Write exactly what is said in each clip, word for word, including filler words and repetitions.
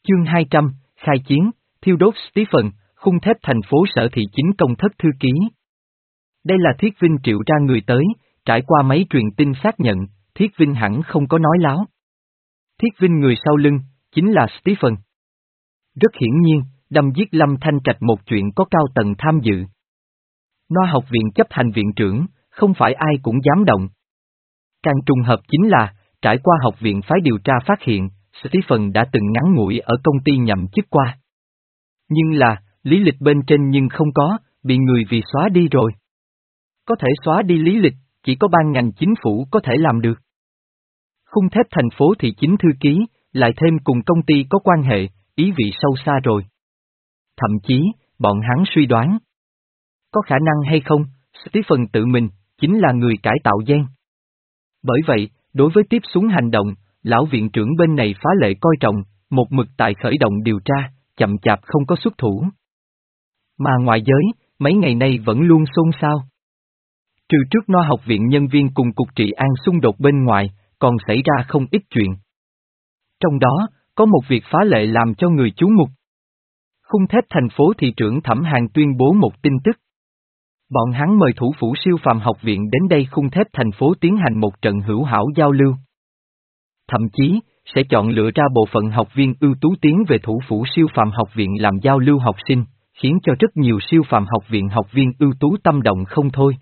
Chương hai trăm, khai chiến, thiêu đốt Stephen, khung thép thành phố Sở Thị Chính công thất thư ký. Đây là Thiết Vinh triệu ra người tới, trải qua mấy truyền tin xác nhận, Thiết Vinh hẳn không có nói láo. Thiết Vinh người sau lưng, chính là Stephen. Rất hiển nhiên, đâm giết Lâm Thanh Trạch một chuyện có cao tầng tham dự. Noa học viện chấp hành viện trưởng, không phải ai cũng dám động. Càng trùng hợp chính là, trải qua học viện phái điều tra phát hiện, Stephen đã từng ngắn ngủi ở công ty nhậm chức qua. Nhưng là, lý lịch bên trên nhưng không có, bị người vì xóa đi rồi. Có thể xóa đi lý lịch, chỉ có ban ngành chính phủ có thể làm được. Khung thép thành phố Thị Chính thư ký, lại thêm cùng công ty có quan hệ, ý vị sâu xa rồi. Thậm chí, bọn hắn suy đoán. Có khả năng hay không, Stephen tự mình, chính là người cải tạo gen. Bởi vậy, đối với tiếp xuống hành động, lão viện trưởng bên này phá lệ coi trọng, một mực tại khởi động điều tra, chậm chạp không có xuất thủ. Mà ngoài giới, mấy ngày nay vẫn luôn xôn xao. Trừ trước Noa học viện nhân viên cùng cục trị an xung đột bên ngoài, còn xảy ra không ít chuyện. Trong đó, có một việc phá lệ làm cho người chú mục. Khung thép thành phố thị trưởng Thẩm Hàn tuyên bố một tin tức. Bọn hắn mời thủ phủ siêu phàm học viện đến đây khung thép thành phố tiến hành một trận hữu hảo giao lưu. Thậm chí, sẽ chọn lựa ra bộ phận học viên ưu tú tiến về thủ phủ siêu phàm học viện làm giao lưu học sinh, khiến cho rất nhiều siêu phàm học viện học viên ưu tú tâm động không thôi.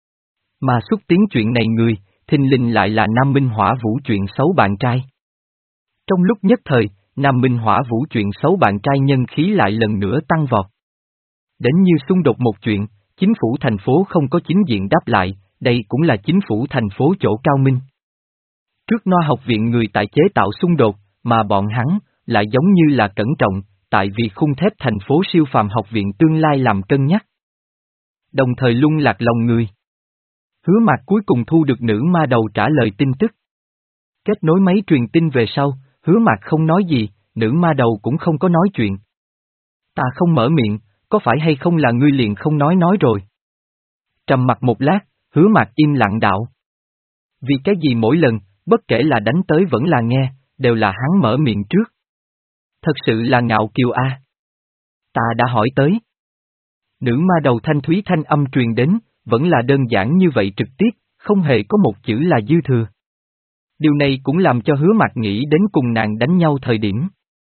Mà xúc tiến chuyện này người, thình lình lại là Nam Minh Hỏa Vũ chuyện xấu bạn trai. Trong lúc nhất thời, Nam Minh Hỏa Vũ chuyện xấu bạn trai nhân khí lại lần nữa tăng vọt. Đến như xung đột một chuyện, chính phủ thành phố không có chính diện đáp lại, đây cũng là chính phủ thành phố chỗ cao minh. Trước Noa học viện người tại chế tạo xung đột, mà bọn hắn, lại giống như là cẩn trọng, tại vì khung thép thành phố siêu phàm học viện tương lai làm cân nhắc. Đồng thời lung lạc lòng người. Hứa Mạc cuối cùng thu được nữ ma đầu trả lời tin tức. Kết nối mấy truyền tin về sau, Hứa Mạc không nói gì, nữ ma đầu cũng không có nói chuyện. Ta không mở miệng, có phải hay không là ngươi liền không nói nói rồi. Trầm mặt một lát, Hứa Mạc im lặng đạo. Vì cái gì mỗi lần, bất kể là đánh tới vẫn là nghe, đều là hắn mở miệng trước. Thật sự là ngạo kiều a. Ta đã hỏi tới. Nữ ma đầu thanh thúy thanh âm truyền đến, vẫn là đơn giản như vậy trực tiếp, không hề có một chữ là dư thừa. Điều này cũng làm cho Hứa Mạc nghĩ đến cùng nàng đánh nhau thời điểm.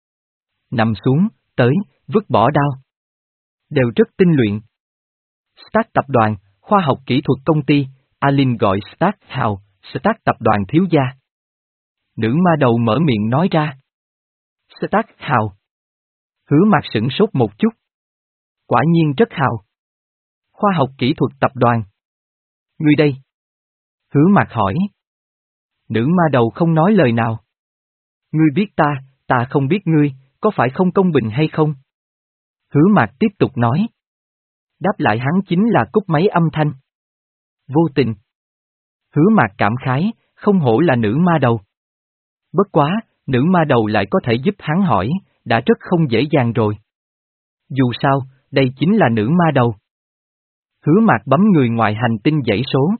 Nằm xuống, tới, vứt bỏ đao. Đều rất tinh luyện. Stark tập đoàn, khoa học kỹ thuật công ty, Alin gọi Stark hào, Stark tập đoàn thiếu gia. Nữ ma đầu mở miệng nói ra. Stark hào. Hứa Mạc sửng sốt một chút. Quả nhiên rất hào. Khoa học kỹ thuật tập đoàn. Ngươi đây. Hứa Mạc hỏi. Nữ ma đầu không nói lời nào. Ngươi biết ta, ta không biết ngươi, có phải không công bình hay không? Hứa Mạc tiếp tục nói. Đáp lại hắn chính là cúp máy âm thanh. Vô tình. Hứa Mạc cảm khái, không hổ là nữ ma đầu. Bất quá, nữ ma đầu lại có thể giúp hắn hỏi, đã rất không dễ dàng rồi. Dù sao, đây chính là nữ ma đầu. Hứa Mạc bấm người ngoài hành tinh dãy số.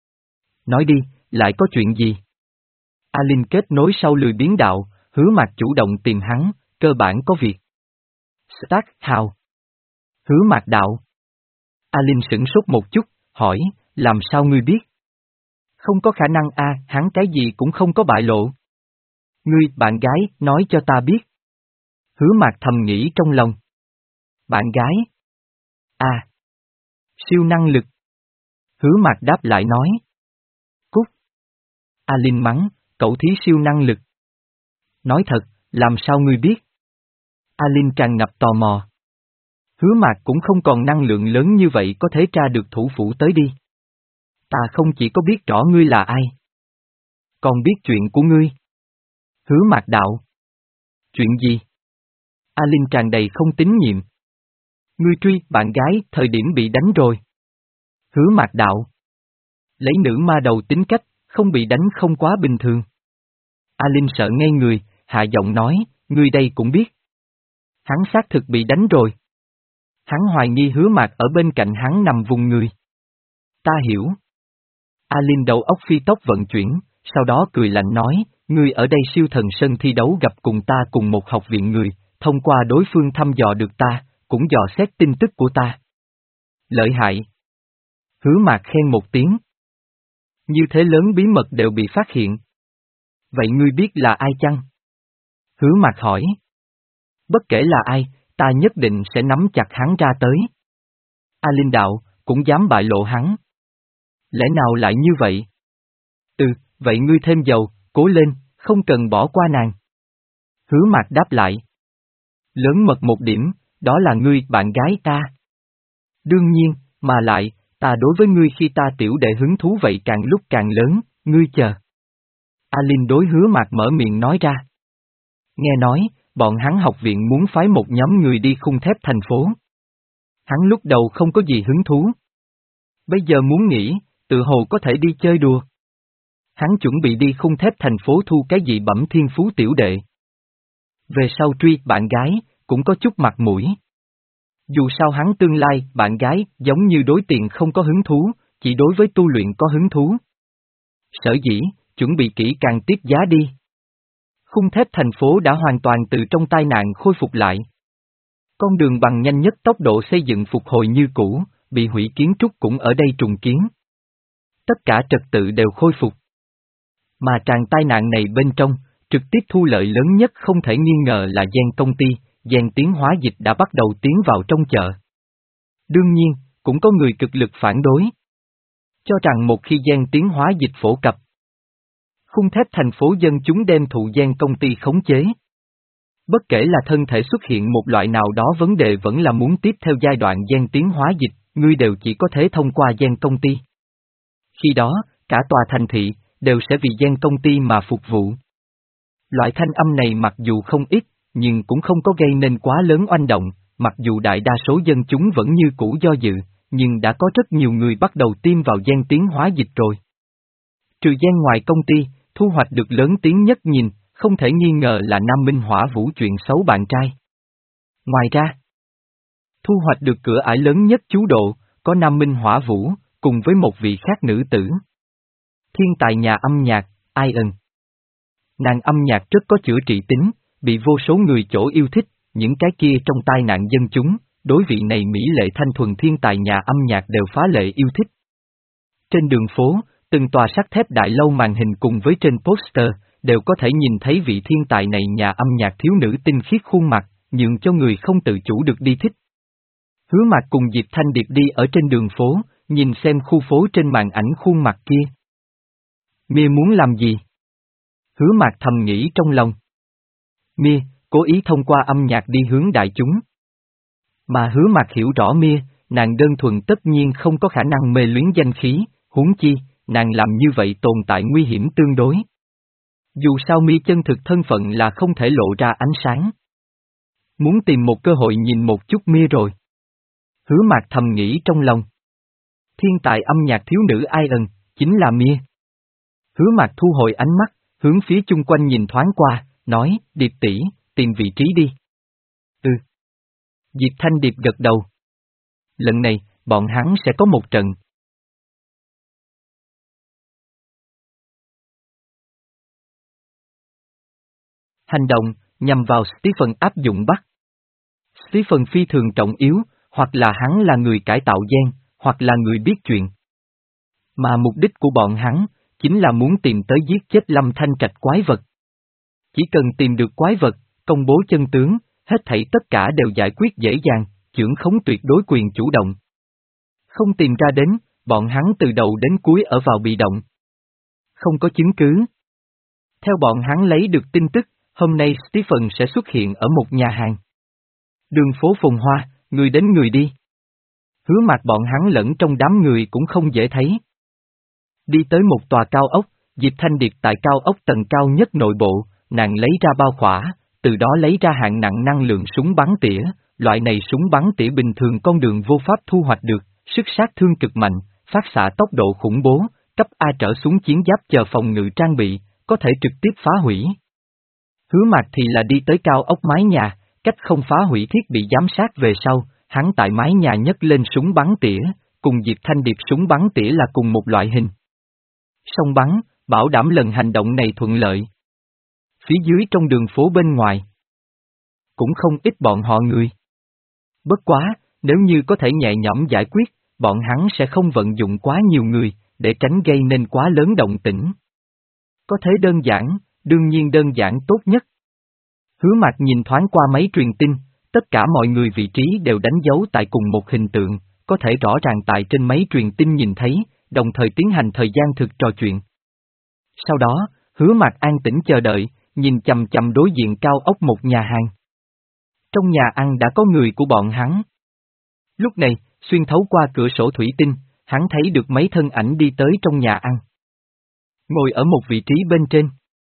Nói đi, lại có chuyện gì? Alin kết nối sau lười biến đạo, Hứa Mạc chủ động tìm hắn, cơ bản có việc. Stark hào. Hứa Mạc đạo. Alin sửng sốt một chút, hỏi, làm sao ngươi biết? Không có khả năng a, hắn cái gì cũng không có bại lộ. Ngươi, bạn gái, nói cho ta biết. Hứa Mạc thầm nghĩ trong lòng. Bạn gái? À. Siêu năng lực. Hứa Mạc đáp lại nói. Cút. Alin mắng, cậu thí siêu năng lực. Nói thật, làm sao ngươi biết? Alin tràn ngập tò mò. Hứa Mạc cũng không còn năng lượng lớn như vậy có thể tra được thủ phủ tới đi. Ta không chỉ có biết rõ ngươi là ai, còn biết chuyện của ngươi. Hứa Mạc đạo. Chuyện gì? Alin tràn đầy không tín nhiệm. Ngươi truy bạn gái thời điểm bị đánh rồi. Hứa Mạc đạo. Lấy nữ ma đầu tính cách, không bị đánh không quá bình thường. Alin sợ ngây người, hạ giọng nói, ngươi đây cũng biết. Hắn xác thực bị đánh rồi. Hắn hoài nghi Hứa Mạc ở bên cạnh hắn nằm vùng người. Ta hiểu. Alin đầu óc phi tốc vận chuyển, sau đó cười lạnh nói, ngươi ở đây siêu thần sân thi đấu gặp cùng ta cùng một học viện người, thông qua đối phương thăm dò được ta, cũng dò xét tin tức của ta. Lợi hại. Hứa Mạc khen một tiếng. Như thế lớn bí mật đều bị phát hiện. Vậy ngươi biết là ai chăng? Hứa Mạc hỏi. Bất kể là ai, ta nhất định sẽ nắm chặt hắn ra tới. A Linh đạo, cũng dám bại lộ hắn. Lẽ nào lại như vậy? Ừ, vậy ngươi thêm dầu, cố lên, không cần bỏ qua nàng. Hứa Mạc đáp lại. Lớn mật một điểm, đó là ngươi bạn gái ta. Đương nhiên, mà lại, ta đối với ngươi khi ta tiểu đệ hứng thú vậy càng lúc càng lớn, ngươi chờ. A Linh đối Hứa Mạc mở miệng nói ra. Nghe nói, bọn hắn học viện muốn phái một nhóm người đi khung thép thành phố. Hắn lúc đầu không có gì hứng thú. Bây giờ muốn nghỉ, tự hồ có thể đi chơi đùa. Hắn chuẩn bị đi khung thép thành phố thu cái dị bẩm thiên phú tiểu đệ. Về sau truy bạn gái, cũng có chút mặt mũi. Dù sao hắn tương lai, bạn gái, giống như đối tiền không có hứng thú, chỉ đối với tu luyện có hứng thú. Sở dĩ, chuẩn bị kỹ càng tiết giá đi. Khung thép thành phố đã hoàn toàn từ trong tai nạn khôi phục lại. Con đường bằng nhanh nhất tốc độ xây dựng phục hồi như cũ, bị hủy kiến trúc cũng ở đây trùng kiến. Tất cả trật tự đều khôi phục. Mà tràn tai nạn này bên trong, trực tiếp thu lợi lớn nhất không thể nghi ngờ là Gen công ty, Gen tiến hóa dịch đã bắt đầu tiến vào trong chợ. Đương nhiên, cũng có người cực lực phản đối. Cho rằng một khi Gen tiến hóa dịch phổ cập, khung thép thành phố dân chúng đem thụ Gen công ty khống chế. Bất kể là thân thể xuất hiện một loại nào đó vấn đề vẫn là muốn tiếp theo giai đoạn Gen tiến hóa dịch, ngươi đều chỉ có thể thông qua Gen công ty. Khi đó, cả tòa thành thị, đều sẽ vì Gen công ty mà phục vụ. Loại thanh âm này mặc dù không ít, nhưng cũng không có gây nên quá lớn oanh động, mặc dù đại đa số dân chúng vẫn như cũ do dự, nhưng đã có rất nhiều người bắt đầu tiêm vào Gen tiến hóa dịch rồi. Trừ Gen ngoài công ty, thu hoạch được lớn tiếng nhất nhìn, không thể nghi ngờ là Nam Minh Hỏa Vũ chuyện xấu bạn trai. Ngoài ra, thu hoạch được cửa ải lớn nhất chú độ, có Nam Minh Hỏa Vũ, cùng với một vị khác nữ tử. Thiên tài nhà âm nhạc, Ian. Nàng âm nhạc rất có chữa trị tính, bị vô số người chỗ yêu thích, những cái kia trong tai nạn dân chúng, đối vị này mỹ lệ thanh thuần thiên tài nhà âm nhạc đều phá lệ yêu thích. Trên đường phố, từng tòa sắt thép đại lâu màn hình cùng với trên poster, đều có thể nhìn thấy vị thiên tài này nhà âm nhạc thiếu nữ tinh khiết khuôn mặt, nhường cho người không tự chủ được đi thích. Hứa Mạc cùng Diệp Thanh Điệp đi ở trên đường phố, nhìn xem khu phố trên màn ảnh khuôn mặt kia. Mia muốn làm gì? Hứa Mạc thầm nghĩ trong lòng. Mia, cố ý thông qua âm nhạc đi hướng đại chúng. Mà Hứa Mạc hiểu rõ Mia, nàng đơn thuần tất nhiên không có khả năng mê luyến danh khí, huống chi, nàng làm như vậy tồn tại nguy hiểm tương đối. Dù sao Mia chân thực thân phận là không thể lộ ra ánh sáng. Muốn tìm một cơ hội nhìn một chút Mia rồi. Hứa Mạc thầm nghĩ trong lòng. Thiên tài âm nhạc thiếu nữ Ian, chính là Mia. Hứa Mạc thu hồi ánh mắt, hướng phía chung quanh nhìn thoáng qua, nói, Điệp tỷ, tìm vị trí đi. Ừ. Diệp Thanh Điệp gật đầu. Lần này, bọn hắn sẽ có một trận. Hành động, nhằm vào Stephen áp dụng bắt. Stephen phi thường trọng yếu, hoặc là hắn là người cải tạo gen, hoặc là người biết chuyện. Mà mục đích của bọn hắn, chính là muốn tìm tới giết chết Lâm Thanh Trạch quái vật. Chỉ cần tìm được quái vật, công bố chân tướng, hết thảy tất cả đều giải quyết dễ dàng, chưởng khống tuyệt đối quyền chủ động. Không tìm ra đến, bọn hắn từ đầu đến cuối ở vào bị động. Không có chứng cứ. Theo bọn hắn lấy được tin tức, hôm nay Stephen sẽ xuất hiện ở một nhà hàng. Đường phố phồn hoa, người đến người đi. Hứa Mạc bọn hắn lẫn trong đám người cũng không dễ thấy. Đi tới một tòa cao ốc, Diệp Thanh Điệp tại cao ốc tầng cao nhất nội bộ, nàng lấy ra bao khỏa, từ đó lấy ra hạng nặng năng lượng súng bắn tỉa, loại này súng bắn tỉa bình thường con đường vô pháp thu hoạch được, sức sát thương cực mạnh, phát xạ tốc độ khủng bố, cấp A trở xuống chiến giáp chờ phòng ngự trang bị, có thể trực tiếp phá hủy. Hứa Mạc thì là đi tới cao ốc mái nhà, cách không phá hủy thiết bị giám sát về sau, hắn tại mái nhà nhấc lên súng bắn tỉa, cùng Diệp Thanh Điệp súng bắn tỉa là cùng một loại hình. Song bắn, bảo đảm lần hành động này thuận lợi. Phía dưới trong đường phố bên ngoài, cũng không ít bọn họ người. Bất quá, nếu như có thể nhẹ nhõm giải quyết, bọn hắn sẽ không vận dụng quá nhiều người, để tránh gây nên quá lớn động tĩnh. Có thế đơn giản, đương nhiên đơn giản tốt nhất. Hứa Mạc nhìn thoáng qua máy truyền tin, tất cả mọi người vị trí đều đánh dấu tại cùng một hình tượng, có thể rõ ràng tại trên máy truyền tin nhìn thấy, đồng thời tiến hành thời gian thực trò chuyện. Sau đó, Hứa Mạc an tĩnh chờ đợi, nhìn chằm chằm đối diện cao ốc một nhà hàng. Trong nhà ăn đã có người của bọn hắn. Lúc này, xuyên thấu qua cửa sổ thủy tinh, hắn thấy được mấy thân ảnh đi tới trong nhà ăn. Ngồi ở một vị trí bên trên.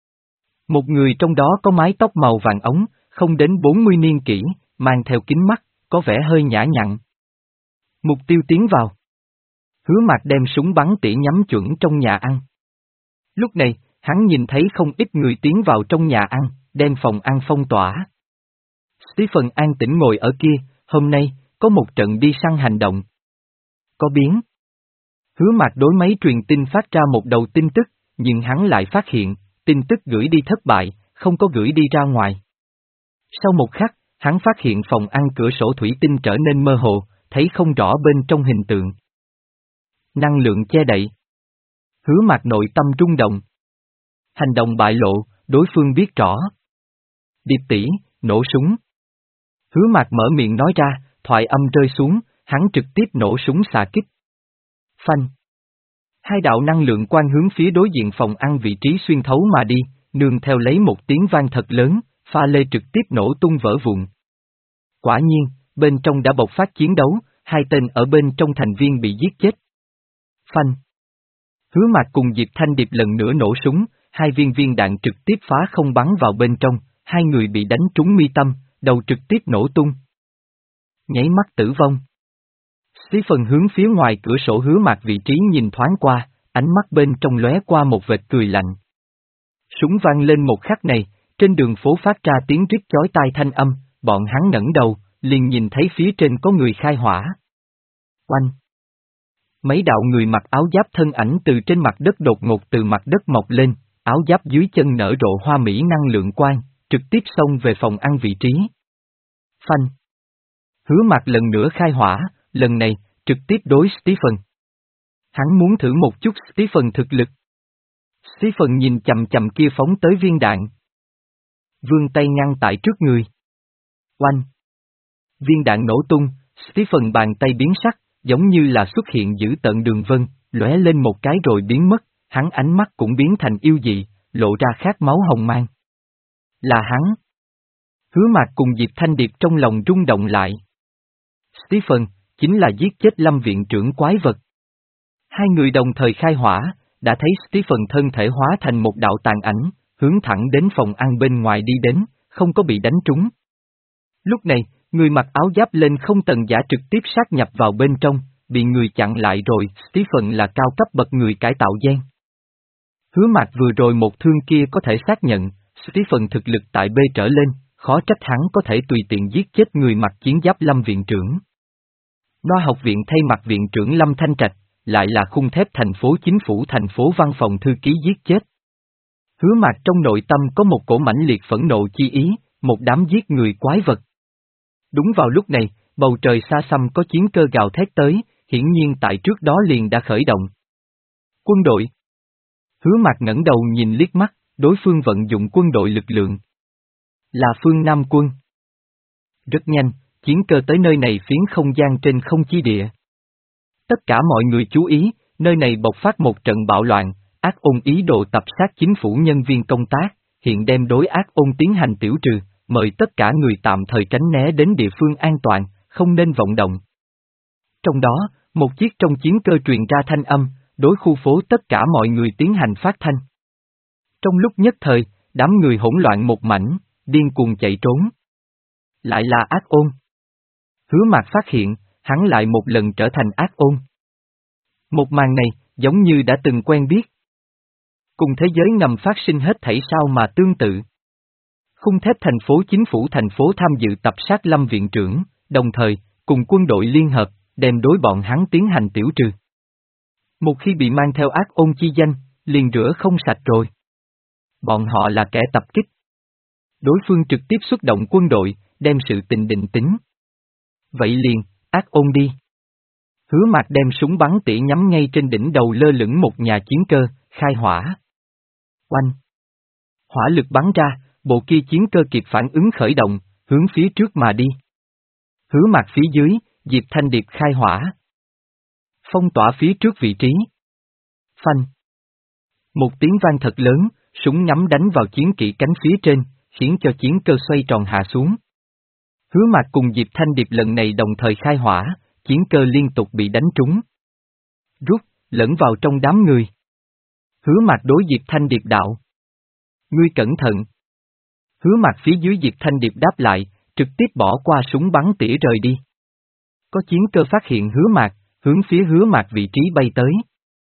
Một người trong đó có mái tóc màu vàng ống, không đến bốn mươi niên kỷ, mang theo kính mắt, có vẻ hơi nhã nhặn. Mục tiêu tiến vào. Hứa Mạc đem súng bắn tỉa nhắm chuẩn trong nhà ăn. Lúc này, hắn nhìn thấy không ít người tiến vào trong nhà ăn, đem phòng ăn phong tỏa. Stephen an tĩnh ngồi ở kia, hôm nay, có một trận đi săn hành động. Có biến. Hứa Mạc đối máy truyền tin phát ra một đầu tin tức, nhưng hắn lại phát hiện, tin tức gửi đi thất bại, không có gửi đi ra ngoài. Sau một khắc, hắn phát hiện phòng ăn cửa sổ thủy tinh trở nên mơ hồ, thấy không rõ bên trong hình tượng. Năng lượng che đậy. Hứa Mạc nội tâm rung động. Hành động bại lộ, đối phương biết rõ. Điệp tỷ, nổ súng. Hứa Mạc mở miệng nói ra, thoại âm rơi xuống, hắn trực tiếp nổ súng xạ kích. Phanh. Hai đạo năng lượng quang hướng phía đối diện phòng ăn vị trí xuyên thấu mà đi, nương theo lấy một tiếng vang thật lớn, pha lê trực tiếp nổ tung vỡ vụn. Quả nhiên, bên trong đã bộc phát chiến đấu, hai tên ở bên trong thành viên bị giết chết. Phanh. Hứa Mạc cùng Diệp Thanh Điệp lần nữa nổ súng, hai viên viên đạn trực tiếp phá không bắn vào bên trong, hai người bị đánh trúng mi tâm, đầu trực tiếp nổ tung. Nháy mắt tử vong. Stephen hướng phía ngoài cửa sổ Hứa Mạc vị trí nhìn thoáng qua, ánh mắt bên trong lóe qua một vệt cười lạnh. Súng vang lên một khắc này, trên đường phố phát ra tiếng rít chói tai thanh âm, bọn hắn ngẩng đầu, liền nhìn thấy phía trên có người khai hỏa. Oanh! Mấy đạo người mặc áo giáp thân ảnh từ trên mặt đất đột ngột từ mặt đất mọc lên, áo giáp dưới chân nở rộ hoa mỹ năng lượng quang, trực tiếp xông về phòng ăn vị trí. Phanh! Hứa Mạc lần nữa khai hỏa, lần này, trực tiếp đối Stephen. Hắn muốn thử một chút Stephen thực lực. Stephen nhìn chầm chầm kia phóng tới viên đạn. Vươn tay ngăn tại trước người. Oanh! Viên đạn nổ tung, Stephen bàn tay biến sắc, giống như là xuất hiện giữ tận đường vân, lóe lên một cái rồi biến mất, hắn ánh mắt cũng biến thành yêu dị, lộ ra khát máu hồng mang. Là hắn. Hứa Mạc cùng Diệp Thanh Điệp trong lòng rung động lại. Stephen, chính là giết chết Lâm viện trưởng quái vật. Hai người đồng thời khai hỏa, đã thấy Stephen thân thể hóa thành một đạo tàn ảnh, hướng thẳng đến phòng ăn bên ngoài đi đến, không có bị đánh trúng. Lúc này, người mặc áo giáp lên không tần giả trực tiếp sát nhập vào bên trong, bị người chặn lại rồi, Stephen là cao cấp bậc người cải tạo gen. Hứa Mạc vừa rồi một thương kia có thể xác nhận, Stephen thực lực tại B trở lên, khó trách hắn có thể tùy tiện giết chết người mặc chiến giáp Lâm viện trưởng. Noa học viện thay mặt viện trưởng Lâm Thanh Trạch, lại là khung thép thành phố chính phủ thành phố văn phòng thư ký giết chết. Hứa Mạc trong nội tâm có một cổ mãnh liệt phẫn nộ chi ý, một đám giết người quái vật. Đúng vào lúc này, bầu trời xa xăm có chiến cơ gào thét tới, hiển nhiên tại trước đó liền đã khởi động. Quân đội. Hứa Mạc ngẩng đầu nhìn liếc mắt, đối phương vận dụng quân đội lực lượng. Là phương Nam quân. Rất nhanh, chiến cơ tới nơi này phiến không gian trên không chi địa. Tất cả mọi người chú ý, nơi này bộc phát một trận bạo loạn, ác ôn ý đồ tập sát chính phủ nhân viên công tác, hiện đem đối ác ôn tiến hành tiểu trừ, mời tất cả người tạm thời tránh né đến địa phương an toàn, không nên vọng động. Trong đó, một chiếc trong chiến cơ truyền ra thanh âm, đối khu phố tất cả mọi người tiến hành phát thanh. Trong lúc nhất thời, đám người hỗn loạn một mảnh, điên cuồng chạy trốn. Lại là ác ôn. Hứa Mạc phát hiện, hắn lại một lần trở thành ác ôn. Một màn này, giống như đã từng quen biết. Cùng thế giới ngầm phát sinh hết thảy sao mà tương tự. Khung thép thành phố chính phủ thành phố tham dự tập sát Lâm viện trưởng, đồng thời, cùng quân đội liên hợp, đem đối bọn hắn tiến hành tiểu trừ. Một khi bị mang theo ác ôn chi danh, liền rửa không sạch rồi. Bọn họ là kẻ tập kích, Đối phương trực tiếp xuất động quân đội, đem sự tình định tính. Vậy liền, ác ôn đi. Hứa Mạc đem súng bắn tỉa nhắm ngay trên đỉnh đầu lơ lửng một nhà chiến cơ, khai hỏa. Oanh! Hỏa lực bắn ra, bộ kia chiến cơ kịp phản ứng khởi động, hướng phía trước mà đi. Hứa Mạc phía dưới, Diệp Thanh Điệp khai hỏa. Phong tỏa phía trước vị trí. Phanh! Một tiếng vang thật lớn, súng nhắm đánh vào chiến kỵ cánh phía trên, khiến cho chiến cơ xoay tròn hạ xuống. Hứa Mạc cùng Diệp Thanh Điệp lần này đồng thời khai hỏa, chiến cơ liên tục bị đánh trúng. Rút, lẫn vào trong đám người. Hứa Mạc đối Diệp Thanh Điệp đạo. Ngươi cẩn thận. Hứa Mạc phía dưới Diệp Thanh Điệp đáp lại, trực tiếp bỏ qua súng bắn tỉa rời đi. Có chiến cơ phát hiện Hứa Mạc, hướng phía Hứa Mạc vị trí bay tới.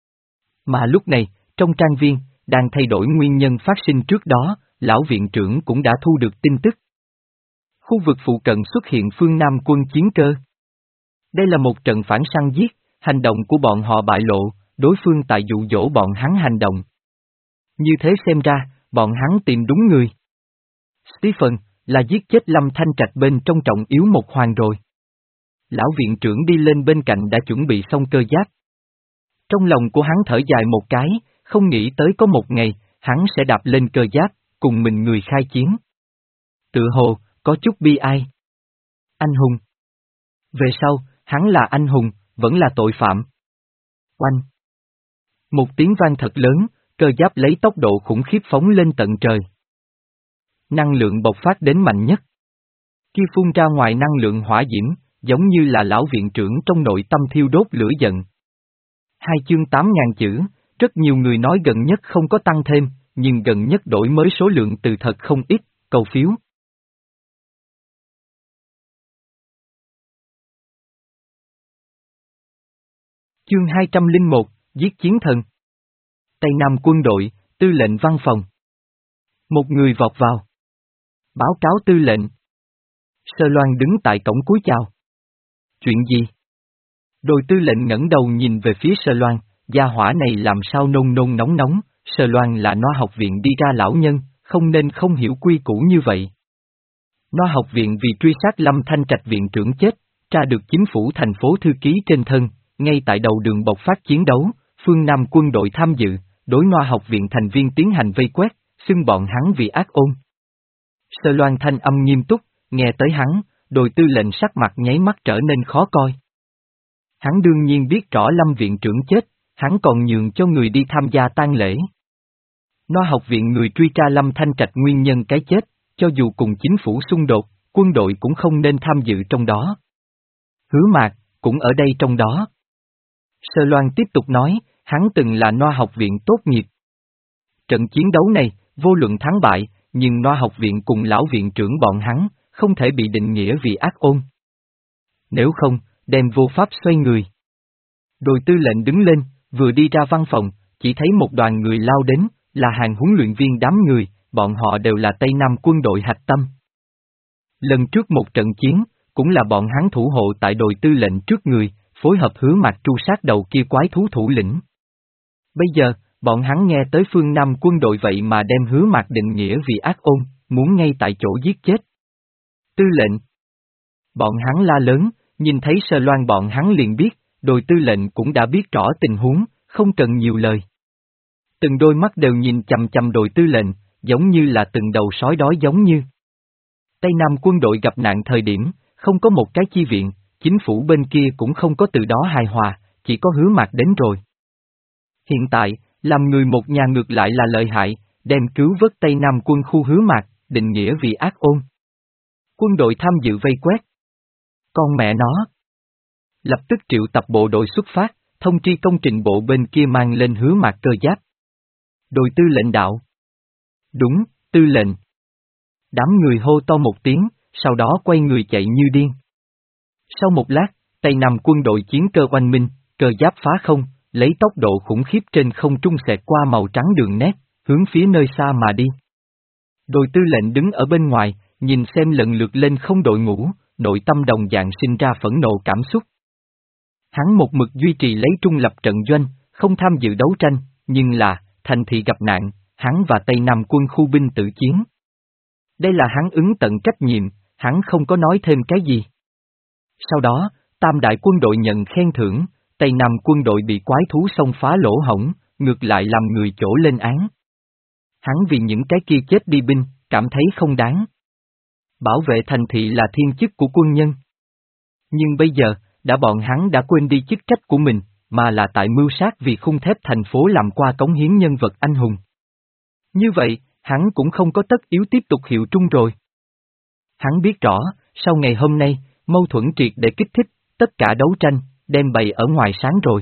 Mà lúc này, trong trang viên, đang thay đổi nguyên nhân phát sinh trước đó, lão viện trưởng cũng đã thu được tin tức. Khu vực phụ cận xuất hiện phương Nam quân chiến cơ. Đây là một trận phản săn giết, hành động của bọn họ bại lộ, đối phương tại dụ dỗ bọn hắn hành động. Như thế xem ra, bọn hắn tìm đúng người. Stephen, là giết chết Lâm Thanh Trạch bên trong trọng yếu một hoàng rồi. Lão viện trưởng đi lên bên cạnh đã chuẩn bị xong cơ giáp. Trong lòng của hắn thở dài một cái, không nghĩ tới có một ngày, hắn sẽ đạp lên cơ giáp, cùng mình người khai chiến. Tự hồ, có chút bi ai. Anh hùng. Về sau, hắn là anh hùng, vẫn là tội phạm. Oanh. Một tiếng vang thật lớn, cơ giáp lấy tốc độ khủng khiếp phóng lên tận trời. Năng lượng bộc phát đến mạnh nhất. Kia phun ra ngoài năng lượng hỏa diễm, giống như là lão viện trưởng trong nội tâm thiêu đốt lửa giận. Hai chương tám ngàn chữ, rất nhiều người nói gần nhất không có tăng thêm, nhưng gần nhất đổi mới số lượng từ thật không ít, cầu phiếu. Chương hai trăm lẻ một, Giết chiến thần. Tây Nam quân đội, tư lệnh văn phòng. Một người vọt vào. Báo cáo tư lệnh. Sơ Loan đứng tại cổng cúi chào. Chuyện gì? Đội tư lệnh ngẩng đầu nhìn về phía Sơ Loan, gia hỏa này làm sao nôn nôn nóng nóng, Sơ Loan là Noa học viện đi ra lão nhân, không nên không hiểu quy củ như vậy. Noa học viện vì truy sát Lâm Thanh Trạch viện trưởng chết, tra được chính phủ thành phố thư ký trên thân, ngay tại đầu đường bộc phát chiến đấu, phương Nam quân đội tham dự, đối Noa học viện thành viên tiến hành vây quét, xưng bọn hắn vì ác ôn. Sơ Loan thanh âm nghiêm túc, nghe tới hắn, đội tư lệnh sắc mặt nháy mắt trở nên khó coi. Hắn đương nhiên biết rõ Lâm viện trưởng chết, hắn còn nhường cho người đi tham gia tang lễ. Noa học viện người truy tra Lâm Thanh Trạch nguyên nhân cái chết, cho dù cùng chính phủ xung đột, quân đội cũng không nên tham dự trong đó. Hứa Mạc, cũng ở đây trong đó. Sơ Loan tiếp tục nói, hắn từng là Noa học viện tốt nghiệp. Trận chiến đấu này, vô luận thắng bại, nhưng Noa học viện cùng lão viện trưởng bọn hắn, không thể bị định nghĩa vì ác ôn. Nếu không, đem vô pháp xoay người. Đội tư lệnh đứng lên, vừa đi ra văn phòng, chỉ thấy một đoàn người lao đến, là hàng huấn luyện viên đám người, bọn họ đều là Tây Nam quân đội hạch tâm. Lần trước một trận chiến, cũng là bọn hắn thủ hộ tại đội tư lệnh trước người, phối hợp Hứa Mạc tru sát đầu kia quái thú thủ lĩnh. Bây giờ, bọn hắn nghe tới phương Nam quân đội vậy mà đem Hứa Mạc định nghĩa vì ác ôn, muốn ngay tại chỗ giết chết. Tư lệnh. Bọn hắn la lớn, nhìn thấy Sơ Loan bọn hắn liền biết, đội tư lệnh cũng đã biết rõ tình huống, không cần nhiều lời. Từng đôi mắt đều nhìn chằm chằm đội tư lệnh, giống như là từng đầu sói đói giống như. Tây Nam quân đội gặp nạn thời điểm, không có một cái chi viện, chính phủ bên kia cũng không có từ đó hài hòa, chỉ có Hứa Mạc đến rồi. Hiện tại, làm người một nhà ngược lại là lợi hại, đem cứu vớt Tây Nam quân khu Hứa Mạc, định nghĩa vì ác ôn. Quân đội tham dự vây quét. Con mẹ nó. Lập tức triệu tập bộ đội xuất phát, thông tri công trình bộ bên kia mang lên Hứa Mạc cơ giáp. Đội tư lệnh đạo. Đúng, tư lệnh. Đám người hô to một tiếng, sau đó quay người chạy như điên. Sau một lát, Tây Nam quân đội chiến cơ oanh minh, cơ giáp phá không, lấy tốc độ khủng khiếp trên không trung xẹt qua màu trắng đường nét, hướng phía nơi xa mà đi. Đội tư lệnh đứng ở bên ngoài, nhìn xem lần lượt lên không đội ngũ, nội tâm đồng dạng sinh ra phẫn nộ cảm xúc. Hắn một mực duy trì lấy trung lập trận doanh, không tham dự đấu tranh, nhưng là, thành thị gặp nạn, hắn và Tây Nam quân khu binh tử chiến. Đây là hắn ứng tận trách nhiệm, hắn không có nói thêm cái gì. Sau đó, Tam đại quân đội nhận khen thưởng, Tây Nam quân đội bị quái thú xông phá lỗ hổng, ngược lại làm người chỗ lên án. Hắn vì những cái kia chết đi binh, cảm thấy không đáng. Bảo vệ thành thị là thiên chức của quân nhân. Nhưng bây giờ, đã bọn hắn đã quên đi chức trách của mình, mà là tại mưu sát vì khung thép thành phố làm qua cống hiến nhân vật anh hùng. Như vậy, hắn cũng không có tất yếu tiếp tục hiệu trung rồi. Hắn biết rõ, sau ngày hôm nay, mâu thuẫn triệt để kích thích, tất cả đấu tranh, đem bày ở ngoài sáng rồi.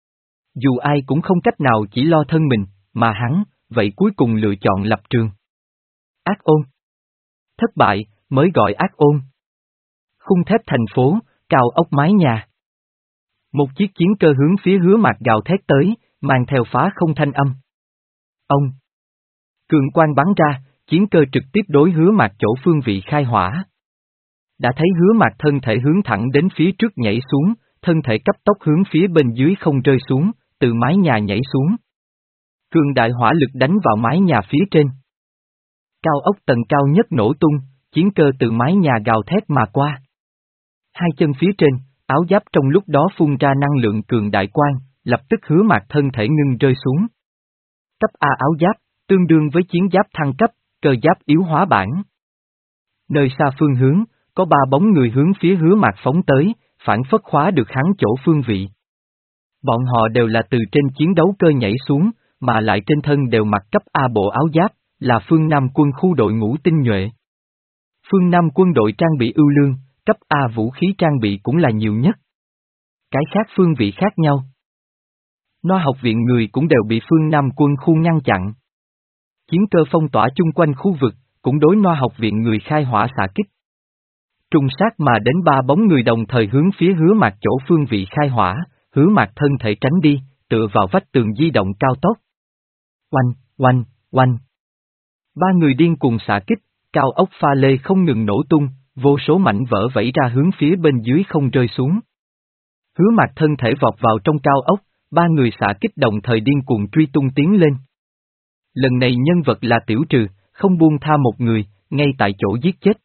Dù ai cũng không cách nào chỉ lo thân mình, mà hắn, vậy cuối cùng lựa chọn lập trường. Ác ôn. Thất bại, mới gọi ác ôn. Khung thép thành phố, cao ốc mái nhà. Một chiếc chiến cơ hướng phía Hứa Mạc gào thét tới, mang theo phá không thanh âm. Ông. Cường quang bắn ra, chiến cơ trực tiếp đối Hứa Mạc chỗ phương vị khai hỏa. Đã thấy Hứa Mạc thân thể hướng thẳng đến phía trước nhảy xuống, thân thể cấp tốc hướng phía bên dưới không rơi xuống, từ mái nhà nhảy xuống. Cường đại hỏa lực đánh vào mái nhà phía trên. Cao ốc tầng cao nhất nổ tung, chiến cơ từ mái nhà gào thét mà qua. Hai chân phía trên, áo giáp trong lúc đó phun ra năng lượng cường đại quang, lập tức Hứa Mạc thân thể ngưng rơi xuống. Cấp A áo giáp, tương đương với chiến giáp thăng cấp, cơ giáp yếu hóa bản. Nơi xa phương hướng, có ba bóng người hướng phía Hứa Mạc phóng tới, phản phất khóa được hắn chỗ phương vị. Bọn họ đều là từ trên chiến đấu cơ nhảy xuống, mà lại trên thân đều mặc cấp A bộ áo giáp, là phương Nam quân khu đội ngũ tinh nhuệ. Phương Nam quân đội trang bị ưu lương, cấp A vũ khí trang bị cũng là nhiều nhất. Cái khác phương vị khác nhau. No học viện người cũng đều bị phương Nam quân khu ngăn chặn. Chiến cơ phong tỏa chung quanh khu vực, cũng đối No học viện người khai hỏa xạ kích. Trùng sát mà đến ba bóng người đồng thời hướng phía Hứa Mạc chỗ phương vị khai hỏa, Hứa Mạc thân thể tránh đi, tựa vào vách tường di động cao tốc. Oanh, oanh, oanh. Ba người điên cuồng xạ kích, cao ốc pha lê không ngừng nổ tung, vô số mảnh vỡ vẩy ra hướng phía bên dưới không rơi xuống. Hứa Mạc thân thể vọt vào trong cao ốc, ba người xạ kích đồng thời điên cuồng truy tung tiến lên. Lần này nhân vật là Tiểu Trừ, không buông tha một người, ngay tại chỗ giết chết.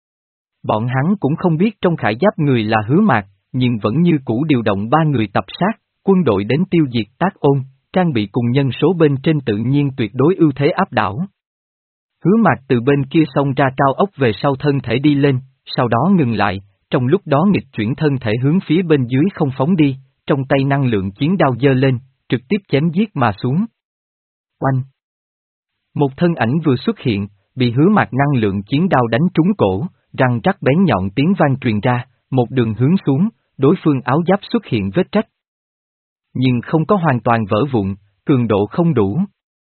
Bọn hắn cũng không biết trong khải giáp người là Hứa Mạc, nhưng vẫn như cũ điều động ba người tập sát, quân đội đến tiêu diệt Tác Ôn, trang bị cùng nhân số bên trên tự nhiên tuyệt đối ưu thế áp đảo. Hứa Mạc từ bên kia xông ra cao ốc về sau thân thể đi lên, sau đó ngừng lại, trong lúc đó nghịch chuyển thân thể hướng phía bên dưới không phóng đi, trong tay năng lượng chiến đao giơ lên, trực tiếp chém giết mà xuống. Oanh! Một thân ảnh vừa xuất hiện, bị Hứa Mạc năng lượng chiến đao đánh trúng cổ, răng rắc bén nhọn tiếng vang truyền ra, một đường hướng xuống, đối phương áo giáp xuất hiện vết rách. Nhưng không có hoàn toàn vỡ vụn, cường độ không đủ.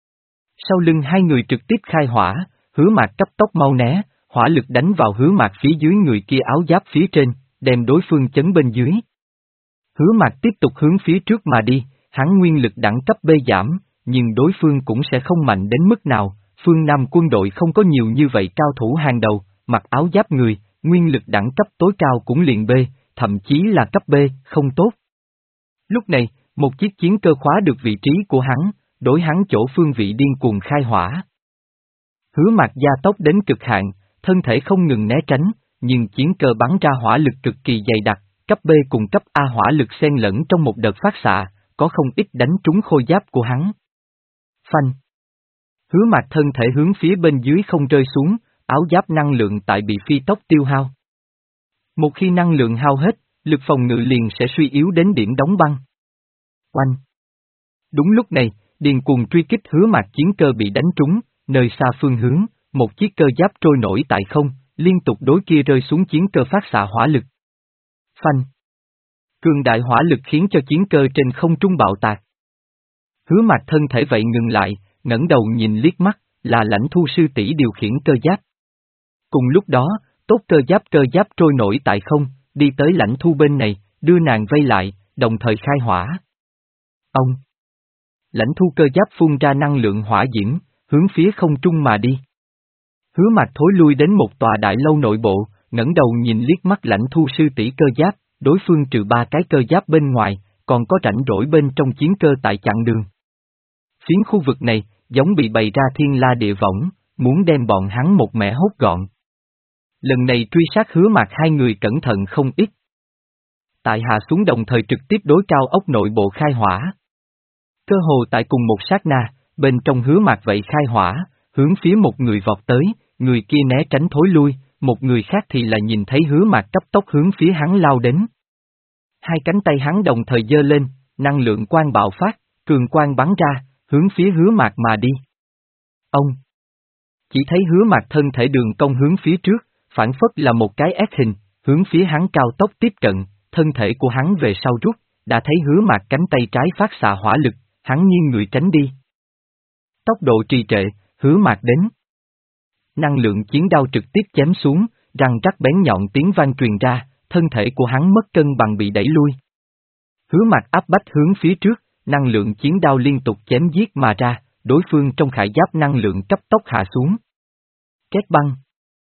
Sau lưng hai người trực tiếp khai hỏa, Hứa Mạc cấp tốc mau né, hỏa lực đánh vào Hứa Mạc phía dưới người kia áo giáp phía trên, đem đối phương chấn bên dưới. Hứa Mạc tiếp tục hướng phía trước mà đi, hắn nguyên lực đẳng cấp B giảm, nhưng đối phương cũng sẽ không mạnh đến mức nào, phương Nam quân đội không có nhiều như vậy cao thủ hàng đầu, mặc áo giáp người, nguyên lực đẳng cấp tối cao cũng liền B, thậm chí là cấp B, không tốt. Lúc này, một chiếc chiến cơ khóa được vị trí của hắn, đối hắn chỗ phương vị điên cuồng khai hỏa. Hứa Mạc gia tốc đến cực hạn, thân thể không ngừng né tránh, nhưng chiến cơ bắn ra hỏa lực cực kỳ dày đặc, cấp B cùng cấp A hỏa lực xen lẫn trong một đợt phát xạ, có không ít đánh trúng khôi giáp của hắn. Phanh! Hứa Mạc thân thể hướng phía bên dưới không rơi xuống, áo giáp năng lượng tại bị phi tốc tiêu hao. Một khi năng lượng hao hết, lực phòng ngự liền sẽ suy yếu đến điểm đóng băng. Oanh! Đúng lúc này, điên cuồng truy kích Hứa Mạc chiến cơ bị đánh trúng, nơi xa phương hướng, một chiếc cơ giáp trôi nổi tại không, liên tục đối kia rơi xuống chiến cơ phát xạ hỏa lực. Phanh! Cường đại hỏa lực khiến cho chiến cơ trên không trung bạo tạc. Hứa Mạc thân thể vậy ngừng lại, ngẩng đầu nhìn liếc mắt, là Lãnh Thu sư tỷ điều khiển cơ giáp. Cùng lúc đó, tốt cơ giáp cơ giáp trôi nổi tại không, đi tới Lãnh Thu bên này, đưa nàng vây lại, đồng thời khai hỏa. Ông! Lãnh Thu cơ giáp phun ra năng lượng hỏa diễm, hướng phía không trung mà đi. Hứa Mạc thối lui đến một tòa đại lâu nội bộ, ngẩng đầu nhìn liếc mắt Lãnh Thu sư tỷ cơ giáp, đối phương trừ ba cái cơ giáp bên ngoài, còn có rãnh rỗi bên trong chiến cơ tại chặng đường. Phiến khu vực này, giống bị bày ra thiên la địa võng, muốn đem bọn hắn một mẻ hốt gọn. Lần này truy sát Hứa Mạc hai người cẩn thận không ít. Tại hạ xuống đồng thời trực tiếp đối cao ốc nội bộ khai hỏa. Cơ hồ tại cùng một sát na, bên trong Hứa Mạc vậy khai hỏa, hướng phía một người vọt tới, người kia né tránh thối lui, một người khác thì là nhìn thấy Hứa Mạc cấp tốc hướng phía hắn lao đến. Hai cánh tay hắn đồng thời giơ lên, năng lượng quang bạo phát, cường quang bắn ra, hướng phía Hứa Mạc mà đi. Ông chỉ thấy Hứa Mạc thân thể đường cong hướng phía trước, phản phất là một cái S hình, hướng phía hắn cao tốc tiếp cận, thân thể của hắn về sau rút, đã thấy Hứa Mạc cánh tay trái phát xạ hỏa lực, hắn nghiêng người tránh đi. Tốc độ trì trệ, Hứa Mạc đến. Năng lượng chiến đao trực tiếp chém xuống, răng rắc bén nhọn tiếng vang truyền ra, thân thể của hắn mất cân bằng bị đẩy lui. Hứa Mạc áp bách hướng phía trước, năng lượng chiến đao liên tục chém giết mà ra, đối phương trong khải giáp năng lượng cấp tốc hạ xuống. Két băng.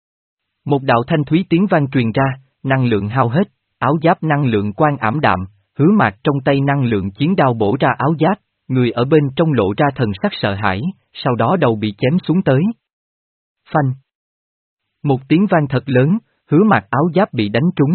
Một đạo thanh thúy tiếng vang truyền ra, năng lượng hao hết, áo giáp năng lượng quang ảm đạm, Hứa Mạc trong tay năng lượng chiến đao bổ ra áo giáp, người ở bên trong lộ ra thần sắc sợ hãi, sau đó đầu bị chém xuống tới. Phanh. Một tiếng vang thật lớn, Hứa Mạc áo giáp bị đánh trúng.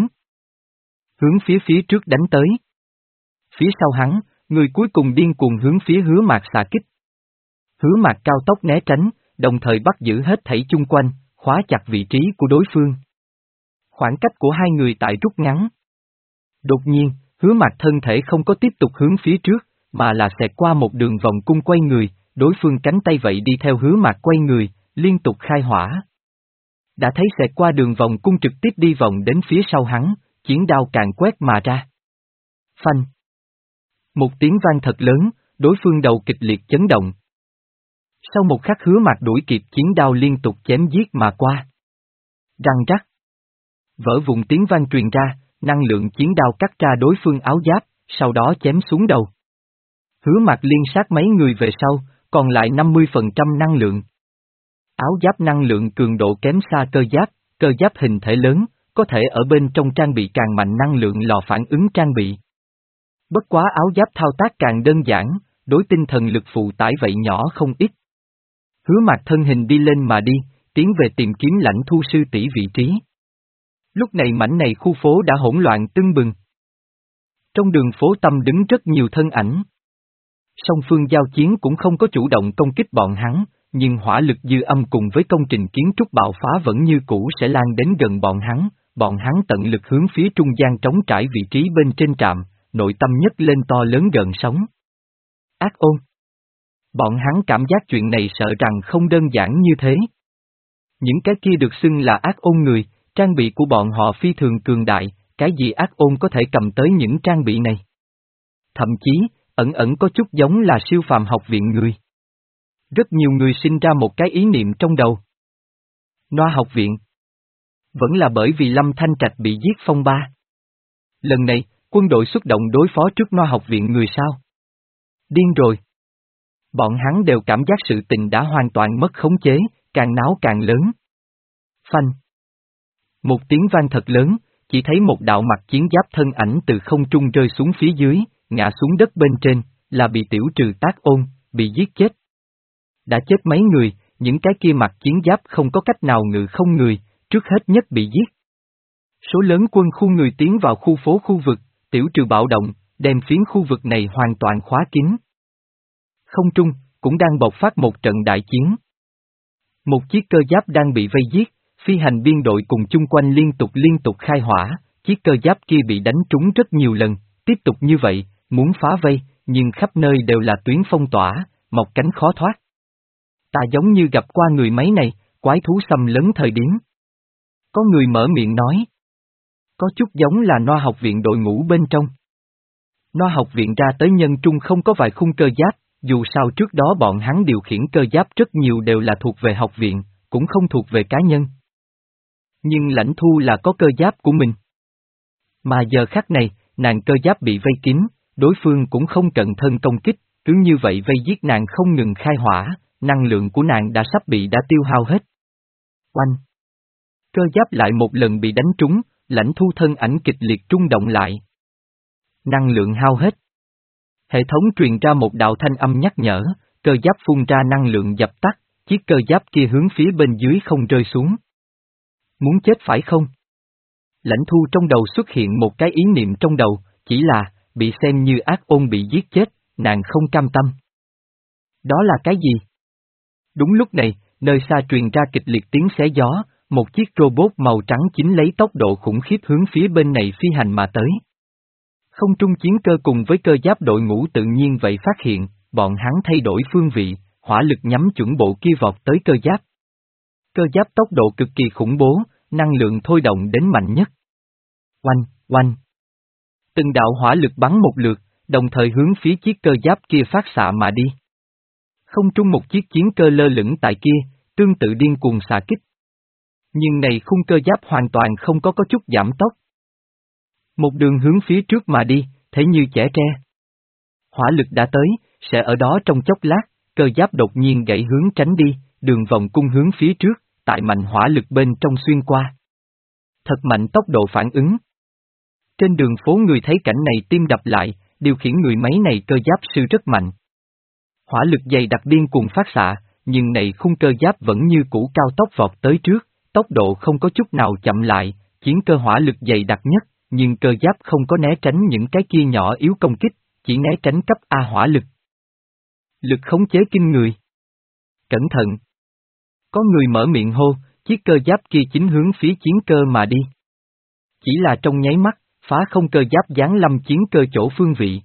Hướng phía phía trước đánh tới. Phía sau hắn, người cuối cùng điên cuồng hướng phía Hứa Mạc xạ kích. Hứa Mạc cao tốc né tránh, đồng thời bắt giữ hết thảy chung quanh, khóa chặt vị trí của đối phương. Khoảng cách của hai người tại rút ngắn. Đột nhiên, Hứa Mạc thân thể không có tiếp tục hướng phía trước, mà là xẹt qua một đường vòng cung quay người, đối phương cánh tay vậy đi theo Hứa Mạc quay người, liên tục khai hỏa. Đã thấy xẹt qua đường vòng cung trực tiếp đi vòng đến phía sau hắn, chiến đao càng quét mà ra. Phanh. Một tiếng vang thật lớn, đối phương đầu kịch liệt chấn động. Sau một khắc Hứa Mạc đuổi kịp chiến đao liên tục chém giết mà qua. Răng rắc. Vỡ vụn tiếng vang truyền ra, năng lượng chiến đao cắt ra đối phương áo giáp, sau đó chém xuống đầu. Hứa Mạc liên sát mấy người về sau, còn lại năm mươi phần trăm năng lượng. Áo giáp năng lượng cường độ kém xa cơ giáp, cơ giáp hình thể lớn, có thể ở bên trong trang bị càng mạnh năng lượng lò phản ứng trang bị. Bất quá áo giáp thao tác càng đơn giản, đối tinh thần lực phụ tải vậy nhỏ không ít. Hứa Mạc thân hình đi lên mà đi, tiến về tìm kiếm Lãnh Thu sư tỷ vị trí. Lúc này mảnh này khu phố đã hỗn loạn tưng bừng. Trong đường phố tâm đứng rất nhiều thân ảnh. Song phương giao chiến cũng không có chủ động công kích bọn hắn, nhưng hỏa lực dư âm cùng với công trình kiến trúc bạo phá vẫn như cũ sẽ lan đến gần bọn hắn, bọn hắn tận lực hướng phía trung gian trống trải vị trí bên trên trạm, nội tâm nhấc lên to lớn gần sóng. Ác ôn. Bọn hắn cảm giác chuyện này sợ rằng không đơn giản như thế. Những cái kia được xưng là ác ôn người, trang bị của bọn họ phi thường cường đại, cái gì ác ôn có thể cầm tới những trang bị này. Thậm chí, ẩn ẩn có chút giống là siêu phàm học viện người. Rất nhiều người sinh ra một cái ý niệm trong đầu. Noa học viện. Vẫn là bởi vì Lâm Thanh Trạch bị giết phong ba. Lần này, quân đội xuất động đối phó trước Noa học viện người sao? Điên rồi. Bọn hắn đều cảm giác sự tình đã hoàn toàn mất khống chế, càng náo càng lớn. Phanh. Một tiếng vang thật lớn, chỉ thấy một đạo mặc chiến giáp thân ảnh từ không trung rơi xuống phía dưới, ngã xuống đất bên trên, là bị tiểu trừ tác ôn, bị giết chết. Đã chết mấy người, những cái kia mặc chiến giáp không có cách nào ngự không người, trước hết nhất bị giết. Số lớn quân khu người tiến vào khu phố khu vực, tiểu trừ bạo động, đem phiến khu vực này hoàn toàn khóa kín. Không trung, cũng đang bộc phát một trận đại chiến. Một chiếc cơ giáp đang bị vây giết, phi hành biên đội cùng chung quanh liên tục liên tục khai hỏa, chiếc cơ giáp kia bị đánh trúng rất nhiều lần, tiếp tục như vậy, muốn phá vây, nhưng khắp nơi đều là tuyến phong tỏa, mọc cánh khó thoát. Ta giống như gặp qua người máy này, quái thú xâm lấn thời điểm. Có người mở miệng nói. Có chút giống là Noa học viện đội ngũ bên trong. Noa học viện ra tới nhân trung không có vài khung cơ giáp, dù sao trước đó bọn hắn điều khiển cơ giáp rất nhiều đều là thuộc về học viện, cũng không thuộc về cá nhân. Nhưng Lãnh Thu là có cơ giáp của mình. Mà giờ khắc này, nàng cơ giáp bị vây kín, đối phương cũng không cận thân công kích, cứ như vậy vây giết nàng không ngừng khai hỏa, năng lượng của nàng đã sắp bị đã tiêu hao hết. Oanh! Cơ giáp lại một lần bị đánh trúng, Lãnh Thu thân ảnh kịch liệt rung động lại. Năng lượng hao hết. Hệ thống truyền ra một đạo thanh âm nhắc nhở, cơ giáp phun ra năng lượng dập tắt, chiếc cơ giáp kia hướng phía bên dưới không rơi xuống. Muốn chết phải không? Lãnh Thu trong đầu xuất hiện một cái ý niệm trong đầu, chỉ là, bị xem như ác ôn bị giết chết, nàng không cam tâm. Đó là cái gì? Đúng lúc này, nơi xa truyền ra kịch liệt tiếng xé gió, một chiếc robot màu trắng chính lấy tốc độ khủng khiếp hướng phía bên này phi hành mà tới. Không trung chiến cơ cùng với cơ giáp đội ngũ tự nhiên vậy phát hiện, bọn hắn thay đổi phương vị, hỏa lực nhắm chuẩn bộ kia vọt tới cơ giáp. Cơ giáp tốc độ cực kỳ khủng bố, năng lượng thôi động đến mạnh nhất. Oanh, oanh. Từng đạo hỏa lực bắn một lượt, đồng thời hướng phía chiếc cơ giáp kia phát xạ mà đi. Không trung một chiếc chiến cơ lơ lửng tại kia, tương tự điên cuồng xạ kích. Nhưng này khung cơ giáp hoàn toàn không có có chút giảm tốc. Một đường hướng phía trước mà đi, thế như chẻ tre. Hỏa lực đã tới, sẽ ở đó trong chốc lát, cơ giáp đột nhiên gãy hướng tránh đi, đường vòng cung hướng phía trước, tại mạnh hỏa lực bên trong xuyên qua. Thật mạnh tốc độ phản ứng. Trên đường phố người thấy cảnh này tim đập lại, điều khiển người máy này cơ giáp sư rất mạnh. Hỏa lực dày đặc điên cuồng phát xạ, nhưng này khung cơ giáp vẫn như cũ cao tốc vọt tới trước, tốc độ không có chút nào chậm lại, chiến cơ hỏa lực dày đặc nhất, nhưng cơ giáp không có né tránh những cái kia nhỏ yếu công kích, chỉ né tránh cấp A hỏa lực. Lực khống chế kinh người. Cẩn thận! Có người mở miệng hô, chiếc cơ giáp kia chính hướng phía chiến cơ mà đi. Chỉ là trong nháy mắt, phá không cơ giáp giáng lâm chiến cơ chỗ phương vị.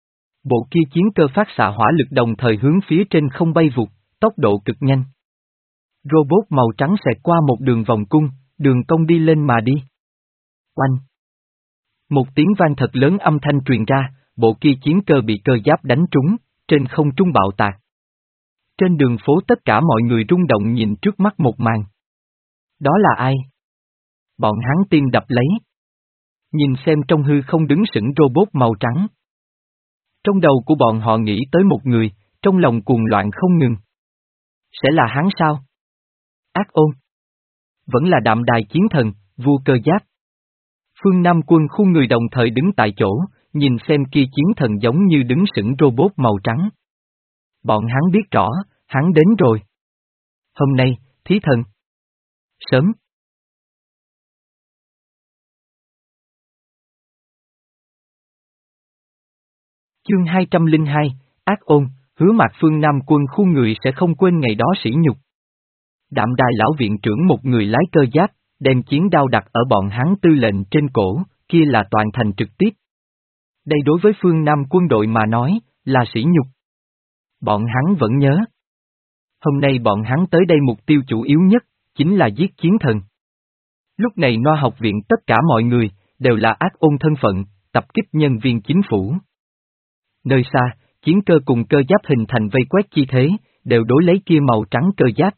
Bộ kia chiến cơ phát xạ hỏa lực đồng thời hướng phía trên không bay vụt, tốc độ cực nhanh. Robot màu trắng xẹt qua một đường vòng cung, đường cong đi lên mà đi. Oanh! Một tiếng vang thật lớn âm thanh truyền ra, bộ kia chiến cơ bị cơ giáp đánh trúng, trên không trung bạo tạc. Trên đường phố tất cả mọi người rung động nhìn trước mắt một màn. Đó là ai? Bọn hắn tim đập lấy. Nhìn xem trong hư không đứng sững robot màu trắng. Trong đầu của bọn họ nghĩ tới một người, trong lòng cuồng loạn không ngừng. Sẽ là hắn sao? Ác ôn. Vẫn là Đạm Đài chiến thần, vua cơ giáp. Phương Nam Quân khu người đồng thời đứng tại chỗ, nhìn xem kia chiến thần giống như đứng sững robot màu trắng. Bọn hắn biết rõ, hắn đến rồi. Hôm nay, thí thần. Sớm. Chương hai trăm lẻ hai, ác ôn, hứa Mạc Phương Nam Quân khu người sẽ không quên ngày đó sỉ nhục. Đạm Đài lão viện trưởng một người lái cơ giáp, đem chiến đao đặt ở bọn hắn tư lệnh trên cổ, kia là toàn thành trực tiếp. Đây đối với phương Nam quân đội mà nói, là sỉ nhục. Bọn hắn vẫn nhớ. Hôm nay bọn hắn tới đây mục tiêu chủ yếu nhất, chính là giết chiến thần. Lúc này Noa học viện tất cả mọi người, đều là ác ôn thân phận, tập kích nhân viên chính phủ. Nơi xa, chiến cơ cùng cơ giáp hình thành vây quét chi thế, đều đối lấy kia màu trắng cơ giáp.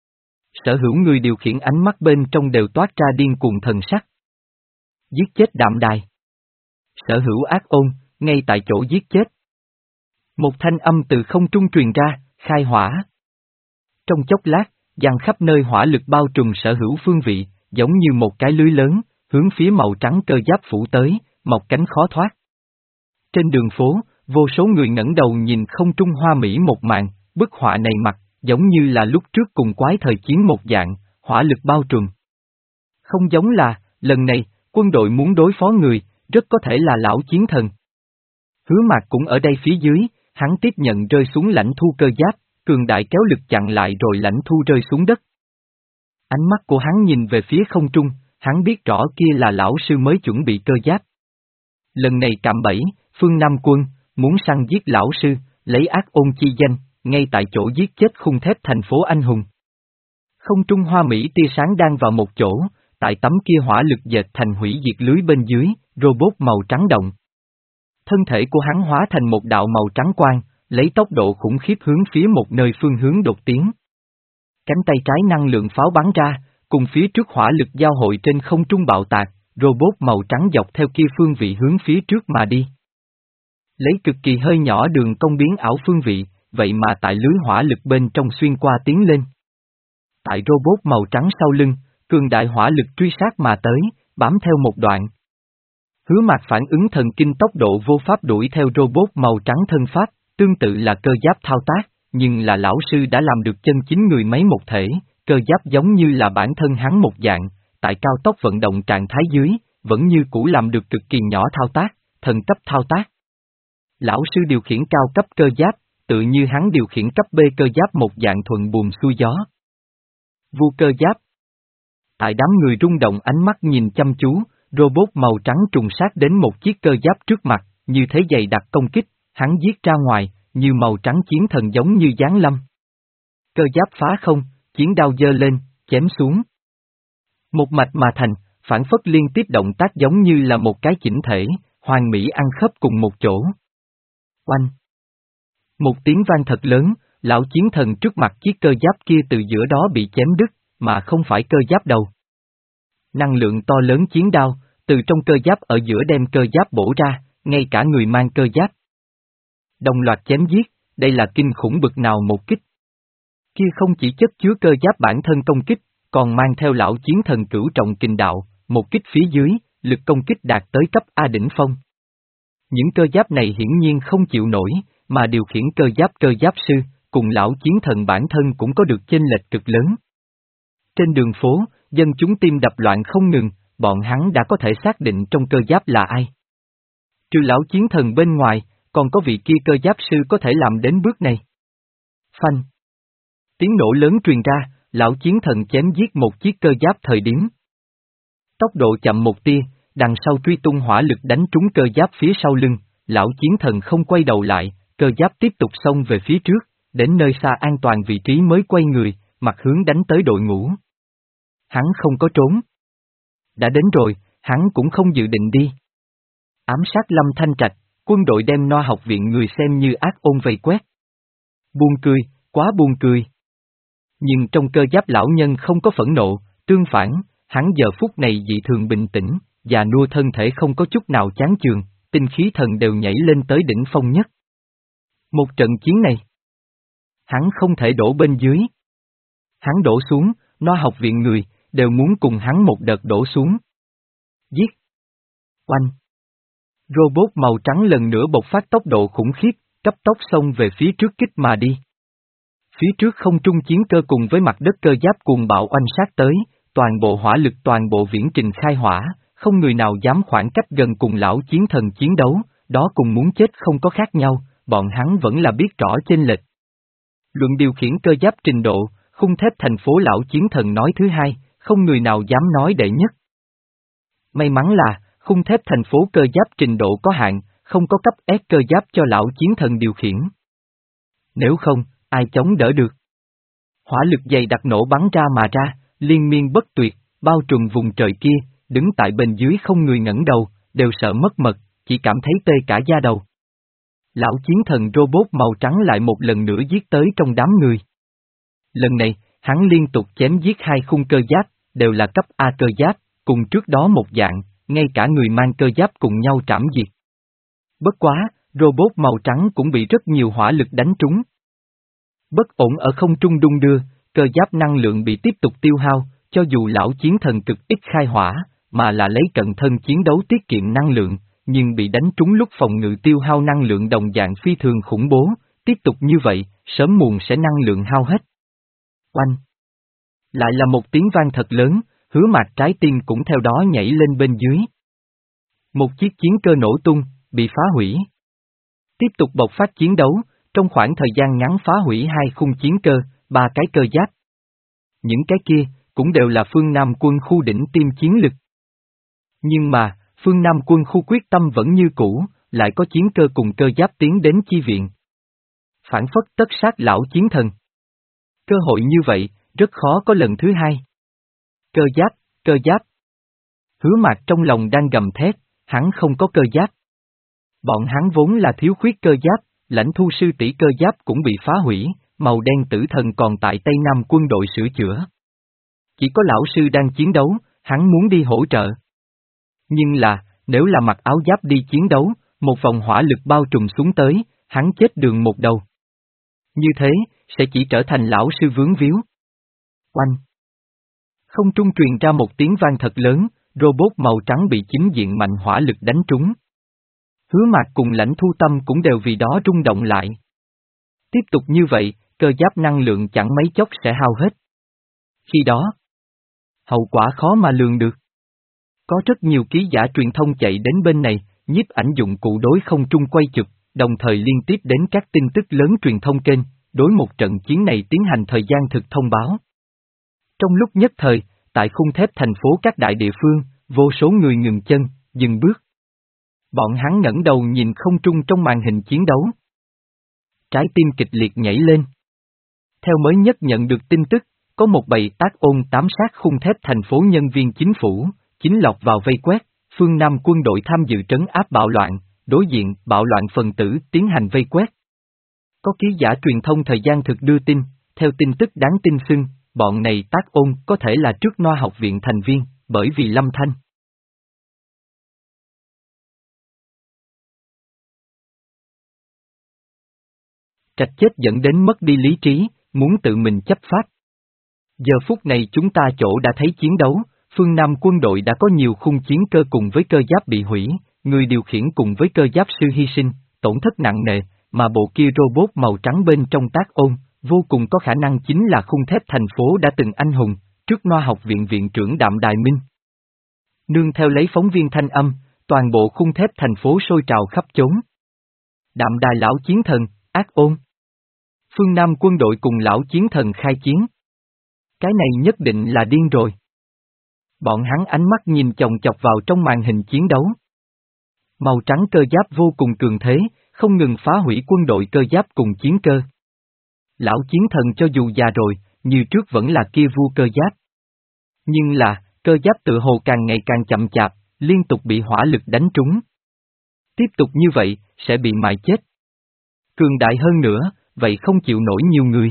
Sở hữu người điều khiển ánh mắt bên trong đều toát ra điên cuồng thần sắc. Giết chết Đạm Đài. Sở hữu ác ôn, ngay tại chỗ giết chết. Một thanh âm từ không trung truyền ra, khai hỏa. Trong chốc lát, giăng khắp nơi hỏa lực bao trùm sở hữu phương vị, giống như một cái lưới lớn, hướng phía màu trắng cơ giáp phủ tới, mọc cánh khó thoát. Trên đường phố, vô số người ngẩng đầu nhìn không trung hoa mỹ một màn, bức họa này mặt, giống như là lúc trước cùng quái thời chiến một dạng, hỏa lực bao trùm. Không giống là, lần này, quân đội muốn đối phó người, rất có thể là lão chiến thần. Hứa Mạc cũng ở đây phía dưới, hắn tiếp nhận rơi xuống lãnh thu cơ giáp, cường đại kéo lực chặn lại rồi lãnh thu rơi xuống đất. Ánh mắt của hắn nhìn về phía không trung, hắn biết rõ kia là lão sư mới chuẩn bị cơ giáp. Lần này cạm bẫy, phương Nam quân, muốn săn giết lão sư, lấy ác ôn chi danh, ngay tại chỗ giết chết khung thép thành phố anh hùng. Không trung hoa mỹ tia sáng đang vào một chỗ, tại tấm kia hỏa lực dệt thành hủy diệt lưới bên dưới, robot màu trắng động. Thân thể của hắn hóa thành một đạo màu trắng quang, lấy tốc độ khủng khiếp hướng phía một nơi phương hướng đột tiến. Cánh tay trái năng lượng pháo bắn ra, cùng phía trước hỏa lực giao hội trên không trung bạo tạc, robot màu trắng dọc theo kia phương vị hướng phía trước mà đi. Lấy cực kỳ hơi nhỏ đường cong biến ảo phương vị, vậy mà tại lưới hỏa lực bên trong xuyên qua tiến lên. Tại robot màu trắng sau lưng, cường đại hỏa lực truy sát mà tới, bám theo một đoạn. Hứa Mạc phản ứng thần kinh tốc độ vô pháp đuổi theo robot màu trắng thân pháp, tương tự là cơ giáp thao tác, nhưng là lão sư đã làm được chân chính người máy một thể, cơ giáp giống như là bản thân hắn một dạng, tại cao tốc vận động trạng thái dưới, vẫn như cũ làm được cực kỳ nhỏ thao tác, thần cấp thao tác. Lão sư điều khiển cao cấp cơ giáp, tự như hắn điều khiển cấp B cơ giáp một dạng thuận buồm xuôi gió. Vua cơ giáp. Tại đám người rung động ánh mắt nhìn chăm chú, robot màu trắng trùng sát đến một chiếc cơ giáp trước mặt, như thế dày đặc công kích, hắn giết ra ngoài, như màu trắng chiến thần giống như giáng lâm. Cơ giáp phá không, chiến đao giơ lên, chém xuống. Một mạch mà thành, phản phất liên tiếp động tác giống như là một cái chỉnh thể, hoàn mỹ ăn khớp cùng một chỗ. Oanh! Một tiếng vang thật lớn, lão chiến thần trước mặt chiếc cơ giáp kia từ giữa đó bị chém đứt, mà không phải cơ giáp đầu. Năng lượng to lớn chiến đao, từ trong cơ giáp ở giữa đem cơ giáp bổ ra, ngay cả người mang cơ giáp. Đồng loạt chém giết, đây là kinh khủng bực nào một kích. Kia không chỉ chất chứa cơ giáp bản thân công kích, còn mang theo lão chiến thần cửu trọng kình đạo, một kích phía dưới, lực công kích đạt tới cấp A đỉnh phong. Những cơ giáp này hiển nhiên không chịu nổi, mà điều khiển cơ giáp cơ giáp sư, cùng lão chiến thần bản thân cũng có được chênh lệch cực lớn. Trên đường phố, dân chúng tim đập loạn không ngừng, bọn hắn đã có thể xác định trong cơ giáp là ai. Trừ lão chiến thần bên ngoài, còn có vị kia cơ giáp sư có thể làm đến bước này. Phanh. Tiếng nổ lớn truyền ra, lão chiến thần chém giết một chiếc cơ giáp thời điểm. Tốc độ chậm một tia, đằng sau truy tung hỏa lực đánh trúng cơ giáp phía sau lưng, lão chiến thần không quay đầu lại, cơ giáp tiếp tục xông về phía trước, đến nơi xa an toàn vị trí mới quay người, mặt hướng đánh tới đội ngũ. Hắn không có trốn. Đã đến rồi, hắn cũng không dự định đi. Ám sát Lâm Thanh Trạch, quân đội đem Noa học viện người xem như ác ôn vây quét. Buồn cười, quá buồn cười. Nhưng trong cơ giáp lão nhân không có phẫn nộ, tương phản, hắn giờ phút này dị thường bình tĩnh, già nua thân thể không có chút nào chán chường, tinh khí thần đều nhảy lên tới đỉnh phong nhất. Một trận chiến này, hắn không thể đổ bên dưới. Hắn đổ xuống, Noa học viện người, đều muốn cùng hắn một đợt đổ xuống. Giết! Oanh! Robot màu trắng lần nữa bộc phát tốc độ khủng khiếp, cấp tốc xông về phía trước kích mà đi. Phía trước không trung chiến cơ cùng với mặt đất cơ giáp cuồng bạo oanh sát tới, toàn bộ hỏa lực toàn bộ viễn trình khai hỏa, không người nào dám khoảng cách gần cùng lão chiến thần chiến đấu, đó cùng muốn chết không có khác nhau, bọn hắn vẫn là biết rõ chênh lệch. Luận điều khiển cơ giáp trình độ, khung thép thành phố lão chiến thần nói thứ hai, không người nào dám nói đệ nhất. May mắn là, khung thép thành phố cơ giáp trình độ có hạn, không có cấp S cơ giáp cho lão chiến thần điều khiển. Nếu không, ai chống đỡ được? Hỏa lực dày đặc nổ bắn ra mà ra, liên miên bất tuyệt, bao trùm vùng trời kia, đứng tại bên dưới không người ngẩng đầu, đều sợ mất mật, chỉ cảm thấy tê cả da đầu. Lão chiến thần robot màu trắng lại một lần nữa giết tới trong đám người. Lần này, hắn liên tục chém giết hai khung cơ giáp, đều là cấp A cơ giáp, cùng trước đó một dạng, ngay cả người mang cơ giáp cùng nhau trảm diệt. Bất quá, robot màu trắng cũng bị rất nhiều hỏa lực đánh trúng. Bất ổn ở không trung đung đưa, cơ giáp năng lượng bị tiếp tục tiêu hao, cho dù lão chiến thần cực ít khai hỏa, mà là lấy cận thân chiến đấu tiết kiệm năng lượng, nhưng bị đánh trúng lúc phòng ngự tiêu hao năng lượng đồng dạng phi thường khủng bố, tiếp tục như vậy, sớm muộn sẽ năng lượng hao hết. Oanh! Lại là một tiếng vang thật lớn, Hứa Mạc trái tim cũng theo đó nhảy lên bên dưới. Một chiếc chiến cơ nổ tung, bị phá hủy. Tiếp tục bộc phát chiến đấu, trong khoảng thời gian ngắn phá hủy hai khung chiến cơ, ba cái cơ giáp. Những cái kia, cũng đều là phương Nam quân khu đỉnh tiêm chiến lực. Nhưng mà, phương Nam quân khu quyết tâm vẫn như cũ, lại có chiến cơ cùng cơ giáp tiến đến chi viện. Phản phất tất sát lão chiến thần. Cơ hội như vậy, rất khó có lần thứ hai. Cơ giáp, cơ giáp. Hứa Mạc trong lòng đang gầm thét, hắn không có cơ giáp. Bọn hắn vốn là thiếu khuyết cơ giáp, lãnh thu sư tỷ cơ giáp cũng bị phá hủy, màu đen tử thần còn tại Tây Nam quân đội sửa chữa. Chỉ có lão sư đang chiến đấu, hắn muốn đi hỗ trợ. Nhưng là, nếu là mặc áo giáp đi chiến đấu, một vòng hỏa lực bao trùm xuống tới, hắn chết đường một đầu. Như thế, sẽ chỉ trở thành lão sư vướng víu. Oanh! Không trung truyền ra một tiếng vang thật lớn, robot màu trắng bị chính diện mạnh hỏa lực đánh trúng. Hứa Mạc cùng lãnh thu tâm cũng đều vì đó rung động lại. Tiếp tục như vậy, cơ giáp năng lượng chẳng mấy chốc sẽ hao hết. Khi đó, hậu quả khó mà lường được. Có rất nhiều ký giả truyền thông chạy đến bên này, nhiếp ảnh dụng cụ đối không trung quay chụp, đồng thời liên tiếp đến các tin tức lớn truyền thông kênh, đối một trận chiến này tiến hành thời gian thực thông báo. Trong lúc nhất thời, tại khung thép thành phố các đại địa phương, vô số người ngừng chân, dừng bước. Bọn hắn ngẩng đầu nhìn không trung trong màn hình chiến đấu. Trái tim kịch liệt nhảy lên. Theo mới nhất nhận được tin tức, có một bầy tác ôn tám sát khung thép thành phố nhân viên chính phủ, chính lọt vào vây quét, phương Nam quân đội tham dự trấn áp bạo loạn, đối diện bạo loạn phần tử tiến hành vây quét. Có ký giả truyền thông thời gian thực đưa tin, theo tin tức đáng tin xưng, bọn này tác ôn có thể là trước Noa học viện thành viên, bởi vì Lâm Thanh. Trạch chết dẫn đến mất đi lý trí, muốn tự mình chấp pháp. Giờ phút này chúng ta chỗ đã thấy chiến đấu, phương Nam quân đội đã có nhiều khung chiến cơ cùng với cơ giáp bị hủy, người điều khiển cùng với cơ giáp sư hy sinh, tổn thất nặng nề, mà bộ kia robot màu trắng bên trong tác ôn, vô cùng có khả năng chính là khung thép thành phố đã từng anh hùng, trước Noa học viện viện trưởng Đạm Đài Minh. Nương theo lấy phóng viên thanh âm, toàn bộ khung thép thành phố sôi trào khắp chốn. Đạm Đài lão chiến thần, ác ôn. Phương Nam quân đội cùng lão chiến thần khai chiến. Cái này nhất định là điên rồi. Bọn hắn ánh mắt nhìn chòng chọc vào trong màn hình chiến đấu. Màu trắng cơ giáp vô cùng cường thế, không ngừng phá hủy quân đội cơ giáp cùng chiến cơ. Lão chiến thần cho dù già rồi, như trước vẫn là kia vua cơ giáp. Nhưng là, cơ giáp tự hồ càng ngày càng chậm chạp, liên tục bị hỏa lực đánh trúng. Tiếp tục như vậy, sẽ bị mại chết. Cường đại hơn nữa, vậy không chịu nổi nhiều người.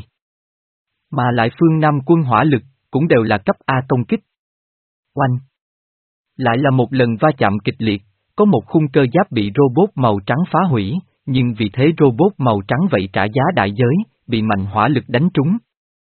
Mà lại phương Nam quân hỏa lực, cũng đều là cấp A công kích. Oanh! Lại là một lần va chạm kịch liệt, có một khung cơ giáp bị robot màu trắng phá hủy, nhưng vì thế robot màu trắng vậy trả giá đại giới, bị mạnh hỏa lực đánh trúng.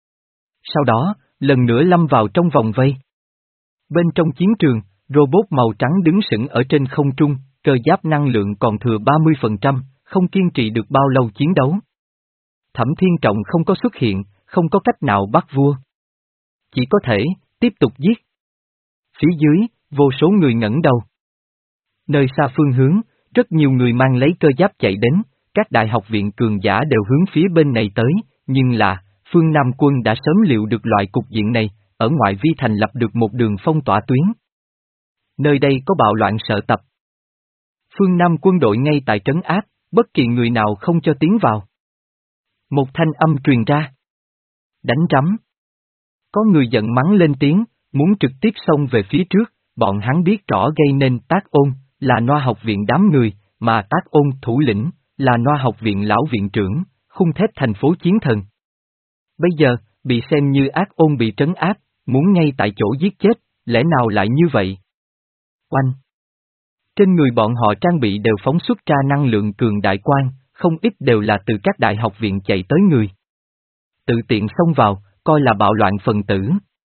Sau đó, lần nữa lâm vào trong vòng vây. Bên trong chiến trường, robot màu trắng đứng sững ở trên không trung, cơ giáp năng lượng còn thừa ba mươi phần trăm, không kiên trì được bao lâu chiến đấu. Thẩm Thiên Trọng không có xuất hiện, không có cách nào bắt vua. Chỉ có thể, tiếp tục giết. Phía dưới, vô số người ngẩng đầu. Nơi xa phương hướng, rất nhiều người mang lấy cơ giáp chạy đến, các đại học viện cường giả đều hướng phía bên này tới, nhưng là, phương Nam quân đã sớm liệu được loại cục diện này, ở ngoại vi thành lập được một đường phong tỏa tuyến. Nơi đây có bạo loạn sợ tập. Phương Nam quân đội ngay tại trấn áp, bất kỳ người nào không cho tiến vào. Một thanh âm truyền ra. Đánh rắm. Có người giận mắng lên tiếng, muốn trực tiếp xông về phía trước, bọn hắn biết rõ gây nên tác ôn, là Noa học viện đám người, mà tác ôn thủ lĩnh, là Noa học viện lão viện trưởng, khung thép thành phố chiến thần. Bây giờ, bị xem như ác ôn bị trấn áp, muốn ngay tại chỗ giết chết, lẽ nào lại như vậy? Oanh! Trên người bọn họ trang bị đều phóng xuất ra năng lượng cường đại quang, không ít đều là từ các đại học viện chạy tới người. Tự tiện xông vào, coi là bạo loạn phần tử.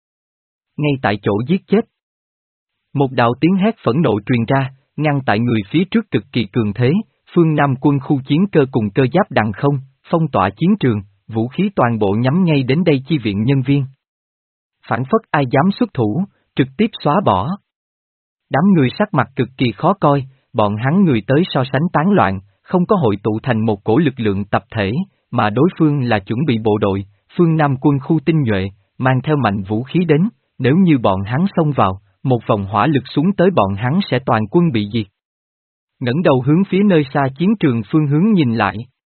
Ngay tại chỗ giết chết. Một đạo tiếng hét phẫn nộ truyền ra, ngăn tại người phía trước cực kỳ cường thế, phương Nam quân khu chiến cơ cùng cơ giáp đằng không, phong tỏa chiến trường, vũ khí toàn bộ nhắm ngay đến đây chi viện nhân viên. Phản phất ai dám xuất thủ, trực tiếp xóa bỏ. Đám người sắc mặt cực kỳ khó coi, bọn hắn người tới so sánh tán loạn, không có hội tụ thành một cổ lực lượng tập thể, mà đối phương là chuẩn bị bộ đội, phương Nam quân khu tinh nhuệ, mang theo mạnh vũ khí đến, nếu như bọn hắn xông vào, một vòng hỏa lực xuống tới bọn hắn sẽ toàn quân bị diệt. Ngẩng đầu hướng phía nơi xa chiến trường phương hướng nhìn lại.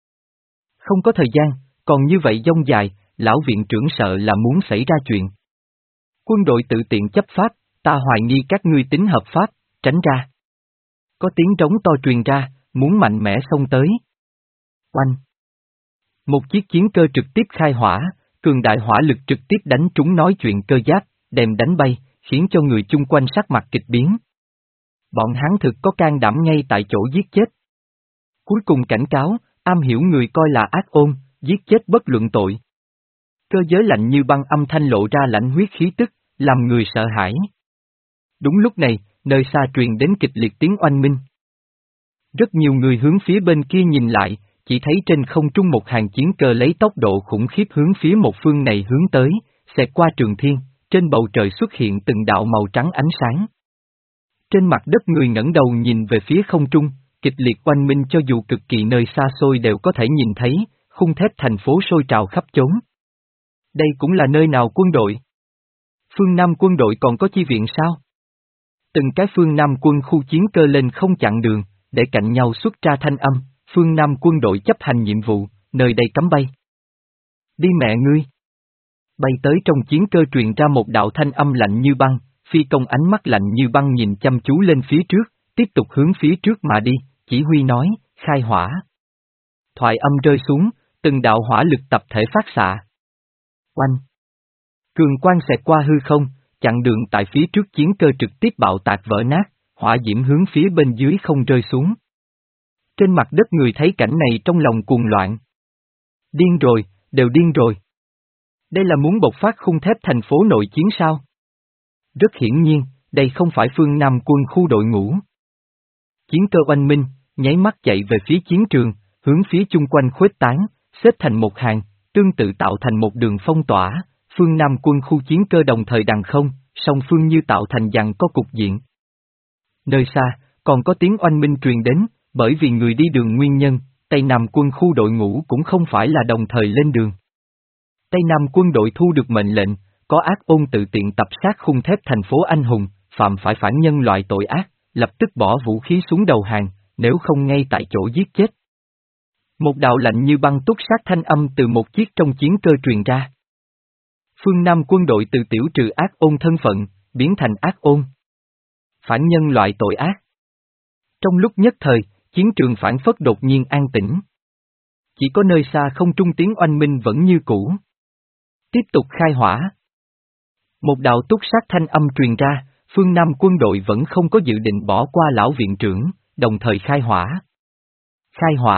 Không có thời gian, còn như vậy dông dài, lão viện trưởng sợ là muốn xảy ra chuyện. Quân đội tự tiện chấp pháp, ta hoài nghi các ngươi tính hợp pháp, tránh ra. Có tiếng trống to truyền ra, muốn mạnh mẽ xông tới. Oanh! Một chiếc chiến cơ trực tiếp khai hỏa, cường đại hỏa lực trực tiếp đánh trúng nói chuyện cơ giáp, đem đánh bay, khiến cho người chung quanh sắc mặt kịch biến. Bọn hắn thực có can đảm ngay tại chỗ giết chết. Cuối cùng cảnh cáo, am hiểu người coi là ác ôn, giết chết bất luận tội. Cơ giới lạnh như băng âm thanh lộ ra lãnh huyết khí tức, làm người sợ hãi. Đúng lúc này, nơi xa truyền đến kịch liệt tiếng oanh minh. Rất nhiều người hướng phía bên kia nhìn lại, chỉ thấy trên không trung một hàng chiến cơ lấy tốc độ khủng khiếp hướng phía một phương này hướng tới, xẹt qua trường thiên, trên bầu trời xuất hiện từng đạo màu trắng ánh sáng. Trên mặt đất người ngẩng đầu nhìn về phía không trung, kịch liệt oanh minh cho dù cực kỳ nơi xa xôi đều có thể nhìn thấy, khung thép thành phố sôi trào khắp chốn. Đây cũng là nơi nào quân đội? Phương Nam quân đội còn có chi viện sao? Từng cái phương Nam quân khu chiến cơ lên không chặn đường, để cạnh nhau xuất ra thanh âm, phương Nam quân đội chấp hành nhiệm vụ, nơi đây cấm bay. Đi mẹ ngươi! Bay tới trong chiến cơ truyền ra một đạo thanh âm lạnh như băng, phi công ánh mắt lạnh như băng nhìn chăm chú lên phía trước, tiếp tục hướng phía trước mà đi, chỉ huy nói, khai hỏa. Thoại âm rơi xuống, từng đạo hỏa lực tập thể phát xạ. Oanh! Cường quang xẹt qua hư không, chặn đường tại phía trước chiến cơ trực tiếp bạo tạc vỡ nát, hỏa diễm hướng phía bên dưới không rơi xuống. Trên mặt đất người thấy cảnh này trong lòng cuồng loạn. Điên rồi, đều điên rồi. Đây là muốn bộc phát khung thép thành phố nội chiến sao? Rất hiển nhiên, đây không phải phương Nam quân khu đội ngũ. Chiến cơ oanh minh, nháy mắt chạy về phía chiến trường, hướng phía chung quanh khuếch tán, xếp thành một hàng, tương tự tạo thành một đường phong tỏa, phương Nam quân khu chiến cơ đồng thời đằng không, song phương như tạo thành dàn có cục diện. Nơi xa, còn có tiếng oanh minh truyền đến, bởi vì người đi đường nguyên nhân, Tây Nam quân khu đội ngũ cũng không phải là đồng thời lên đường. Tây Nam quân đội thu được mệnh lệnh, có ác ôn tự tiện tập sát khung thép thành phố anh hùng, phạm phải phản nhân loại tội ác, lập tức bỏ vũ khí xuống đầu hàng, nếu không ngay tại chỗ giết chết. Một đạo lạnh như băng túc sát thanh âm từ một chiếc trong chiến cơ truyền ra. Phương Nam quân đội từ tiểu trừ ác ôn thân phận, biến thành ác ôn. Phản nhân loại tội ác. Trong lúc nhất thời, chiến trường phản phất đột nhiên an tĩnh. Chỉ có nơi xa không trung tiếng oanh minh vẫn như cũ. Tiếp tục khai hỏa. Một đạo túc sát thanh âm truyền ra, phương Nam quân đội vẫn không có dự định bỏ qua lão viện trưởng, đồng thời khai hỏa. Khai hỏa.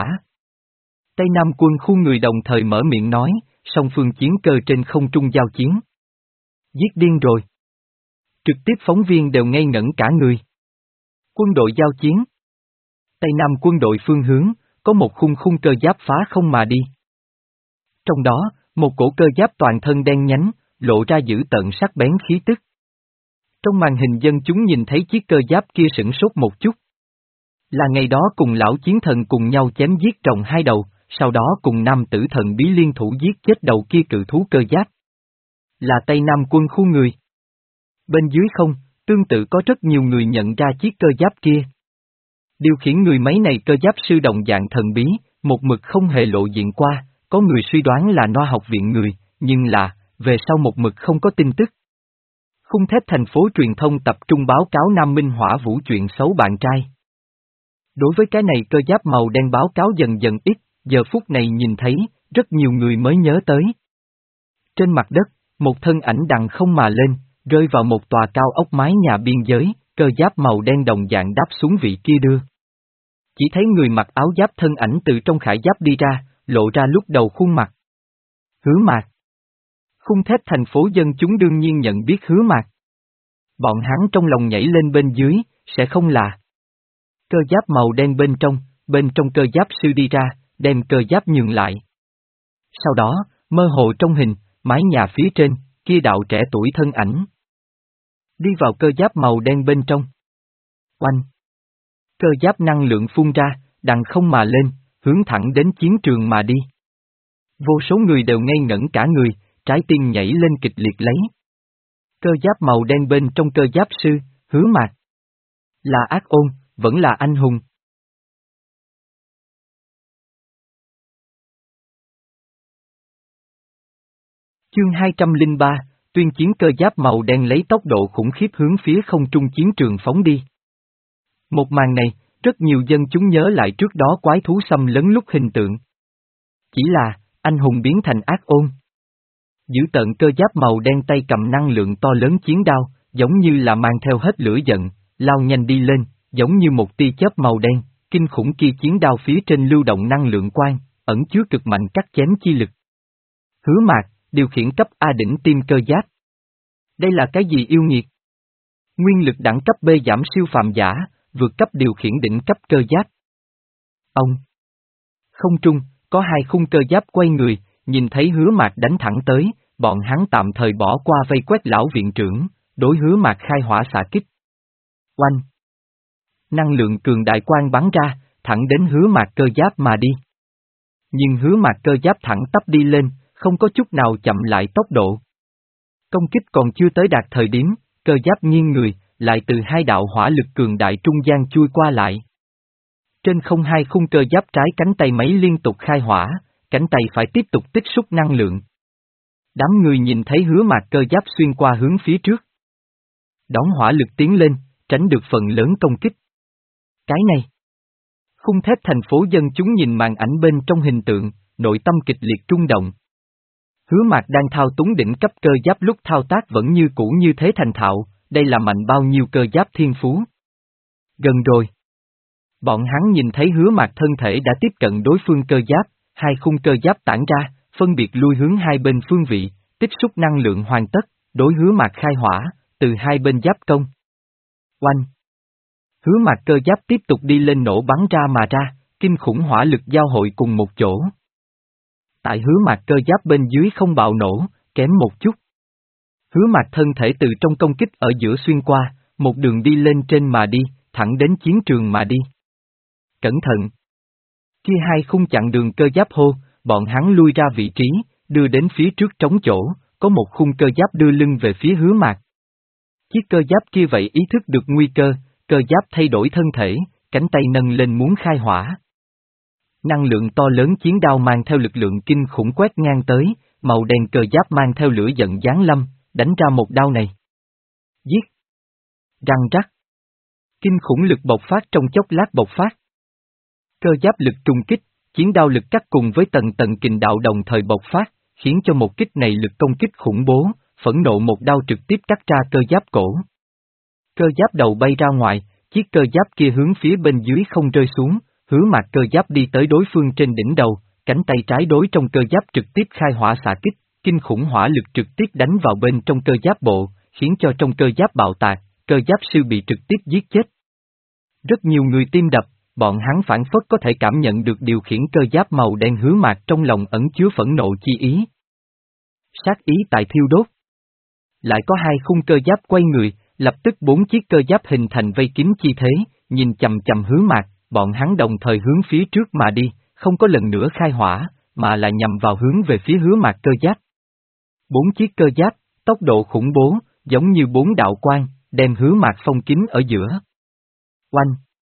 Tây Nam quân khu người đồng thời mở miệng nói, song phương chiến cơ trên không trung giao chiến. Giết điên rồi. Trực tiếp phóng viên đều ngây ngẩn cả người. Quân đội giao chiến. Tây Nam quân đội phương hướng, có một khung khung cơ giáp phá không mà đi. Trong đó, một cổ cơ giáp toàn thân đen nhánh, lộ ra dữ tợn sắc bén khí tức. Trong màn hình dân chúng nhìn thấy chiếc cơ giáp kia sửng sốt một chút. Là ngày đó cùng lão chiến thần cùng nhau chém giết rồng hai đầu, sau đó cùng nam tử thần bí liên thủ giết chết đầu kia cự thú cơ giáp. Là Tây Nam quân khu người. Bên dưới không, tương tự có rất nhiều người nhận ra chiếc cơ giáp kia. Điều khiển người máy này cơ giáp sư đồng dạng thần bí, một mực không hề lộ diện qua, có người suy đoán là Noa học viện người, nhưng là, về sau một mực không có tin tức. Khung thép thành phố truyền thông tập trung báo cáo Nam Minh Hỏa Vũ chuyện xấu bạn trai. Đối với cái này cơ giáp màu đen báo cáo dần dần ít, giờ phút này nhìn thấy, rất nhiều người mới nhớ tới. Trên mặt đất, một thân ảnh đằng không mà lên, rơi vào một tòa cao ốc mái nhà biên giới, cơ giáp màu đen đồng dạng đáp xuống vị kia đưa. Chỉ thấy người mặc áo giáp thân ảnh từ trong khải giáp đi ra, lộ ra lúc đầu khuôn mặt. Hứa Mạc. Khung thép thành phố dân chúng đương nhiên nhận biết Hứa Mạc. Bọn hắn trong lòng nhảy lên bên dưới, sẽ không là. Cơ giáp màu đen bên trong, bên trong cơ giáp sư đi ra, đem cơ giáp nhường lại. Sau đó, mơ hồ trong hình, mái nhà phía trên, kia đạo trẻ tuổi thân ảnh. Đi vào cơ giáp màu đen bên trong. Oanh! Cơ giáp năng lượng phun ra, đằng không mà lên, hướng thẳng đến chiến trường mà đi. Vô số người đều ngây ngẩn cả người, trái tim nhảy lên kịch liệt lấy. Cơ giáp màu đen bên trong cơ giáp sư, Hứa Mạc. Là ác ôn, vẫn là anh hùng. Chương hai trăm lẻ ba, tuyên chiến cơ giáp màu đen lấy tốc độ khủng khiếp hướng phía không trung chiến trường phóng đi. Một màn này, rất nhiều dân chúng nhớ lại trước đó quái thú xâm lấn lúc hình tượng. Chỉ là, anh hùng biến thành ác ôn. Giữ tận cơ giáp màu đen tay cầm năng lượng to lớn chiến đao, giống như là mang theo hết lửa giận, lao nhanh đi lên, giống như một tia chớp màu đen, kinh khủng kia chiến đao phía trên lưu động năng lượng quang, ẩn chứa cực mạnh cắt chém chi lực. Hứa Mạc, điều khiển cấp A đỉnh tim cơ giáp. Đây là cái gì yêu nghiệt? Nguyên lực đẳng cấp B giảm siêu phàm giả, vượt cấp điều khiển đỉnh cấp cơ giáp. Ông. Không trung, có hai khung cơ giáp quay người, nhìn thấy Hứa Mạc đánh thẳng tới, bọn hắn tạm thời bỏ qua vây quét lão viện trưởng, đối Hứa Mạc khai hỏa xạ kích. Oanh! Năng lượng cường đại quang bắn ra, thẳng đến Hứa Mạc cơ giáp mà đi. Nhưng Hứa Mạc cơ giáp thẳng tắp đi lên, không có chút nào chậm lại tốc độ. Công kích còn chưa tới đạt thời điểm, cơ giáp nghiêng người, lại từ hai đạo hỏa lực cường đại trung gian chui qua lại. Trên không hai khung cơ giáp trái cánh tay máy liên tục khai hỏa, cánh tay phải tiếp tục tích xúc năng lượng. Đám người nhìn thấy Hứa Mạc cơ giáp xuyên qua hướng phía trước. Đón hỏa lực tiến lên, tránh được phần lớn công kích. Cái này. Khung thép thành phố dân chúng nhìn màn ảnh bên trong hình tượng, nội tâm kịch liệt rung động. Hứa Mạc đang thao túng đỉnh cấp cơ giáp lúc thao tác vẫn như cũ như thế thành thạo, đây là mạnh bao nhiêu cơ giáp thiên phú. Gần rồi. Bọn hắn nhìn thấy Hứa Mạc thân thể đã tiếp cận đối phương cơ giáp, hai khung cơ giáp tản ra, phân biệt lui hướng hai bên phương vị, tích xúc năng lượng hoàn tất, đối Hứa Mạc khai hỏa, từ hai bên giáp công. Oanh! Hứa Mạc cơ giáp tiếp tục đi lên nổ bắn ra mà ra, kinh khủng hỏa lực giao hội cùng một chỗ. Tại Hứa Mạc cơ giáp bên dưới không bạo nổ, kém một chút. Hứa Mạc thân thể từ trong công kích ở giữa xuyên qua, một đường đi lên trên mà đi, thẳng đến chiến trường mà đi. Cẩn thận! Kia hai khung chặn đường cơ giáp hô, bọn hắn lui ra vị trí, đưa đến phía trước trống chỗ, có một khung cơ giáp đưa lưng về phía Hứa Mạc. Chiếc cơ giáp kia vậy ý thức được nguy cơ, cơ giáp thay đổi thân thể, cánh tay nâng lên muốn khai hỏa. Năng lượng to lớn chiến đao mang theo lực lượng kinh khủng quét ngang tới, màu đen cơ giáp mang theo lửa giận giáng lâm, đánh ra một đao này. Giết! Răng rắc! Kinh khủng lực bộc phát trong chốc lát bộc phát. Cơ giáp lực trùng kích, chiến đao lực cắt cùng với tầng tầng kình đạo đồng thời bộc phát, khiến cho một kích này lực công kích khủng bố, phẫn nộ một đao trực tiếp cắt ra cơ giáp cổ. Cơ giáp đầu bay ra ngoài, chiếc cơ giáp kia hướng phía bên dưới không rơi xuống, Hứa Mạc cơ giáp đi tới đối phương trên đỉnh đầu, cánh tay trái đối trong cơ giáp trực tiếp khai hỏa xạ kích, kinh khủng hỏa lực trực tiếp đánh vào bên trong cơ giáp bộ, khiến cho trong cơ giáp bạo tạc, cơ giáp sư bị trực tiếp giết chết. Rất nhiều người tim đập, bọn hắn phản phất có thể cảm nhận được điều khiển cơ giáp màu đen Hứa Mạc trong lòng ẩn chứa phẫn nộ chi ý. Sát ý tại thiêu đốt. Lại có hai khung cơ giáp quay người, lập tức bốn chiếc cơ giáp hình thành vây kín chi thế, nhìn chầm chầm Hứa Mạc, bọn hắn đồng thời hướng phía trước mà đi, không có lần nữa khai hỏa, mà là nhằm vào hướng về phía Hứa Mạc cơ giáp. Bốn chiếc cơ giáp, tốc độ khủng bố, giống như bốn đạo quang, đem Hứa Mạc phong kín ở giữa. Oanh!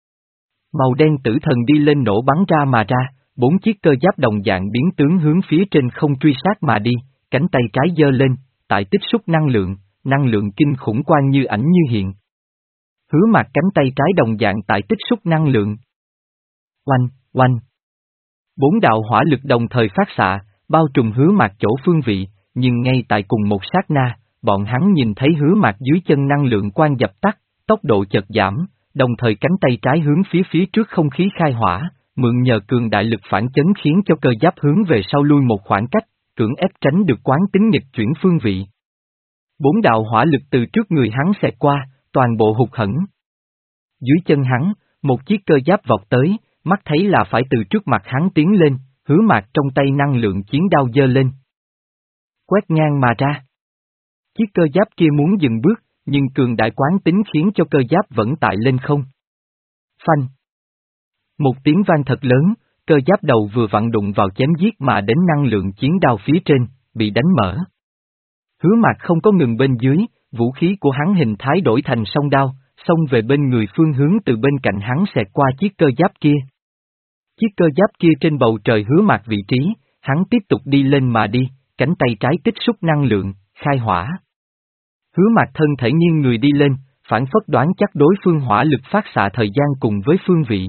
Màu đen tử thần đi lên nổ bắn ra mà ra, bốn chiếc cơ giáp đồng dạng biến tướng hướng phía trên không truy sát mà đi, cánh tay trái giơ lên, tại tích xúc năng lượng, năng lượng kinh khủng quang như ảnh như hiện. Hứa Mạc cánh tay trái đồng dạng tại tích xúc năng lượng. Oanh, oanh! Bốn đạo hỏa lực đồng thời phát xạ, bao trùm Hứa Mạc chỗ phương vị, nhưng ngay tại cùng một sát na, bọn hắn nhìn thấy Hứa Mạc dưới chân năng lượng quang dập tắt, tốc độ chợt giảm, đồng thời cánh tay trái hướng phía phía trước không khí khai hỏa, mượn nhờ cường đại lực phản chấn khiến cho cơ giáp hướng về sau lui một khoảng cách, cưỡng ép tránh được quán tính nghịch chuyển phương vị. Bốn đạo hỏa lực từ trước người hắn xẹt qua, toàn bộ hụt hẫng. Dưới chân hắn, một chiếc cơ giáp vọt tới, mắt thấy là phải từ trước mặt hắn tiến lên, Hứa Mạc trong tay năng lượng chiến đao giơ lên. Quét ngang mà ra. Chiếc cơ giáp kia muốn dừng bước, nhưng cường đại quán tính khiến cho cơ giáp vẫn tại lên không. Phanh! Một tiếng vang thật lớn, cơ giáp đầu vừa vặn đụng vào chém giết mà đến năng lượng chiến đao phía trên, bị đánh mở. Hứa Mạc không có ngừng bên dưới, vũ khí của hắn hình thái đổi thành song đao, xông về bên người phương hướng từ bên cạnh hắn xẹt qua chiếc cơ giáp kia. Chiếc cơ giáp kia trên bầu trời Hứa Mạc vị trí, hắn tiếp tục đi lên mà đi, cánh tay trái tích xúc năng lượng, khai hỏa. Hứa Mạc thân thể nghiêng người đi lên, phản phất đoán chắc đối phương hỏa lực phát xạ thời gian cùng với phương vị.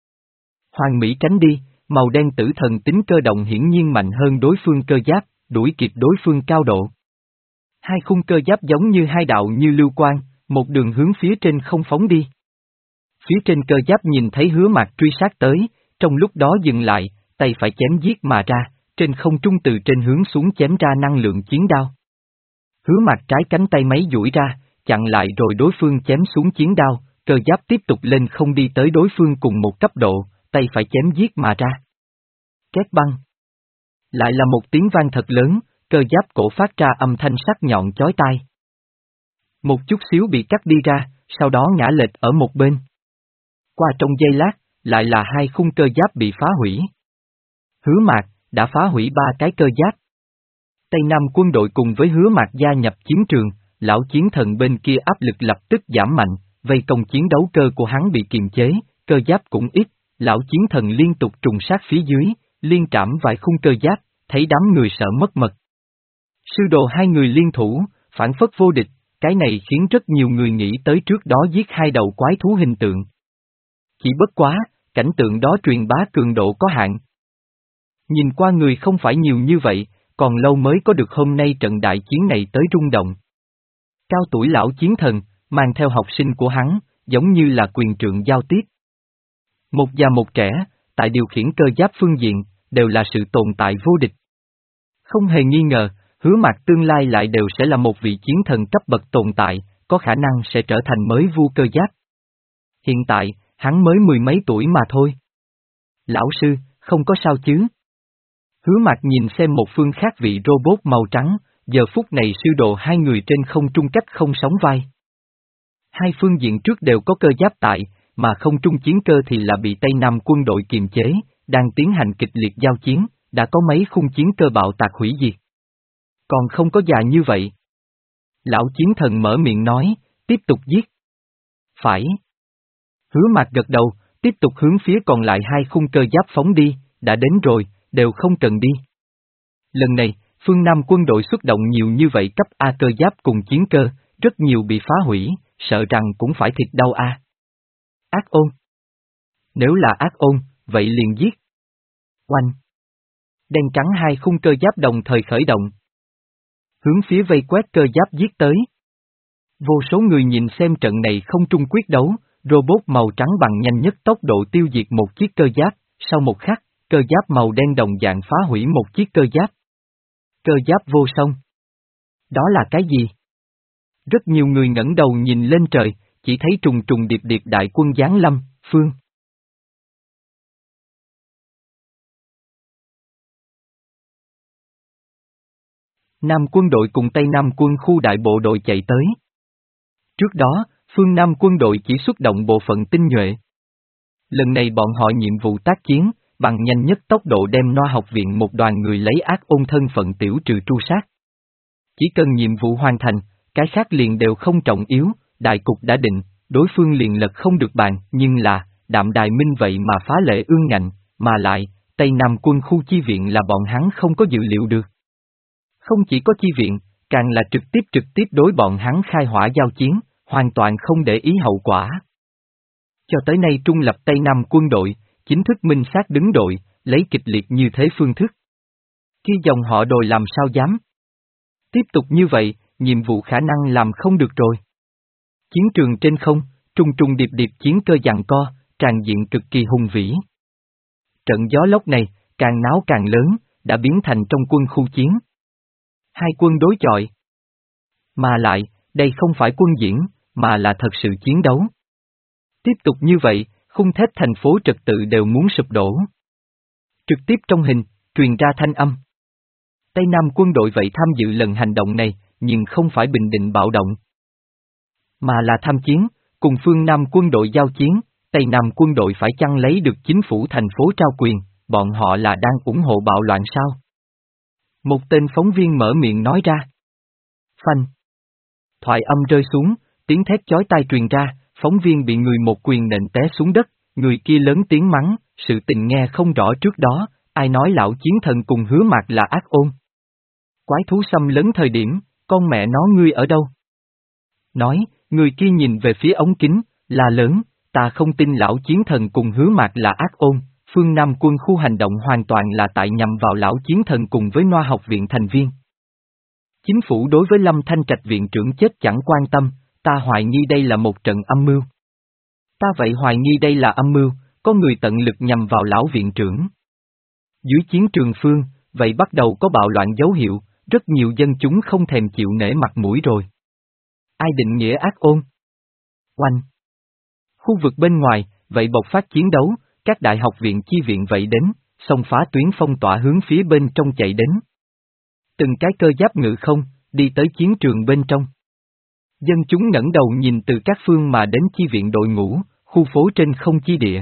Hoàng Mỹ tránh đi, màu đen tử thần tính cơ động hiển nhiên mạnh hơn đối phương cơ giáp, đuổi kịp đối phương cao độ. Hai khung cơ giáp giống như hai đạo như lưu quang, một đường hướng phía trên không phóng đi. Phía trên cơ giáp nhìn thấy Hứa Mạc truy sát tới, trong lúc đó dừng lại, tay phải chém giết mà ra, trên không trung từ trên hướng xuống chém ra năng lượng chiến đao. Hứa Mạc trái cánh tay máy duỗi ra, chặn lại rồi đối phương chém xuống chiến đao, cơ giáp tiếp tục lên không đi tới đối phương cùng một cấp độ, tay phải chém giết mà ra. két băng. Lại là một tiếng vang thật lớn, cơ giáp cổ phát ra âm thanh sắc nhọn chói tai. Một chút xíu bị cắt đi ra, sau đó ngã lệch ở một bên. Qua trong giây lát, lại là hai khung cơ giáp bị phá hủy. Hứa Mạc đã phá hủy ba cái cơ giáp. Tây Nam quân đội cùng với Hứa Mạc gia nhập chiến trường, lão chiến thần bên kia áp lực lập tức giảm mạnh, vây công chiến đấu cơ của hắn bị kiềm chế, cơ giáp cũng ít, lão chiến thần liên tục trùng sát phía dưới, liên trảm vài khung cơ giáp, thấy đám người sợ mất mật. Sư đồ hai người liên thủ, phản phất vô địch, cái này khiến rất nhiều người nghĩ tới trước đó giết hai đầu quái thú hình tượng. Chỉ bất quá, cảnh tượng đó truyền bá cường độ có hạn. Nhìn qua người không phải nhiều như vậy, còn lâu mới có được hôm nay trận đại chiến này tới rung động. Cao tuổi lão chiến thần, mang theo học sinh của hắn, giống như là quyền trượng giao tiếp. Một già một trẻ, tại điều khiển cơ giáp phương diện, đều là sự tồn tại vô địch. Không hề nghi ngờ, Hứa Mạc tương lai lại đều sẽ là một vị chiến thần cấp bậc tồn tại, có khả năng sẽ trở thành mới vua cơ giáp. Hiện tại, hắn mới mười mấy tuổi mà thôi. Lão sư, không có sao chứ? Hứa Mạc nhìn xem một phương khác vị robot màu trắng, giờ phút này sư đồ hai người trên không trung cách không sóng vai. Hai phương diện trước đều có cơ giáp tại, mà không trung chiến cơ thì là bị Tây Nam quân đội kiềm chế, đang tiến hành kịch liệt giao chiến, đã có mấy khung chiến cơ bạo tạc hủy diệt. Còn không có già như vậy. Lão chiến thần mở miệng nói, tiếp tục giết. Phải. Hứa Mạc gật đầu, tiếp tục hướng phía còn lại hai khung cơ giáp phóng đi, đã đến rồi, đều không cần đi. Lần này, phương Nam quân đội xuất động nhiều như vậy cấp A cơ giáp cùng chiến cơ, rất nhiều bị phá hủy, sợ rằng cũng phải thịt đau A. Ác ôn. Nếu là ác ôn, vậy liền giết. Oanh. Đen trắng hai khung cơ giáp đồng thời khởi động. Hướng phía vây quét cơ giáp giết tới. Vô số người nhìn xem trận này không trung quyết đấu, robot màu trắng bằng nhanh nhất tốc độ tiêu diệt một chiếc cơ giáp, sau một khắc, cơ giáp màu đen đồng dạng phá hủy một chiếc cơ giáp. Cơ giáp vô song. Đó là cái gì? Rất nhiều người ngẩng đầu nhìn lên trời, chỉ thấy trùng trùng điệp điệp đại quân giáng lâm, phương. Nam quân đội cùng Tây Nam quân khu đại bộ đội chạy tới. Trước đó, phương Nam quân đội chỉ xuất động bộ phận tinh nhuệ. Lần này bọn họ nhiệm vụ tác chiến, bằng nhanh nhất tốc độ đem Noa học viện một đoàn người lấy ác ôn thân phận tiểu trừ tru sát. Chỉ cần nhiệm vụ hoàn thành, cái khác liền đều không trọng yếu, đại cục đã định, đối phương liền lật không được bàn, nhưng là, Đạm Đài Minh vậy mà phá lệ ương ngạnh, mà lại, Tây Nam quân khu chi viện là bọn hắn không có dự liệu được. Không chỉ có chi viện, càng là trực tiếp trực tiếp đối bọn hắn khai hỏa giao chiến, hoàn toàn không để ý hậu quả. Cho tới nay trung lập Tây Nam quân đội, chính thức minh xác đứng đội, lấy kịch liệt như thế phương thức. Khi dòng họ Đồi làm sao dám? Tiếp tục như vậy, nhiệm vụ khả năng làm không được rồi. Chiến trường trên không, trùng trùng điệp điệp chiến cơ giằng co, tràn diện cực kỳ hùng vĩ. Trận gió lốc này, càng náo càng lớn, đã biến thành trong quân khu chiến. Hai quân đối chọi. Mà lại, đây không phải quân diễn, mà là thật sự chiến đấu. Tiếp tục như vậy, khung thép thành phố trật tự đều muốn sụp đổ. Trực tiếp trong hình, truyền ra thanh âm. Tây Nam quân đội vậy tham dự lần hành động này, nhưng không phải bình định bạo động. Mà là tham chiến, cùng phương Nam quân đội giao chiến, Tây Nam quân đội phải chăng lấy được chính phủ thành phố trao quyền, bọn họ là đang ủng hộ bạo loạn sao? Một tên phóng viên mở miệng nói ra. Phanh. Thoại âm rơi xuống, tiếng thét chói tai truyền ra, phóng viên bị người một quyền nện té xuống đất, người kia lớn tiếng mắng, sự tình nghe không rõ trước đó, ai nói lão chiến thần cùng Hứa Mạc là ác ôn. Quái thú xâm lấn thời điểm, con mẹ nó ngươi ở đâu? Nói, người kia nhìn về phía ống kính, là lớn, ta không tin lão chiến thần cùng Hứa Mạc là ác ôn, phương Nam quân khu hành động hoàn toàn là tại nhằm vào lão chiến thần cùng với Noa học viện thành viên. Chính phủ đối với Lâm Thanh Trạch viện trưởng chết chẳng quan tâm, ta hoài nghi đây là một trận âm mưu. Ta vậy hoài nghi đây là âm mưu, có người tận lực nhằm vào lão viện trưởng. Dưới chiến trường phương, vậy bắt đầu có bạo loạn dấu hiệu, rất nhiều dân chúng không thèm chịu nể mặt mũi rồi. Ai định nghĩa ác ôn? Oanh! Khu vực bên ngoài, vậy bộc phát chiến đấu, các đại học viện chi viện vậy đến, xông phá tuyến phong tỏa hướng phía bên trong chạy đến. Từng cái cơ giáp ngự không, đi tới chiến trường bên trong. Dân chúng ngẩng đầu nhìn từ các phương mà đến chi viện đội ngũ, khu phố trên không chi địa.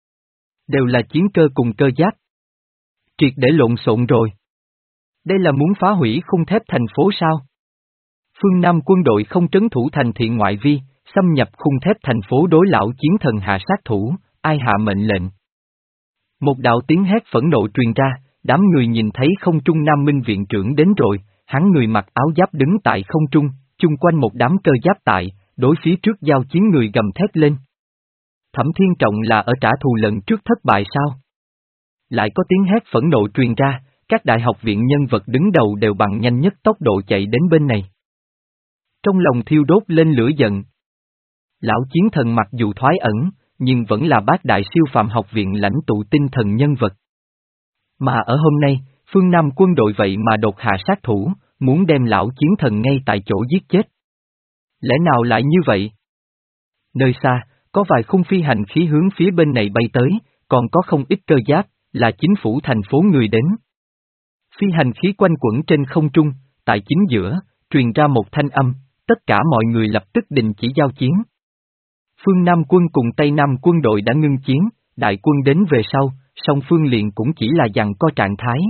Đều là chiến cơ cùng cơ giáp. Triệt để lộn xộn rồi. Đây là muốn phá hủy khung thép thành phố sao? Phương Nam quân đội không trấn thủ thành thị ngoại vi, xâm nhập khung thép thành phố đối lão chiến thần hạ sát thủ, ai hạ mệnh lệnh? Một đạo tiếng hét phẫn nộ truyền ra, đám người nhìn thấy không trung Nam Minh viện trưởng đến rồi, hắn người mặc áo giáp đứng tại không trung, chung quanh một đám cơ giáp tại, đối phía trước giao chiến người gầm thét lên. Thẩm Thiên Trọng là ở trả thù lần trước thất bại sao? Lại có tiếng hét phẫn nộ truyền ra, các đại học viện nhân vật đứng đầu đều bằng nhanh nhất tốc độ chạy đến bên này. Trong lòng thiêu đốt lên lửa giận. Lão chiến thần mặc dù thoái ẩn, nhưng vẫn là bác đại siêu phàm học viện lãnh tụ tinh thần nhân vật. Mà ở hôm nay, phương Nam quân đội vậy mà đột hạ sát thủ, muốn đem lão chiến thần ngay tại chỗ giết chết. Lẽ nào lại như vậy? Nơi xa, có vài khung phi hành khí hướng phía bên này bay tới, còn có không ít cơ giáp, là chính phủ thành phố người đến. Phi hành khí quanh quẩn trên không trung, tại chính giữa, truyền ra một thanh âm, tất cả mọi người lập tức đình chỉ giao chiến. Phương Nam quân cùng Tây Nam quân đội đã ngưng chiến, đại quân đến về sau, song phương liền cũng chỉ là giằng co trạng thái.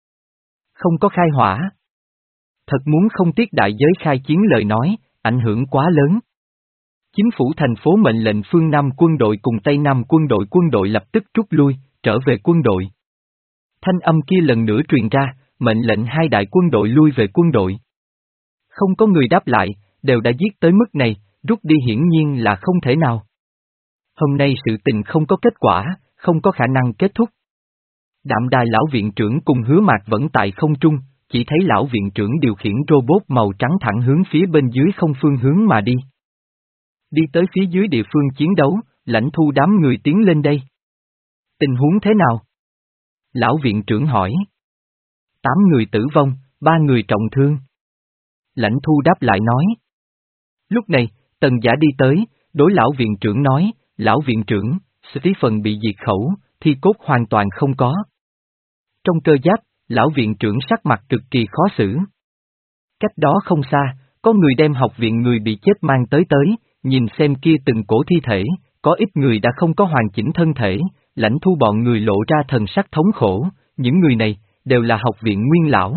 Không có khai hỏa. Thật muốn không tiếc đại giới khai chiến lời nói, ảnh hưởng quá lớn. Chính phủ thành phố mệnh lệnh phương Nam quân đội cùng Tây Nam quân đội quân đội lập tức rút lui, trở về quân đội. Thanh âm kia lần nữa truyền ra, mệnh lệnh hai đại quân đội lui về quân đội. Không có người đáp lại, đều đã giết tới mức này, rút đi hiển nhiên là không thể nào. Hôm nay sự tình không có kết quả, không có khả năng kết thúc. Đạm đài lão viện trưởng cùng Hứa Mạc vẫn tại không trung, chỉ thấy lão viện trưởng điều khiển robot màu trắng thẳng hướng phía bên dưới không phương hướng mà đi. Đi tới phía dưới địa phương chiến đấu, lãnh thu đám người tiến lên đây. Tình huống thế nào? Lão viện trưởng hỏi. Tám người tử vong, ba người trọng thương. Lãnh thu đáp lại nói. Lúc này, Tần Giả đi tới, đối lão viện trưởng nói, lão viện trưởng, Stephen bị diệt khẩu, thi cốt hoàn toàn không có. Trong cơ giáp, lão viện trưởng sắc mặt cực kỳ khó xử. Cách đó không xa, có người đem học viện người bị chết mang tới tới, nhìn xem kia từng cổ thi thể, có ít người đã không có hoàn chỉnh thân thể, lãnh thu bọn người lộ ra thần sắc thống khổ, những người này, đều là học viện nguyên lão.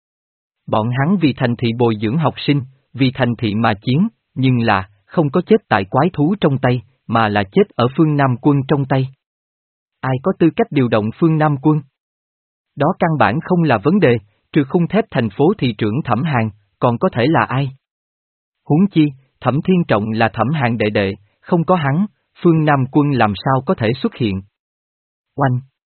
Bọn hắn vì thành thị bồi dưỡng học sinh, vì thành thị mà chiến, nhưng là, không có chết tại quái thú trong tay, mà là chết ở phương Nam quân trong tay. Ai có tư cách điều động phương Nam quân? Đó căn bản không là vấn đề, trừ khung thép thành phố thị trưởng Thẩm Hàn, còn có thể là ai? Huống chi, Thẩm Thiên Trọng là Thẩm Hàn đệ đệ, không có hắn, phương Nam quân làm sao có thể xuất hiện? Oanh!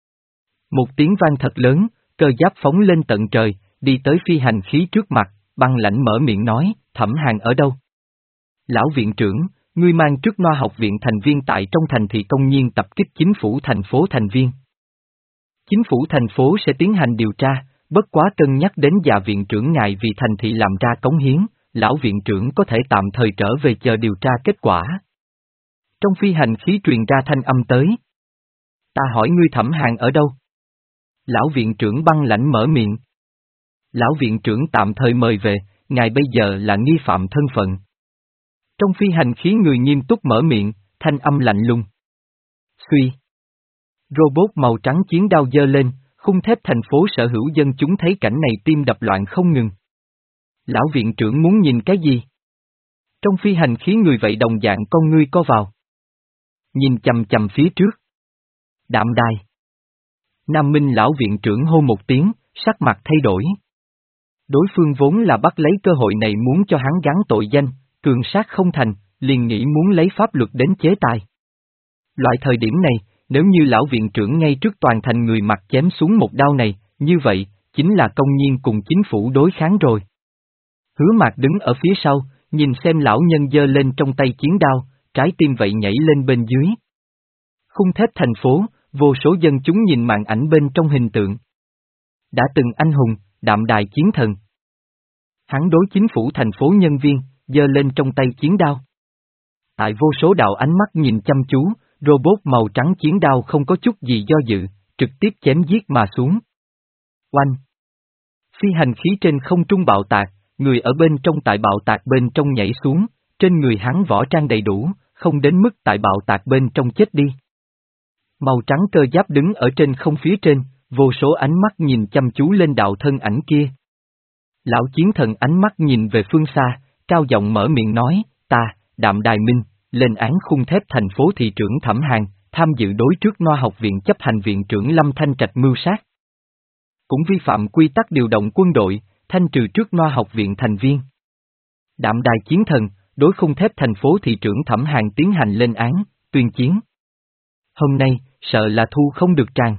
Một tiếng vang thật lớn, cơ giáp phóng lên tận trời, đi tới phi hành khí trước mặt, băng lãnh mở miệng nói, Thẩm Hàn ở đâu? Lão viện trưởng, ngươi mang trước Noa học viện thành viên tại trong thành thị công nhiên tập kích chính phủ thành phố thành viên. Chính phủ thành phố sẽ tiến hành điều tra, bất quá cân nhắc đến già viện trưởng ngài vì thành thị làm ra cống hiến, lão viện trưởng có thể tạm thời trở về chờ điều tra kết quả. Trong phi hành khí truyền ra thanh âm tới. Ta hỏi ngươi Thẩm Hàn ở đâu? Lão viện trưởng băng lãnh mở miệng. Lão viện trưởng tạm thời mời về, ngài bây giờ là nghi phạm thân phận. Trong phi hành khí người nghiêm túc mở miệng, thanh âm lạnh lùng. Suy. Robot màu trắng chiến đao giơ lên, khung thép thành phố sở hữu dân chúng thấy cảnh này tim đập loạn không ngừng. Lão viện trưởng muốn nhìn cái gì? Trong phi hành khí người vậy đồng dạng con ngươi co vào. Nhìn chầm chầm phía trước. Đạm đài. Nam Minh lão viện trưởng hô một tiếng, sắc mặt thay đổi. Đối phương vốn là bắt lấy cơ hội này muốn cho hắn gắn tội danh, cường sát không thành, liền nghĩ muốn lấy pháp luật đến chế tài. Loại thời điểm này, nếu như lão viện trưởng ngay trước toàn thành người mặt chém xuống một đao này, như vậy, chính là công nhiên cùng chính phủ đối kháng rồi. Hứa Mạc đứng ở phía sau, nhìn xem lão nhân giơ lên trong tay chiến đao, trái tim vậy nhảy lên bên dưới. Khung thép thành phố, vô số dân chúng nhìn màn ảnh bên trong hình tượng. Đã từng anh hùng, đạm đài chiến thần. Hắn đối chính phủ thành phố nhân viên, giơ lên trong tay chiến đao. Tại vô số đạo ánh mắt nhìn chăm chú, robot màu trắng chiến đao không có chút gì do dự, trực tiếp chém giết mà xuống. Oanh! Phi hành khí trên không trung bạo tạc, người ở bên trong tại bạo tạc bên trong nhảy xuống, trên người hắn võ trang đầy đủ, không đến mức tại bạo tạc bên trong chết đi. Màu trắng cơ giáp đứng ở trên không phía trên, vô số ánh mắt nhìn chăm chú lên đạo thân ảnh kia. Lão chiến thần ánh mắt nhìn về phương xa, cao giọng mở miệng nói, ta, Đạm Đài Minh, lên án khung thép thành phố thị trưởng Thẩm Hàn, tham dự đối trước Noa học viện chấp hành viện trưởng Lâm Thanh Trạch mưu sát. Cũng vi phạm quy tắc điều động quân đội, thanh trừ trước Noa học viện thành viên. Đạm Đài chiến thần, đối khung thép thành phố thị trưởng Thẩm Hàn tiến hành lên án, tuyên chiến. Hôm nay, sợ là thu không được tràng.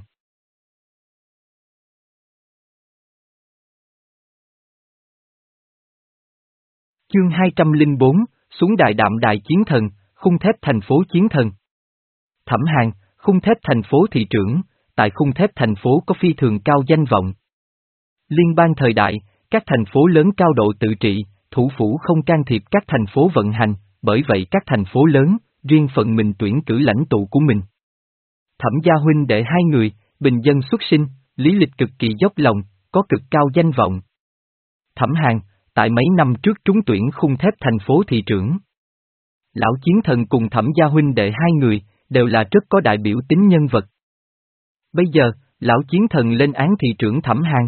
Chương hai trăm lẻ bốn, xuống đài Đạm Đài chiến thần, khung thép thành phố chiến thần. Thẩm Hàn, khung thép thành phố thị trưởng, tại khung thép thành phố có phi thường cao danh vọng. Liên bang thời đại, các thành phố lớn cao độ tự trị, thủ phủ không can thiệp các thành phố vận hành, bởi vậy các thành phố lớn, riêng phần mình tuyển cử lãnh tụ của mình. Thẩm gia huynh đệ hai người, bình dân xuất sinh, lý lịch cực kỳ dốc lòng, có cực cao danh vọng. Thẩm Hàn, tại mấy năm trước trúng tuyển khung thép thành phố thị trưởng. Lão chiến thần cùng Thẩm gia huynh đệ hai người, đều là rất có đại biểu tính nhân vật. Bây giờ, lão chiến thần lên án thị trưởng Thẩm Hàn.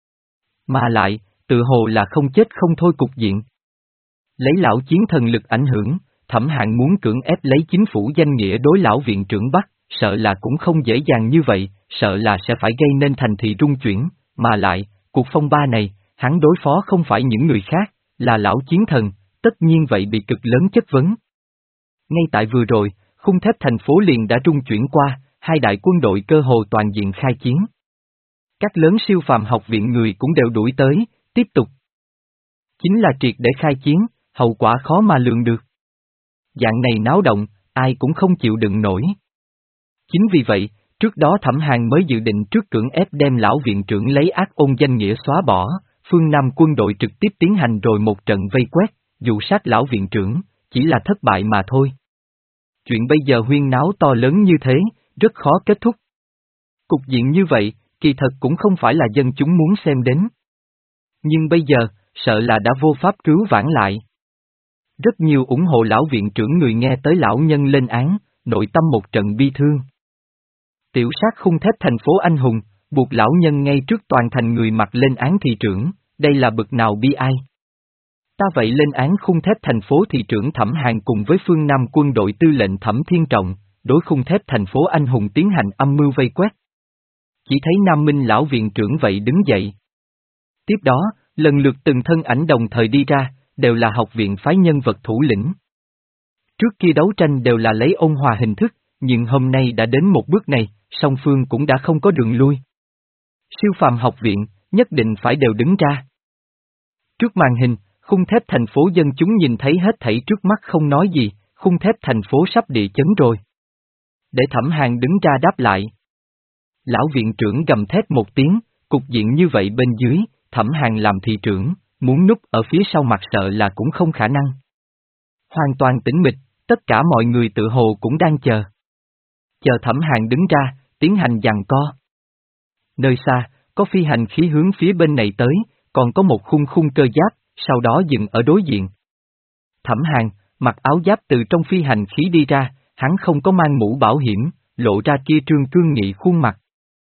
Mà lại, tự hồ là không chết không thôi cục diện. Lấy lão chiến thần lực ảnh hưởng, Thẩm Hàn muốn cưỡng ép lấy chính phủ danh nghĩa đối lão viện trưởng Bắc, sợ là cũng không dễ dàng như vậy, sợ là sẽ phải gây nên thành thị rung chuyển, mà lại, cuộc phong ba này, hắn đối phó không phải những người khác, là lão chiến thần, tất nhiên vậy bị cực lớn chất vấn. Ngay tại vừa rồi, khung thép thành phố liền đã rung chuyển qua, hai đại quân đội cơ hồ toàn diện khai chiến. Các lớn siêu phàm học viện người cũng đều đuổi tới, tiếp tục. Chính là triệt để khai chiến, hậu quả khó mà lường được. Dạng này náo động, ai cũng không chịu đựng nổi. Chính vì vậy, trước đó Thẩm Hàn mới dự định trước cưỡng ép đem lão viện trưởng lấy ác ôn danh nghĩa xóa bỏ, phương Nam quân đội trực tiếp tiến hành rồi một trận vây quét, dụ sát lão viện trưởng, chỉ là thất bại mà thôi. Chuyện bây giờ huyên náo to lớn như thế, rất khó kết thúc. Cục diện như vậy, kỳ thật cũng không phải là dân chúng muốn xem đến. Nhưng bây giờ, sợ là đã vô pháp cứu vãn lại. Rất nhiều ủng hộ lão viện trưởng người nghe tới lão nhân lên án, nội tâm một trận bi thương. Tiểu sát khung thép thành phố anh hùng, buộc lão nhân ngay trước toàn thành người mặc lên án thị trưởng, đây là bực nào bi ai. Ta vậy lên án khung thép thành phố thị trưởng Thẩm Hàn cùng với phương Nam quân đội tư lệnh Thẩm Thiên Trọng, đối khung thép thành phố anh hùng tiến hành âm mưu vây quét. Chỉ thấy Nam Minh lão viện trưởng vậy đứng dậy. Tiếp đó, lần lượt từng thân ảnh đồng thời đi ra, đều là học viện phái nhân vật thủ lĩnh. Trước kia đấu tranh đều là lấy ôn hòa hình thức, nhưng hôm nay đã đến một bước này, song phương cũng đã không có đường lui. Siêu phàm học viện, nhất định phải đều đứng ra. Trước màn hình, khung thép thành phố dân chúng nhìn thấy hết thảy trước mắt không nói gì, khung thép thành phố sắp địa chấn rồi. Để Thẩm Hàn đứng ra đáp lại. Lão viện trưởng gầm thét một tiếng, cục diện như vậy bên dưới, Thẩm Hàn làm thị trưởng, muốn núp ở phía sau mặt sợ là cũng không khả năng. Hoàn toàn tĩnh mịch, tất cả mọi người tự hồ cũng đang chờ. Chờ Thẩm Hàn đứng ra, tiến hành giằng co. Nơi xa, có phi hành khí hướng phía bên này tới, còn có một khung khung cơ giáp, sau đó dừng ở đối diện. Thẩm Hàn, mặc áo giáp từ trong phi hành khí đi ra, hắn không có mang mũ bảo hiểm, lộ ra kia trương cương nghị khuôn mặt.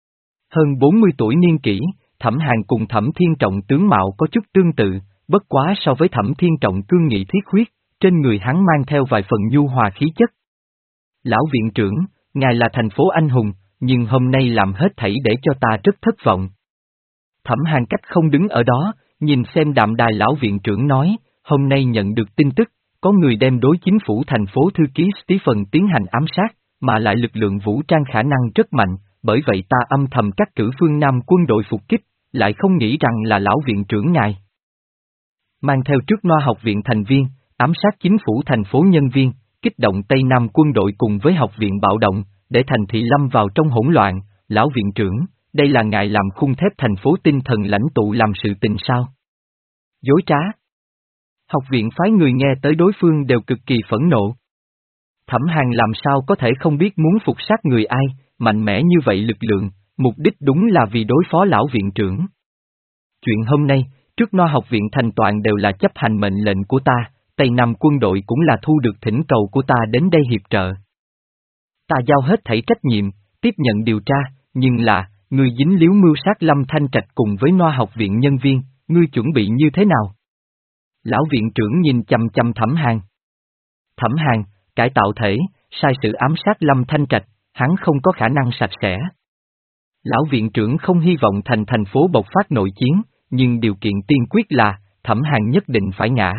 Hơn bốn mươi tuổi niên kỷ, Thẩm Hàn cùng Thẩm Thiên Trọng tướng mạo có chút tương tự, bất quá so với Thẩm Thiên Trọng cương nghị thiết huyết, trên người hắn mang theo vài phần nhu hòa khí chất. Lão viện trưởng, ngài là thành phố anh hùng, nhưng hôm nay làm hết thảy để cho ta rất thất vọng. Thẩm Hàn cách không đứng ở đó, nhìn xem Đạm Đài lão viện trưởng nói, hôm nay nhận được tin tức, có người đem đối chính phủ thành phố thư ký Stephen tiến hành ám sát, mà lại lực lượng vũ trang khả năng rất mạnh, bởi vậy ta âm thầm cắt cử phương Nam quân đội phục kích, lại không nghĩ rằng là lão viện trưởng ngài. Mang theo trước Noa học viện thành viên, ám sát chính phủ thành phố nhân viên, kích động Tây Nam quân đội cùng với học viện bạo động, để thành thị lâm vào trong hỗn loạn, lão viện trưởng, đây là ngài làm khung thép thành phố tinh thần lãnh tụ làm sự tình sao? Dối trá. Học viện phái người nghe tới đối phương đều cực kỳ phẫn nộ. Thẩm Hàn làm sao có thể không biết muốn phục sát người ai, mạnh mẽ như vậy lực lượng, mục đích đúng là vì đối phó lão viện trưởng. Chuyện hôm nay, trước Noa học viện thành toàn đều là chấp hành mệnh lệnh của ta, Tây Nam quân đội cũng là thu được thỉnh cầu của ta đến đây hiệp trợ. Ta giao hết thảy trách nhiệm, tiếp nhận điều tra, nhưng là, ngươi dính líu mưu sát Lâm Thanh Trạch cùng với Noa học viện nhân viên, ngươi chuẩn bị như thế nào? Lão viện trưởng nhìn chằm chằm Thẩm Hàn. Thẩm Hàn, cải tạo thể, sai sự ám sát Lâm Thanh Trạch, hắn không có khả năng sạch sẽ. Lão viện trưởng không hy vọng thành thành phố bộc phát nội chiến, nhưng điều kiện tiên quyết là, Thẩm Hàn nhất định phải ngã.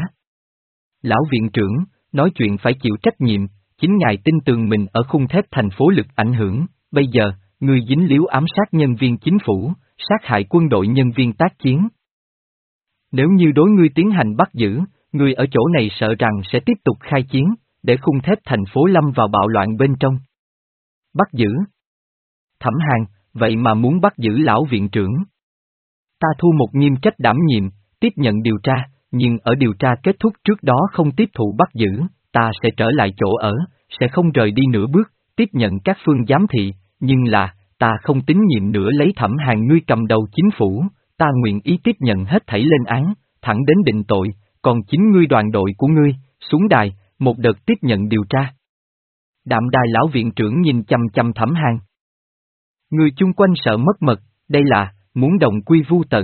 Lão viện trưởng, nói chuyện phải chịu trách nhiệm, chính ngài tin tưởng mình ở khung thép thành phố lực ảnh hưởng, bây giờ, ngươi dính líu ám sát nhân viên chính phủ, sát hại quân đội nhân viên tác chiến. Nếu như đối ngươi tiến hành bắt giữ, ngươi ở chỗ này sợ rằng sẽ tiếp tục khai chiến, để khung thép thành phố lâm vào bạo loạn bên trong. Bắt giữ? Thẩm Hàn, vậy mà muốn bắt giữ lão viện trưởng. Ta thu một nghiêm trách đảm nhiệm, tiếp nhận điều tra, nhưng ở điều tra kết thúc trước đó không tiếp thụ bắt giữ, ta sẽ trở lại chỗ ở, sẽ không rời đi nửa bước, tiếp nhận các phương giám thị, nhưng là, ta không tín nhiệm nữa lấy Thẩm Hàn ngươi cầm đầu chính phủ, ta nguyện ý tiếp nhận hết thảy lên án, thẳng đến định tội, còn chính ngươi đoàn đội của ngươi, xuống đài, một đợt tiếp nhận điều tra. Đạm đài lão viện trưởng nhìn chăm chăm Thẩm Hàn. Người chung quanh sợ mất mật, đây là, muốn đồng quy vu tận.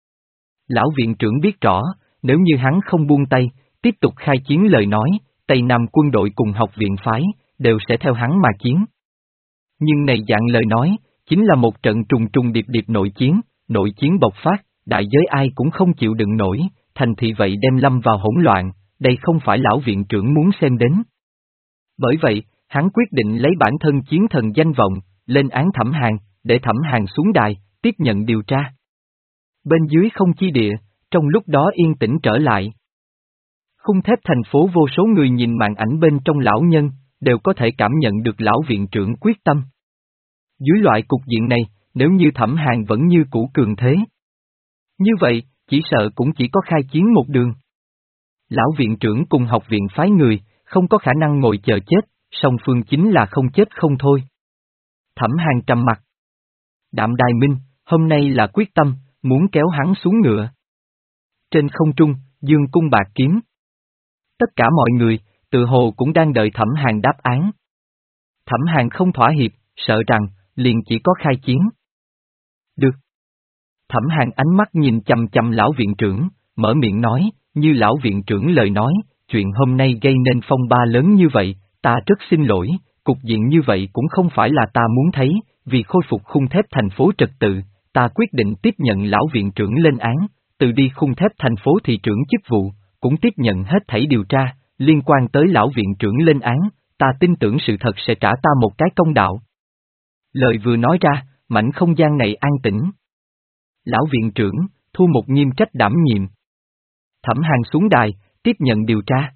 Lão viện trưởng biết rõ, nếu như hắn không buông tay, tiếp tục khai chiến lời nói, Tây Nam quân đội cùng học viện phái, đều sẽ theo hắn mà chiến. Nhưng này dạng lời nói, chính là một trận trùng trùng điệp điệp nội chiến, nội chiến bộc phát, đại giới ai cũng không chịu đựng nổi, thành thị vậy đem lâm vào hỗn loạn, đây không phải lão viện trưởng muốn xem đến. Bởi vậy, hắn quyết định lấy bản thân chiến thần danh vọng, lên án Thẩm Hàn, để Thẩm Hàn xuống đài, tiếp nhận điều tra. Bên dưới không chi địa, trong lúc đó yên tĩnh trở lại. Khung thép thành phố vô số người nhìn màn ảnh bên trong lão nhân, đều có thể cảm nhận được lão viện trưởng quyết tâm. Dưới loại cục diện này, nếu như Thẩm Hàn vẫn như cũ cường thế. Như vậy, chỉ sợ cũng chỉ có khai chiến một đường. Lão viện trưởng cùng học viện phái người, không có khả năng ngồi chờ chết, song phương chính là không chết không thôi. Thẩm Hàn trầm mặt. Đạm Đài Minh, hôm nay là quyết tâm, muốn kéo hắn xuống ngựa. Trên không trung, dương cung bạc kiếm. Tất cả mọi người, tự hồ cũng đang đợi Thẩm Hàn đáp án. Thẩm Hàn không thỏa hiệp, sợ rằng, liền chỉ có khai chiến. Được. Thẩm Hàn ánh mắt nhìn chằm chằm lão viện trưởng, mở miệng nói, như lão viện trưởng lời nói, chuyện hôm nay gây nên phong ba lớn như vậy, ta rất xin lỗi, cục diện như vậy cũng không phải là ta muốn thấy, vì khôi phục khung thép thành phố trật tự, ta quyết định tiếp nhận lão viện trưởng lên án, từ đi khung thép thành phố thị trưởng chức vụ, cũng tiếp nhận hết thảy điều tra, liên quan tới lão viện trưởng lên án, ta tin tưởng sự thật sẽ trả ta một cái công đạo. Lời vừa nói ra, mảnh không gian này an tĩnh. Lão viện trưởng, thu một nghiêm trách đảm nhiệm. Thẩm Hàn xuống đài, tiếp nhận điều tra.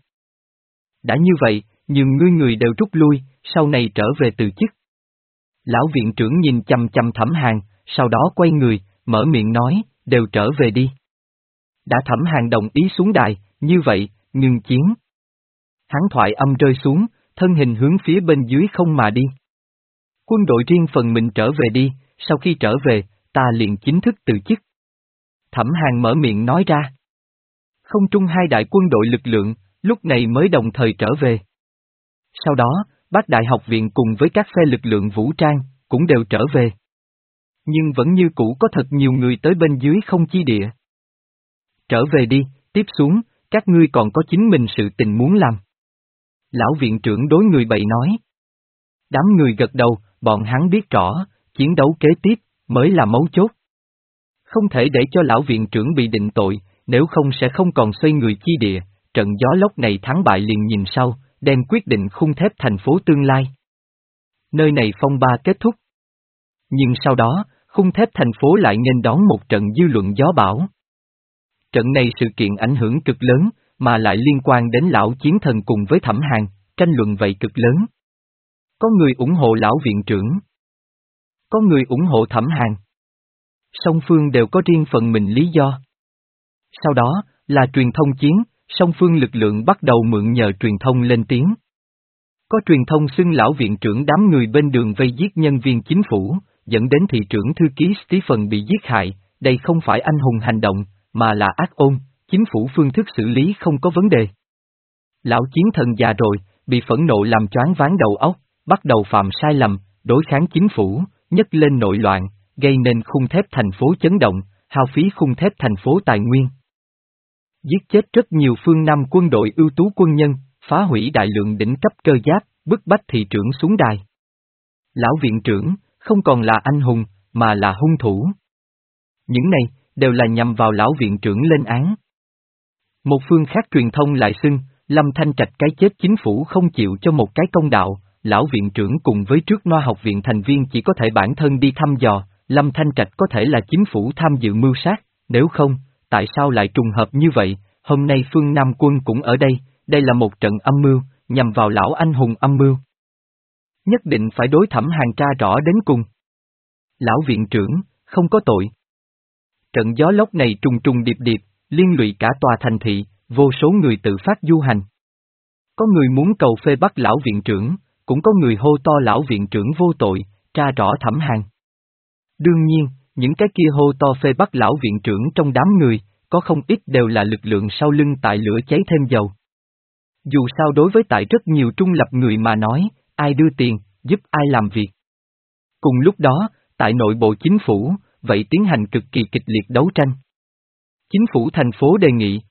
Đã như vậy, nhưng ngươi người đều rút lui, sau này trở về từ chức. Lão viện trưởng nhìn chằm chằm Thẩm Hàn, sau đó quay người, mở miệng nói, đều trở về đi. Đã Thẩm Hàn đồng ý xuống đài, như vậy, ngừng chiến. Hắn thoại âm rơi xuống, thân hình hướng phía bên dưới không mà đi. Quân đội riêng phần mình trở về đi, sau khi trở về, ta liền chính thức từ chức. Thẩm Hàn mở miệng nói ra. Không trung hai đại quân đội lực lượng, lúc này mới đồng thời trở về. Sau đó, Bát Đại học viện cùng với các phe lực lượng vũ trang, cũng đều trở về. Nhưng vẫn như cũ có thật nhiều người tới bên dưới không chi địa. Trở về đi, tiếp xuống, các ngươi còn có chính mình sự tình muốn làm. Lão viện trưởng đối người bậy nói. Đám người gật đầu, bọn hắn biết rõ, chiến đấu kế tiếp, mới là mấu chốt. Không thể để cho lão viện trưởng bị định tội, nếu không sẽ không còn xoay người chi địa, trận gió lốc này thắng bại liền nhìn sau, đem quyết định khung thép thành phố tương lai. Nơi này phong ba kết thúc. Nhưng sau đó, khung thép thành phố lại nghênh đón một trận dư luận gió bão. Trận này sự kiện ảnh hưởng cực lớn, mà lại liên quan đến lão chiến thần cùng với Thẩm Hàn, tranh luận vậy cực lớn. Có người ủng hộ lão viện trưởng. Có người ủng hộ Thẩm Hàn. Song phương đều có riêng phần mình lý do. Sau đó, là truyền thông chiến, song phương lực lượng bắt đầu mượn nhờ truyền thông lên tiếng. Có truyền thông xưng lão viện trưởng đám người bên đường vây giết nhân viên chính phủ, dẫn đến thị trưởng thư ký Stephen bị giết hại, đây không phải anh hùng hành động, mà là ác ôn, chính phủ phương thức xử lý không có vấn đề. Lão chiến thần già rồi, bị phẫn nộ làm choáng váng đầu óc, bắt đầu phạm sai lầm, đối kháng chính phủ, nhấc lên nội loạn, gây nên khung thép thành phố chấn động, hao phí khung thép thành phố tài nguyên. Giết chết rất nhiều phương Nam quân đội ưu tú quân nhân, phá hủy đại lượng đỉnh cấp cơ giáp, bức bách thị trưởng xuống đài. Lão viện trưởng, không còn là anh hùng, mà là hung thủ. Những này, đều là nhằm vào lão viện trưởng lên án. Một phương khác truyền thông lại xưng, Lâm Thanh Trạch cái chết chính phủ không chịu cho một cái công đạo, lão viện trưởng cùng với trước Noa học viện thành viên chỉ có thể bản thân đi thăm dò, Lâm Thanh Trạch có thể là chính phủ tham dự mưu sát, nếu không, tại sao lại trùng hợp như vậy, hôm nay phương Nam quân cũng ở đây, đây là một trận âm mưu, nhằm vào lão anh hùng âm mưu. Nhất định phải đối Thẩm Hàn tra rõ đến cùng. Lão viện trưởng, không có tội. Trận gió lốc này trùng trùng điệp điệp, liên lụy cả tòa thành thị, vô số người tự phát du hành. Có người muốn cầu phê bắt lão viện trưởng, cũng có người hô to lão viện trưởng vô tội, tra rõ Thẩm Hàn. Đương nhiên, những cái kia hô to phê bắt lão viện trưởng trong đám người, có không ít đều là lực lượng sau lưng tại lửa cháy thêm dầu. Dù sao đối với tại rất nhiều trung lập người mà nói, ai đưa tiền, giúp ai làm việc. Cùng lúc đó, tại nội bộ chính phủ, vậy tiến hành cực kỳ kịch liệt đấu tranh. Chính phủ thành phố đề nghị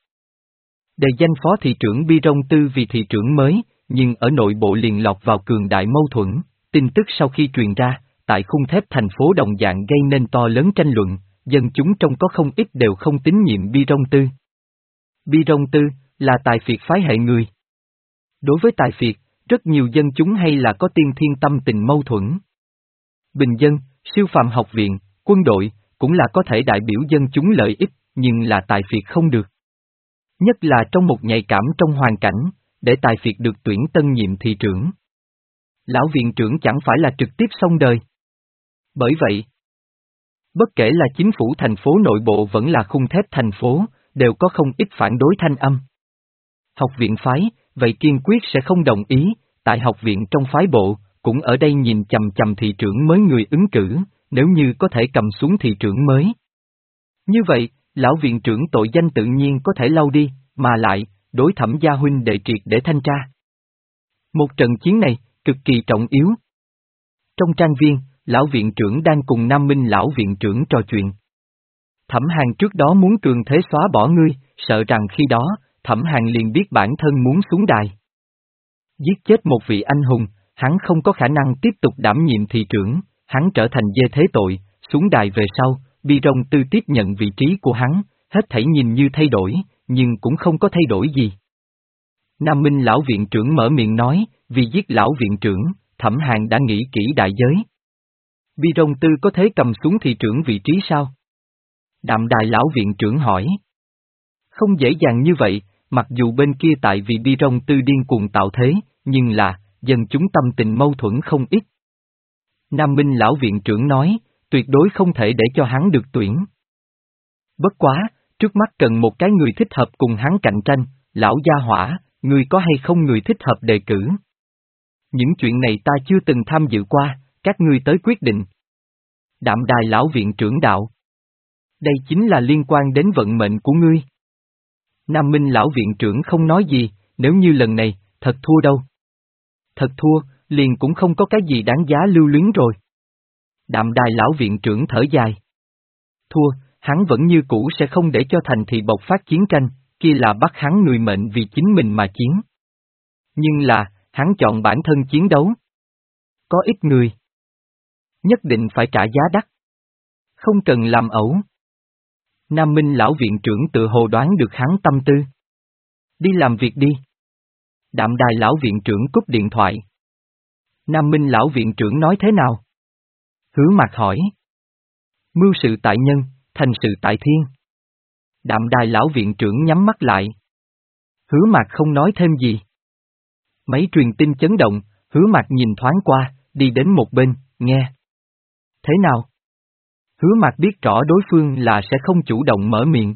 đề danh phó thị trưởng Bi Rong Tư vì thị trưởng mới, nhưng ở nội bộ liền lọt vào cường đại mâu thuẫn, tin tức sau khi truyền ra, tại khung thép thành phố đồng dạng gây nên to lớn tranh luận, dân chúng trong có không ít đều không tín nhiệm Bi Rong Tư. Bi Rong Tư, là tài phiệt phái hệ người. Đối với tài phiệt, rất nhiều dân chúng hay là có tiên thiên tâm tình mâu thuẫn. Bình dân, siêu phàm học viện, quân đội, cũng là có thể đại biểu dân chúng lợi ích, nhưng là tài phiệt không được. Nhất là trong một nhạy cảm trong hoàn cảnh, để tài phiệt được tuyển tân nhiệm thị trưởng. Lão viện trưởng chẳng phải là trực tiếp xong đời. Bởi vậy, bất kể là chính phủ thành phố nội bộ vẫn là khung thép thành phố, đều có không ít phản đối thanh âm. Học viện phái, vậy kiên quyết sẽ không đồng ý, tại học viện trong phái bộ, cũng ở đây nhìn chằm chằm thị trưởng mới người ứng cử, nếu như có thể cầm xuống thị trưởng mới. Như vậy, lão viện trưởng tội danh tự nhiên có thể lau đi, mà lại, đối Thẩm gia huynh đệ triệt để thanh tra. Một trận chiến này, cực kỳ trọng yếu. Trong trang viên, lão viện trưởng đang cùng Nam Minh lão viện trưởng trò chuyện. Thẩm Hàn trước đó muốn cường thế xóa bỏ ngươi, sợ rằng khi đó, Thẩm Hàn liền biết bản thân muốn xuống đài. Giết chết một vị anh hùng, hắn không có khả năng tiếp tục đảm nhiệm thị trưởng, hắn trở thành dê thế tội, xuống đài về sau, Bi Rong Tư tiếp nhận vị trí của hắn, hết thảy nhìn như thay đổi, nhưng cũng không có thay đổi gì. Nam Minh lão viện trưởng mở miệng nói, vì giết lão viện trưởng, Thẩm Hàn đã nghĩ kỹ đại giới. Bi Rong Tư có thể cầm xuống thị trưởng vị trí sao? Đạm Đài lão viện trưởng hỏi. Không dễ dàng như vậy, mặc dù bên kia tại vì Bi Rong Tư điên cuồng tạo thế, nhưng là, dân chúng tâm tình mâu thuẫn không ít. Nam Minh lão viện trưởng nói, tuyệt đối không thể để cho hắn được tuyển. Bất quá, trước mắt cần một cái người thích hợp cùng hắn cạnh tranh, lão gia hỏa, người có hay không người thích hợp đề cử? Những chuyện này ta chưa từng tham dự qua, các ngươi tới quyết định. Đạm Đài lão viện trưởng đạo. Đây chính là liên quan đến vận mệnh của ngươi. Nam Minh lão viện trưởng không nói gì, nếu như lần này, thật thua đâu. Thật thua, liền cũng không có cái gì đáng giá lưu luyến rồi. Đạm Đài lão viện trưởng thở dài. Thua, hắn vẫn như cũ sẽ không để cho thành thị bộc phát chiến tranh, kia là bắt hắn người mệnh vì chính mình mà chiến. Nhưng là, hắn chọn bản thân chiến đấu. Có ít người nhất định phải trả giá đắt. Không cần làm ẩu. Nam Minh lão viện trưởng tự hồ đoán được hắn tâm tư. Đi làm việc đi. Đạm Đài lão viện trưởng cúp điện thoại. Nam Minh lão viện trưởng nói thế nào? Hứa Mạc hỏi. Mưu sự tại nhân, thành sự tại thiên. Đạm Đài lão viện trưởng nhắm mắt lại. Hứa Mạc không nói thêm gì. Máy truyền tin chấn động, Hứa Mạc nhìn thoáng qua, đi đến một bên, nghe. Thế nào? Hứa Mạc biết rõ đối phương là sẽ không chủ động mở miệng.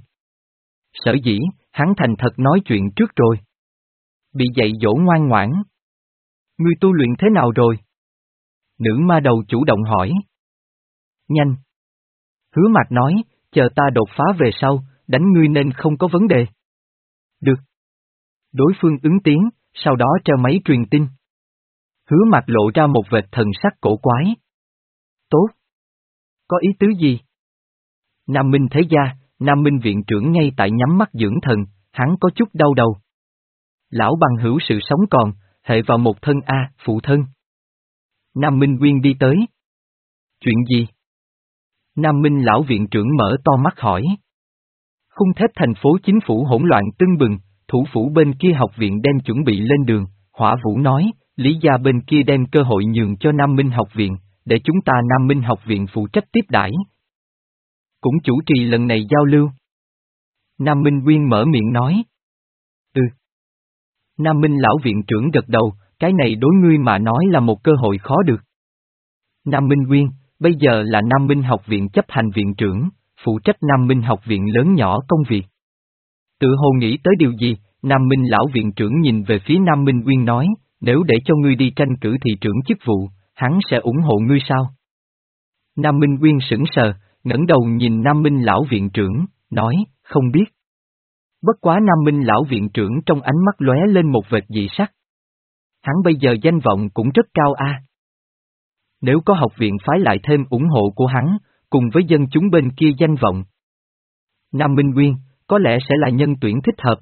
Sở dĩ, hắn thành thật nói chuyện trước rồi. Bị dạy dỗ ngoan ngoãn. Ngươi tu luyện thế nào rồi? Nữ ma đầu chủ động hỏi. Nhanh. Hứa Mạc nói, chờ ta đột phá về sau, đánh ngươi nên không có vấn đề. Được. Đối phương ứng tiếng, sau đó treo máy truyền tin. Hứa Mạc lộ ra một vệt thần sắc cổ quái. Tốt. Có ý tứ gì? Nam Minh Thế Gia, Nam Minh Viện trưởng ngay tại nhắm mắt dưỡng thần, hắn có chút đau đầu. Lão bằng hữu sự sống còn, hệ vào một thân A, phụ thân. Nam Minh Nguyên đi tới. Chuyện gì? Nam Minh lão viện trưởng mở to mắt hỏi. Khung thép thành phố chính phủ hỗn loạn tưng bừng, thủ phủ bên kia học viện đem chuẩn bị lên đường, Hỏa Vũ nói, Lý gia bên kia đem cơ hội nhường cho Nam Minh học viện, để chúng ta Nam Minh học viện phụ trách tiếp đãi. Cũng chủ trì lần này giao lưu. Nam Minh Nguyên mở miệng nói. Ừ. Nam Minh lão viện trưởng gật đầu, cái này đối ngươi mà nói là một cơ hội khó được. Nam Minh Nguyên, bây giờ là Nam Minh học viện chấp hành viện trưởng, phụ trách Nam Minh học viện lớn nhỏ công việc. Tự hồ nghĩ tới điều gì, Nam Minh lão viện trưởng nhìn về phía Nam Minh Nguyên nói, nếu để cho ngươi đi tranh cử thị trưởng chức vụ, hắn sẽ ủng hộ ngươi sao? Nam Minh Nguyên sững sờ, ngẩng đầu nhìn Nam Minh lão viện trưởng, nói, không biết. Bất quá Nam Minh lão viện trưởng trong ánh mắt lóe lên một vệt dị sắc. Hắn bây giờ danh vọng cũng rất cao a. Nếu có học viện phái lại thêm ủng hộ của hắn, cùng với dân chúng bên kia danh vọng. Nam Minh Nguyên, có lẽ sẽ là nhân tuyển thích hợp.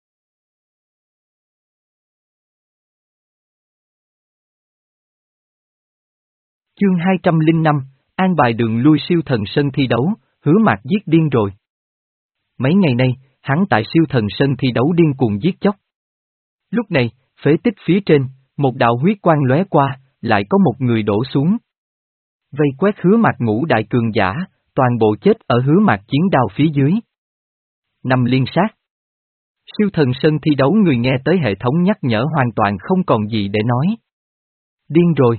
Chương hai trăm lẻ năm, an bài đường lui siêu thần sân thi đấu, Hứa Mạc giết điên rồi. Mấy ngày nay, hắn tại siêu thần sân thi đấu điên cuồng giết chóc. Lúc này, phế tích phía trên, một đạo huyết quang lóe qua, lại có một người đổ xuống. Vây quét Hứa Mạc ngũ đại cường giả, toàn bộ chết ở Hứa Mạc chiến đao phía dưới. Năm liên sát. Siêu thần sân thi đấu người nghe tới hệ thống nhắc nhở hoàn toàn không còn gì để nói. Điên rồi.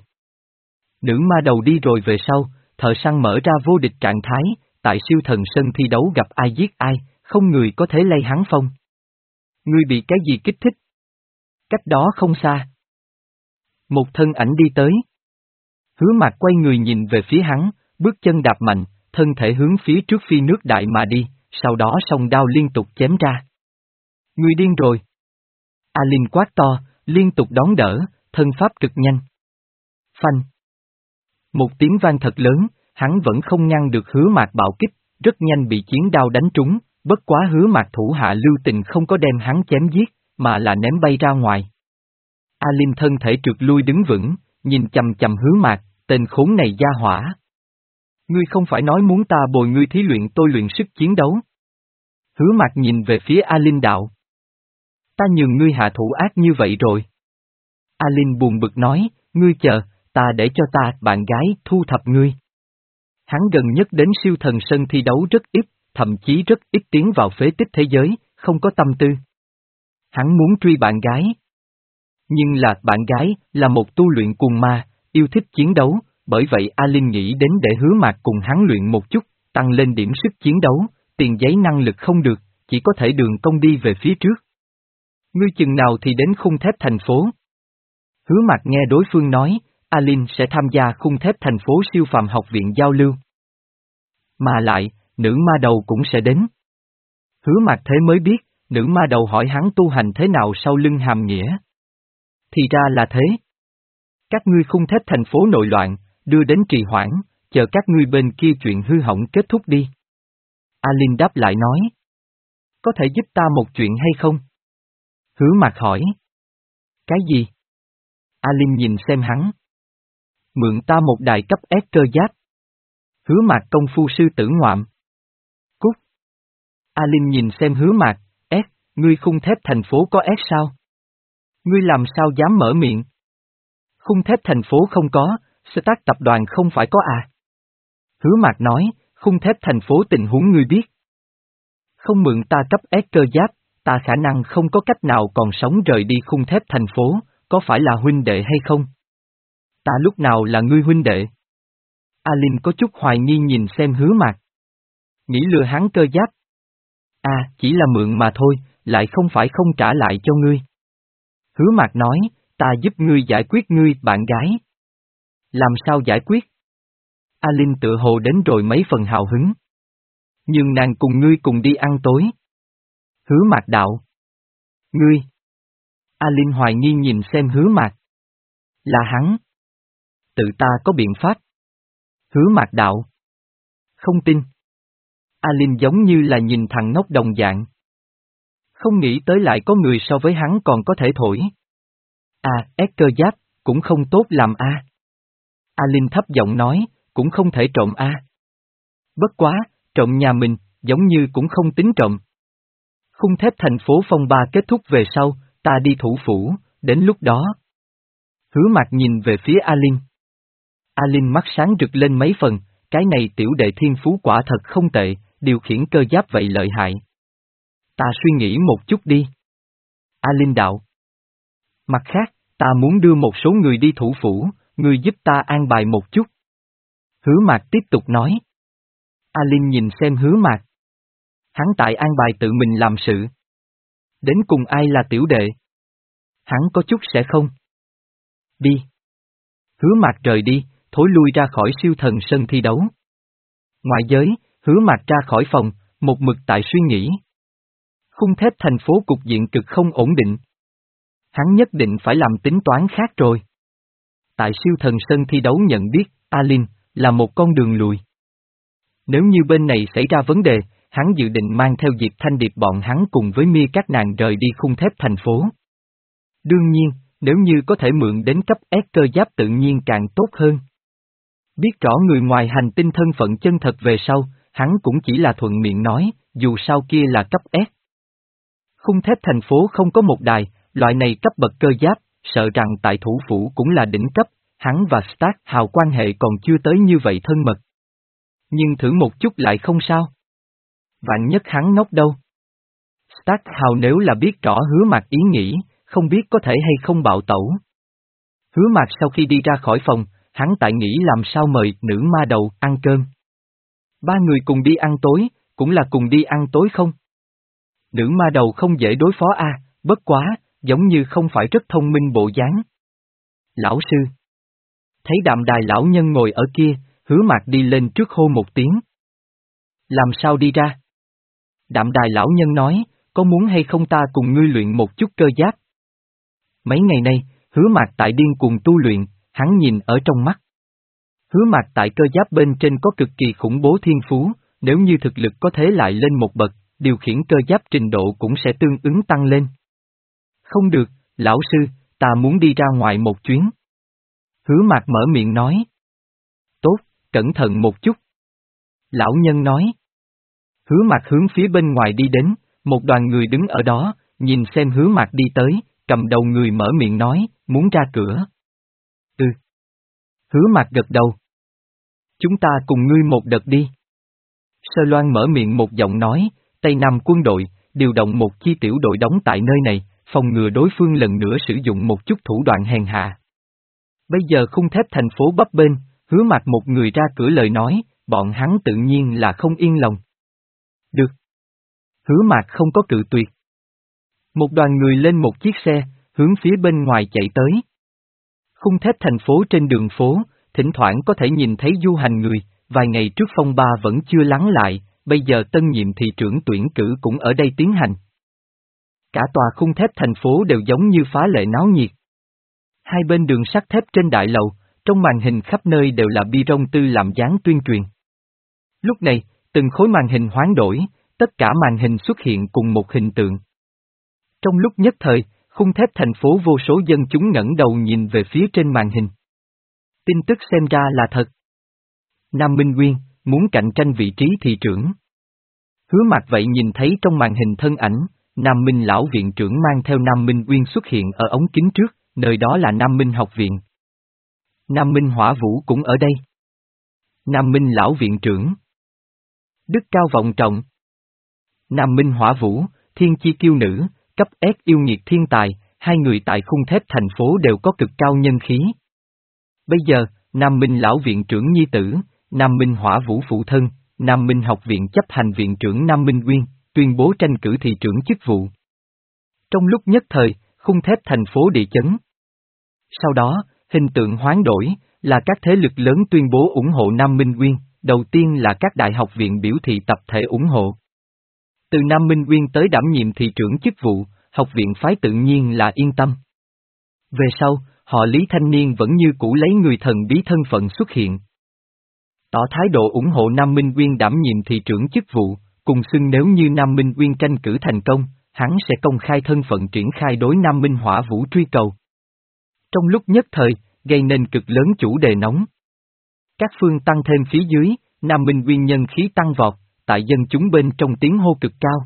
Nữ ma đầu đi rồi về sau, thợ săn mở ra vô địch trạng thái, tại siêu thần sân thi đấu gặp ai giết ai, không người có thể lay hắn phong. Ngươi bị cái gì kích thích? Cách đó không xa. Một thân ảnh đi tới. Hứa Mạc quay người nhìn về phía hắn, bước chân đạp mạnh, thân thể hướng phía trước phi nước đại mà đi, sau đó song đao liên tục chém ra. Ngươi điên rồi. A Linh quát to, liên tục đón đỡ, thân pháp cực nhanh. Phanh. Một tiếng vang thật lớn, hắn vẫn không ngăn được Hứa Mạc bạo kích, rất nhanh bị chiến đao đánh trúng, bất quá Hứa Mạc thủ hạ lưu tình không có đem hắn chém giết, mà là ném bay ra ngoài. A Linh thân thể trượt lui đứng vững, nhìn chầm chầm Hứa Mạc, tên khốn này gia hỏa. Ngươi không phải nói muốn ta bồi ngươi thí luyện tôi luyện sức chiến đấu. Hứa Mạc nhìn về phía A Linh đạo. Ta nhường ngươi hạ thủ ác như vậy rồi. A Linh buồn bực nói, ngươi chờ, ta để cho ta, bạn gái, thu thập ngươi. Hắn gần nhất đến siêu thần sân thi đấu rất ít, thậm chí rất ít tiến vào phế tích thế giới, không có tâm tư. Hắn muốn truy bạn gái. Nhưng là bạn gái, là một tu luyện cuồng ma, yêu thích chiến đấu, bởi vậy A Linh nghĩ đến để Hứa Mạc cùng hắn luyện một chút, tăng lên điểm sức chiến đấu, tiền giấy năng lực không được, chỉ có thể đường công đi về phía trước. Ngươi chừng nào thì đến khung thép thành phố? Hứa Mạc nghe đối phương nói, A Linh sẽ tham gia khung thép thành phố siêu phàm học viện giao lưu. Mà lại, nữ ma đầu cũng sẽ đến. Hứa Mạc thế mới biết, nữ ma đầu hỏi hắn tu hành thế nào sau lưng hàm nghĩa. Thì ra là thế. Các ngươi khung thép thành phố nội loạn, đưa đến trì hoãn, chờ các ngươi bên kia chuyện hư hỏng kết thúc đi. A Linh đáp lại nói. Có thể giúp ta một chuyện hay không? Hứa Mạc hỏi. Cái gì? A Linh nhìn xem hắn. Mượn ta một đài cấp S cơ giáp. Hứa Mạc công phu sư tử ngoạm. Cút. A Linh nhìn xem Hứa Mạc, S, ngươi khung thép thành phố có S sao? Ngươi làm sao dám mở miệng? Khung thép thành phố không có, Stark tập đoàn không phải có à? Hứa Mạc nói, khung thép thành phố tình huống ngươi biết. Không mượn ta cấp S cơ giáp, ta khả năng không có cách nào còn sống rời đi khung thép thành phố, có phải là huynh đệ hay không? Ta lúc nào là ngươi huynh đệ? A Linh có chút hoài nghi nhìn xem Hứa Mạc. Nghĩ lừa hắn cơ giáp. À, chỉ là mượn mà thôi, lại không phải không trả lại cho ngươi. Hứa Mạc nói, ta giúp ngươi giải quyết ngươi bạn gái. Làm sao giải quyết? A Linh tựa hồ đến rồi mấy phần hào hứng. Nhưng nàng cùng ngươi cùng đi ăn tối. Hứa Mạc đạo. Ngươi. A Linh hoài nghi nhìn xem Hứa Mạc. Là hắn. Tự ta có biện pháp. Hứa Mạc đạo. Không tin. A Linh giống như là nhìn thằng ngốc đồng dạng. Không nghĩ tới lại có người so với hắn còn có thể thổi. À, ép cơ giáp, cũng không tốt làm a. A Linh thấp giọng nói, cũng không thể trộm a. Bất quá, trộm nhà mình, giống như cũng không tính trộm. Khung thép thành phố phong ba kết thúc về sau, ta đi thủ phủ, đến lúc đó. Hứa Mạc nhìn về phía A Linh. A Linh mắt sáng rực lên mấy phần, cái này tiểu đệ thiên phú quả thật không tệ, điều khiển cơ giáp vậy lợi hại. Ta suy nghĩ một chút đi. A Linh đạo. Mặt khác, ta muốn đưa một số người đi thủ phủ, người giúp ta an bài một chút. Hứa Mạc tiếp tục nói. A Linh nhìn xem Hứa Mạc. Hắn tại an bài tự mình làm sự. Đến cùng ai là tiểu đệ? Hắn có chút sẽ không. Đi. Hứa Mạc rời đi, thối lui ra khỏi siêu thần sân thi đấu. Ngoại giới, Hứa Mạc ra khỏi phòng, một mực tại suy nghĩ. Khung thép thành phố cục diện cực không ổn định. Hắn nhất định phải làm tính toán khác rồi. Tại siêu thần sân thi đấu nhận biết, A Linh, là một con đường lùi. Nếu như bên này xảy ra vấn đề, hắn dự định mang theo Diệp Thanh Điệp bọn hắn cùng với Mia các nàng rời đi khung thép thành phố. Đương nhiên, nếu như có thể mượn đến cấp S cơ giáp tự nhiên càng tốt hơn. Biết rõ người ngoài hành tinh thân phận chân thật về sau, hắn cũng chỉ là thuận miệng nói, dù sao kia là cấp S. Khung thép thành phố không có một đài, loại này cấp bậc cơ giáp, sợ rằng tại thủ phủ cũng là đỉnh cấp, hắn và Stark Hào quan hệ còn chưa tới như vậy thân mật. Nhưng thử một chút lại không sao. Vạn nhất hắn ngốc đâu. Stark Hào nếu là biết rõ Hứa Mạc ý nghĩ, không biết có thể hay không bạo tẩu. Hứa Mạc sau khi đi ra khỏi phòng, hắn tại nghĩ làm sao mời nữ ma đầu ăn cơm. Ba người cùng đi ăn tối, cũng là cùng đi ăn tối không? Nữ ma đầu không dễ đối phó a, à, bất quá, giống như không phải rất thông minh bộ dáng. Lão sư. Thấy đạm đài lão nhân ngồi ở kia, Hứa Mạc đi lên trước hô một tiếng. Làm sao đi ra? Đạm đài lão nhân nói, có muốn hay không ta cùng ngươi luyện một chút cơ giáp? Mấy ngày nay, Hứa Mạc tại điên cuồng tu luyện, hắn nhìn ở trong mắt. Hứa Mạc tại cơ giáp bên trên có cực kỳ khủng bố thiên phú, nếu như thực lực có thể lại lên một bậc, điều khiển cơ giáp trình độ cũng sẽ tương ứng tăng lên. Không được, lão sư, ta muốn đi ra ngoài một chuyến. Hứa Mạc mở miệng nói. Tốt, cẩn thận một chút. Lão nhân nói. Hứa Mạc hướng phía bên ngoài đi đến, một đoàn người đứng ở đó, nhìn xem Hứa Mạc đi tới, cầm đầu người mở miệng nói, muốn ra cửa. Ừ. Hứa Mạc gật đầu. Chúng ta cùng ngươi một đợt đi. Sơ Loan mở miệng một giọng nói, Tây Nam quân đội, điều động một chi tiểu đội đóng tại nơi này, phòng ngừa đối phương lần nữa sử dụng một chút thủ đoạn hèn hạ. Bây giờ khung thép thành phố bấp bênh, Hứa Mạc một người ra cửa lời nói, bọn hắn tự nhiên là không yên lòng. Được. Hứa Mạc không có cự tuyệt. Một đoàn người lên một chiếc xe, hướng phía bên ngoài chạy tới. Khung thép thành phố trên đường phố, thỉnh thoảng có thể nhìn thấy du hành người, vài ngày trước phong ba vẫn chưa lắng lại, bây giờ tân nhiệm thị trưởng tuyển cử cũng ở đây tiến hành. Cả tòa khung thép thành phố đều giống như phá lệ náo nhiệt. Hai bên đường sắt thép trên đại lầu, trong màn hình khắp nơi đều là bi rong tư làm dáng tuyên truyền. Lúc này, từng khối màn hình hoán đổi, tất cả màn hình xuất hiện cùng một hình tượng. Trong lúc nhất thời, khung thép thành phố vô số dân chúng ngẩng đầu nhìn về phía trên màn hình. Tin tức xem ra là thật. Nam Minh Nguyên, muốn cạnh tranh vị trí thị trưởng. Hứa Mạc vậy nhìn thấy trong màn hình thân ảnh, Nam Minh lão viện trưởng mang theo Nam Minh Nguyên xuất hiện ở ống kính trước, nơi đó là Nam Minh học viện. Nam Minh Hỏa Vũ cũng ở đây. Nam Minh lão viện trưởng. Đức cao vọng trọng. Nam Minh Hỏa Vũ, thiên chi kiêu nữ, cấp S yêu nghiệt thiên tài, hai người tại khung thép thành phố đều có cực cao nhân khí. Bây giờ, Nam Minh lão viện trưởng nhi tử, Nam Minh Hỏa Vũ phụ thân, Nam Minh học viện chấp hành viện trưởng Nam Minh Nguyên, tuyên bố tranh cử thị trưởng chức vụ. Trong lúc nhất thời, khung thép thành phố địa chấn. Sau đó, hình tượng hoán đổi, là các thế lực lớn tuyên bố ủng hộ Nam Minh Uyên, đầu tiên là các đại học viện biểu thị tập thể ủng hộ. Từ Nam Minh Uyên tới đảm nhiệm thị trưởng chức vụ, học viện phái tự nhiên là yên tâm. Về sau, họ Lý thanh niên vẫn như cũ lấy người thần bí thân phận xuất hiện. Tỏ thái độ ủng hộ Nam Minh Uyên đảm nhiệm thị trưởng chức vụ, cùng xưng nếu như Nam Minh Uyên tranh cử thành công, hắn sẽ công khai thân phận triển khai đối Nam Minh Hỏa Vũ truy cầu. Trong lúc nhất thời, gây nên cực lớn chủ đề nóng. Các phương tăng thêm phía dưới, Nam Minh Uyên nhân khí tăng vọt, tại dân chúng bên trong tiếng hô cực cao.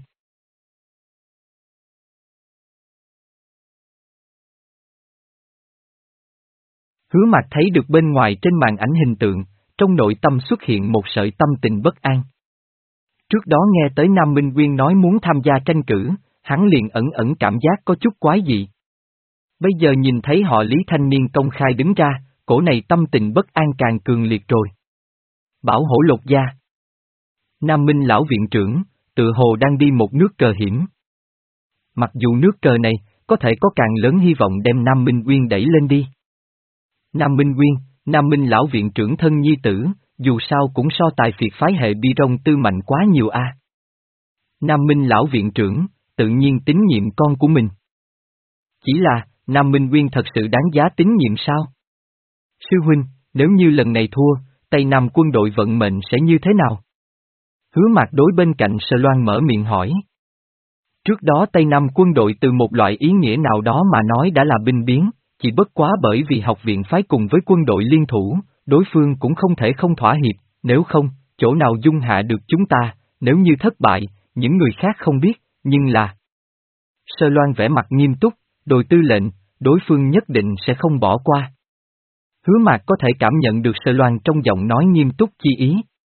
Hứa Mạc thấy được bên ngoài trên màn ảnh hình tượng, trong nội tâm xuất hiện một sợi tâm tình bất an. Trước đó nghe tới Nam Minh Uyên nói muốn tham gia tranh cử, hắn liền ẩn ẩn cảm giác có chút quái dị. Bây giờ nhìn thấy họ Lý thanh niên công khai đứng ra, cổ này tâm tình bất an càng cường liệt rồi. Bảo hổ lột da. Nam Minh lão viện trưởng, tự hồ đang đi một nước cờ hiểm. Mặc dù nước cờ này, có thể có càng lớn hy vọng đem Nam Minh Uyên đẩy lên đi. Nam Minh Uyên, Nam Minh lão viện trưởng thân nhi tử, dù sao cũng so tài phiệt phái hệ bi rong tư mạnh quá nhiều a. Nam Minh lão viện trưởng, tự nhiên tín nhiệm con của mình. Chỉ là, Nam Minh Uyên thật sự đáng giá tín nhiệm sao? Sư huynh, nếu như lần này thua, Tây Nam quân đội vận mệnh sẽ như thế nào? Hứa Mạc đối bên cạnh Sở Loan mở miệng hỏi. Trước đó Tây Nam quân đội từ một loại ý nghĩa nào đó mà nói đã là binh biến, chỉ bất quá bởi vì học viện phái cùng với quân đội liên thủ, đối phương cũng không thể không thỏa hiệp, nếu không, chỗ nào dung hạ được chúng ta, nếu như thất bại, những người khác không biết, nhưng là... Sở Loan vẻ mặt nghiêm túc, đồi tư lệnh, đối phương nhất định sẽ không bỏ qua. Hứa Mạc có thể cảm nhận được Sở Loan trong giọng nói nghiêm túc chi ý.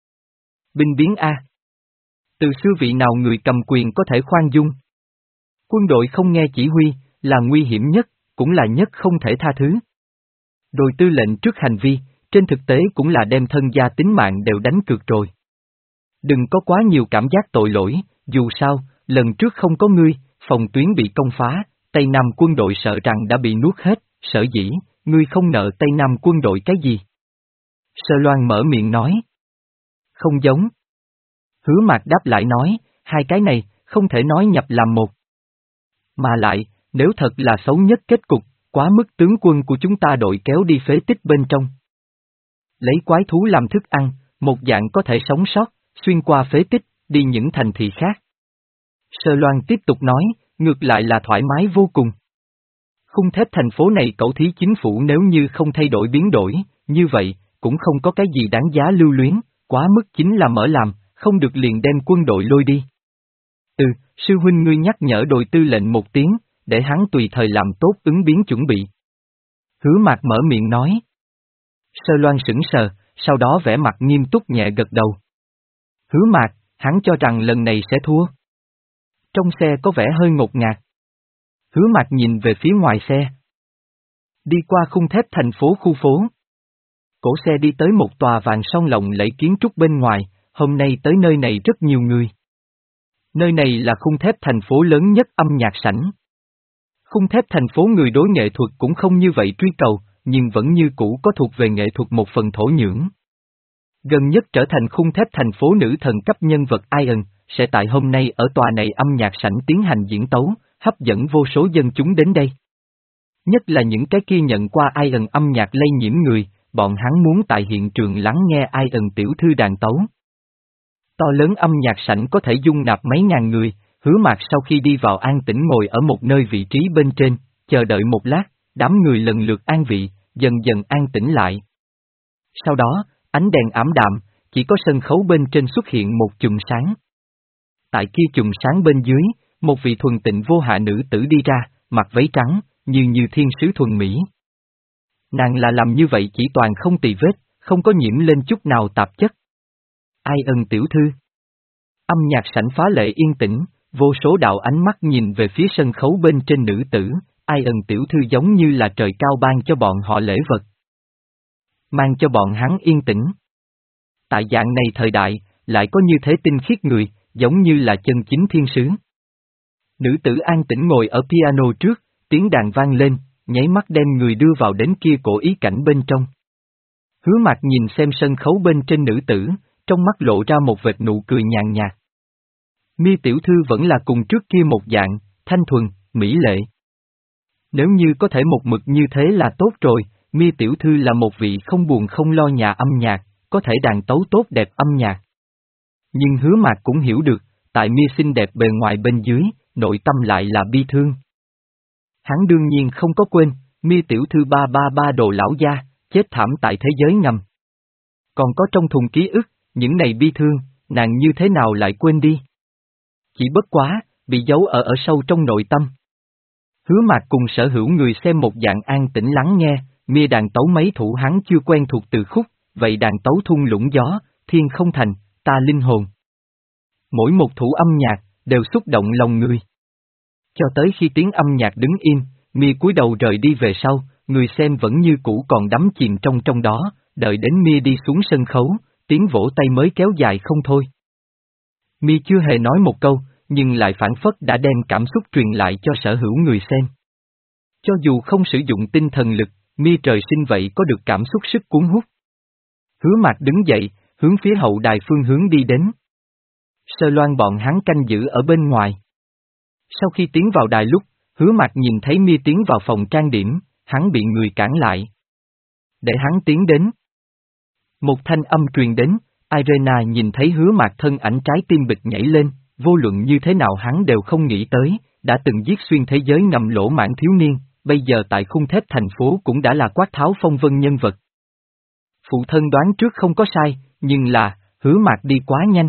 Binh biến A. Từ xưa vị nào người cầm quyền có thể khoan dung? Quân đội không nghe chỉ huy, là nguy hiểm nhất, cũng là nhất không thể tha thứ. Đồi tư lệnh trước hành vi, trên thực tế cũng là đem thân gia tính mạng đều đánh cược rồi. Đừng có quá nhiều cảm giác tội lỗi, dù sao, lần trước không có ngươi, phòng tuyến bị công phá, Tây Nam quân đội sợ rằng đã bị nuốt hết, sở dĩ, ngươi không nợ Tây Nam quân đội cái gì. Sở Loan mở miệng nói. Không giống. Hứa Mạc đáp lại nói, hai cái này, không thể nói nhập làm một. Mà lại, nếu thật là xấu nhất kết cục, quá mức tướng quân của chúng ta đội kéo đi phế tích bên trong. Lấy quái thú làm thức ăn, một dạng có thể sống sót, xuyên qua phế tích, đi những thành thị khác. Sở Loan tiếp tục nói, ngược lại là thoải mái vô cùng. Khung thép thành phố này cẩu thí chính phủ nếu như không thay đổi biến đổi, như vậy, cũng không có cái gì đáng giá lưu luyến, quá mức chính là mở làm, không được liền đem quân đội lôi đi. Ừ, sư huynh ngươi nhắc nhở đội tư lệnh một tiếng, để hắn tùy thời làm tốt ứng biến chuẩn bị. Hứa Mạc mở miệng nói. Sở Loan sững sờ, sau đó vẻ mặt nghiêm túc nhẹ gật đầu. Hứa Mạc, hắn cho rằng lần này sẽ thua. Trong xe có vẻ hơi ngột ngạt. Hứa Mạc nhìn về phía ngoài xe. Đi qua khung thép thành phố khu phố. Cổ xe đi tới một tòa vàng son lộng lẫy kiến trúc bên ngoài, hôm nay tới nơi này rất nhiều người. Nơi này là khung thép thành phố lớn nhất âm nhạc sảnh. Khung thép thành phố người đối nghệ thuật cũng không như vậy truy cầu, nhưng vẫn như cũ có thuộc về nghệ thuật một phần thổ nhưỡng. Gần nhất trở thành khung thép thành phố nữ thần cấp nhân vật Iron, sẽ tại hôm nay ở tòa này âm nhạc sảnh tiến hành diễn tấu, hấp dẫn vô số dân chúng đến đây. Nhất là những cái kia nhận qua Iron âm nhạc lây nhiễm người, bọn hắn muốn tại hiện trường lắng nghe Iron tiểu thư đàn tấu. To lớn âm nhạc sảnh có thể dung nạp mấy ngàn người, Hứa Mạc sau khi đi vào an tĩnh ngồi ở một nơi vị trí bên trên, chờ đợi một lát, đám người lần lượt an vị, dần dần an tĩnh lại. Sau đó, ánh đèn ảm đạm, chỉ có sân khấu bên trên xuất hiện một chùm sáng. Tại kia chùm sáng bên dưới, một vị thuần tịnh vô hạ nữ tử đi ra, mặc váy trắng, như như thiên sứ thuần mỹ. Nàng là làm như vậy chỉ toàn không tì vết, không có nhiễm lên chút nào tạp chất. Ai ân tiểu thư. Âm nhạc sảnh phá lệ yên tĩnh, vô số đạo ánh mắt nhìn về phía sân khấu bên trên nữ tử, ai ân tiểu thư giống như là trời cao ban cho bọn họ lễ vật. Mang cho bọn hắn yên tĩnh. Tại dạng này thời đại, lại có như thế tinh khiết người, giống như là chân chính thiên sứ. Nữ tử an tĩnh ngồi ở piano trước, tiếng đàn vang lên, nháy mắt đem người đưa vào đến kia cổ ý cảnh bên trong. Hứa Mạc nhìn xem sân khấu bên trên nữ tử, trong mắt lộ ra một vệt nụ cười nhàn nhạt. Mi tiểu thư vẫn là cùng trước kia một dạng, thanh thuần, mỹ lệ. Nếu như có thể một mực như thế là tốt rồi, Mi tiểu thư là một vị không buồn không lo nhà âm nhạc, có thể đàn tấu tốt đẹp âm nhạc. Nhưng Hứa Mạc cũng hiểu được, tại Mi xinh đẹp bề ngoài bên dưới, nội tâm lại là bi thương. Hắn đương nhiên không có quên, Mi tiểu thư ba ba ba đồ lão gia, chết thảm tại thế giới ngầm. Còn có trong thùng ký ức, những này bi thương, nàng như thế nào lại quên đi? Chỉ bất quá, bị giấu ở ở sâu trong nội tâm. Hứa Mạc cùng sở hữu người xem một dạng an tĩnh lắng nghe, Mi đàn tấu mấy thủ hắn chưa quen thuộc từ khúc, vậy đàn tấu thung lũng gió, thiên không thành, ta linh hồn. Mỗi một thủ âm nhạc, đều xúc động lòng người. Cho tới khi tiếng âm nhạc đứng im, Mi cúi đầu rời đi về sau, người xem vẫn như cũ còn đắm chìm trong trong đó, đợi đến Mi đi xuống sân khấu, tiếng vỗ tay mới kéo dài không thôi. Mi chưa hề nói một câu, nhưng lại phản phất đã đem cảm xúc truyền lại cho sở hữu người xem. Cho dù không sử dụng tinh thần lực, Mi trời sinh vậy có được cảm xúc sức cuốn hút. Hứa Mạc đứng dậy, hướng phía hậu đài phương hướng đi đến. Sơ Loan bọn hắn canh giữ ở bên ngoài. Sau khi tiến vào đài lúc, Hứa Mạc nhìn thấy Mi tiến vào phòng trang điểm, hắn bị người cản lại. Để hắn tiến đến. Một thanh âm truyền đến, Irena nhìn thấy Hứa Mạc thân ảnh trái tim bịch nhảy lên, vô luận như thế nào hắn đều không nghĩ tới, đã từng giết xuyên thế giới ngầm lỗ mãn thiếu niên, bây giờ tại khung thép thành phố cũng đã là quát tháo phong vân nhân vật. Phụ thân đoán trước không có sai, nhưng là, Hứa Mạc đi quá nhanh.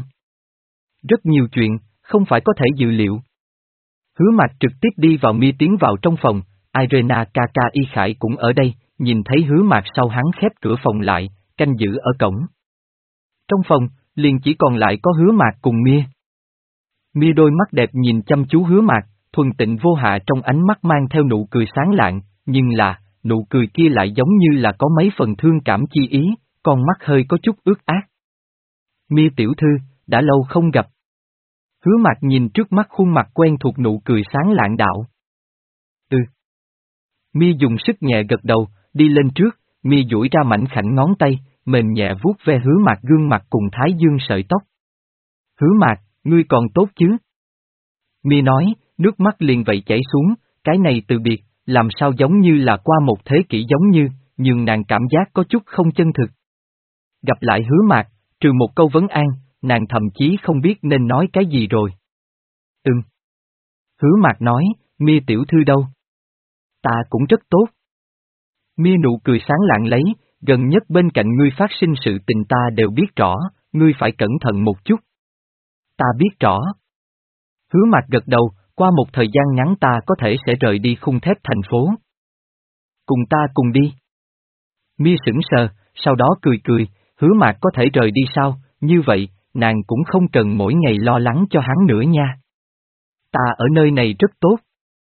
Rất nhiều chuyện, không phải có thể dự liệu. Hứa Mạc trực tiếp đi vào Mi tiến vào trong phòng, Irena Kaka Y Khải cũng ở đây, nhìn thấy Hứa Mạc sau hắn khép cửa phòng lại, canh giữ ở cổng. Trong phòng, liền chỉ còn lại có Hứa Mạc cùng Mia. Mia đôi mắt đẹp nhìn chăm chú Hứa Mạc, thuần tịnh vô hạ trong ánh mắt mang theo nụ cười sáng lạng, nhưng là, nụ cười kia lại giống như là có mấy phần thương cảm chi ý, con mắt hơi có chút ướt át. Mia tiểu thư, đã lâu không gặp. Hứa Mạc nhìn trước mắt khuôn mặt quen thuộc nụ cười sáng lạng đạo. Ừ. Mia dùng sức nhẹ gật đầu, đi lên trước, Mia duỗi ra mảnh khảnh ngón tay, mềm nhẹ vuốt ve Hứa Mạc gương mặt cùng thái dương sợi tóc. Hứa Mạc, ngươi còn tốt chứ? Mia nói, nước mắt liền vậy chảy xuống, cái này từ biệt, làm sao giống như là qua một thế kỷ giống như, nhưng nàng cảm giác có chút không chân thực. Gặp lại Hứa Mạc, trừ một câu vấn an, nàng thậm chí không biết nên nói cái gì rồi. Ừm. Hứa Mạc nói, Mia tiểu thư đâu? Ta cũng rất tốt. Mia nụ cười sáng lạng lấy, gần nhất bên cạnh ngươi phát sinh sự tình ta đều biết rõ, ngươi phải cẩn thận một chút. Ta biết rõ. Hứa Mạc gật đầu, qua một thời gian ngắn ta có thể sẽ rời đi khung thép thành phố. Cùng ta cùng đi. Mia sững sờ, sau đó cười cười, Hứa Mạc có thể rời đi sao, như vậy, nàng cũng không cần mỗi ngày lo lắng cho hắn nữa nha. Ta ở nơi này rất tốt.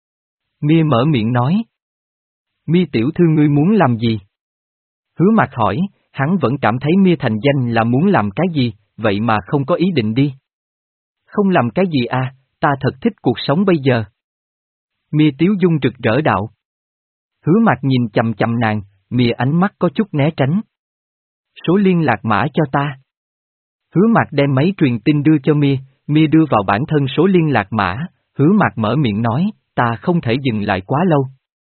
Mia mở miệng nói. Mia tiểu thư ngươi muốn làm gì? Hứa Mạc hỏi, hắn vẫn cảm thấy Mia thành danh là muốn làm cái gì, vậy mà không có ý định đi. Không làm cái gì à, ta thật thích cuộc sống bây giờ. Mia tiếu dung rực rỡ đạo. Hứa Mạc nhìn chằm chằm nàng, Mia ánh mắt có chút né tránh. Số liên lạc mã cho ta. Hứa Mạc đem máy truyền tin đưa cho Mia, Mia đưa vào bản thân số liên lạc mã, Hứa Mạc mở miệng nói, ta không thể dừng lại quá lâu.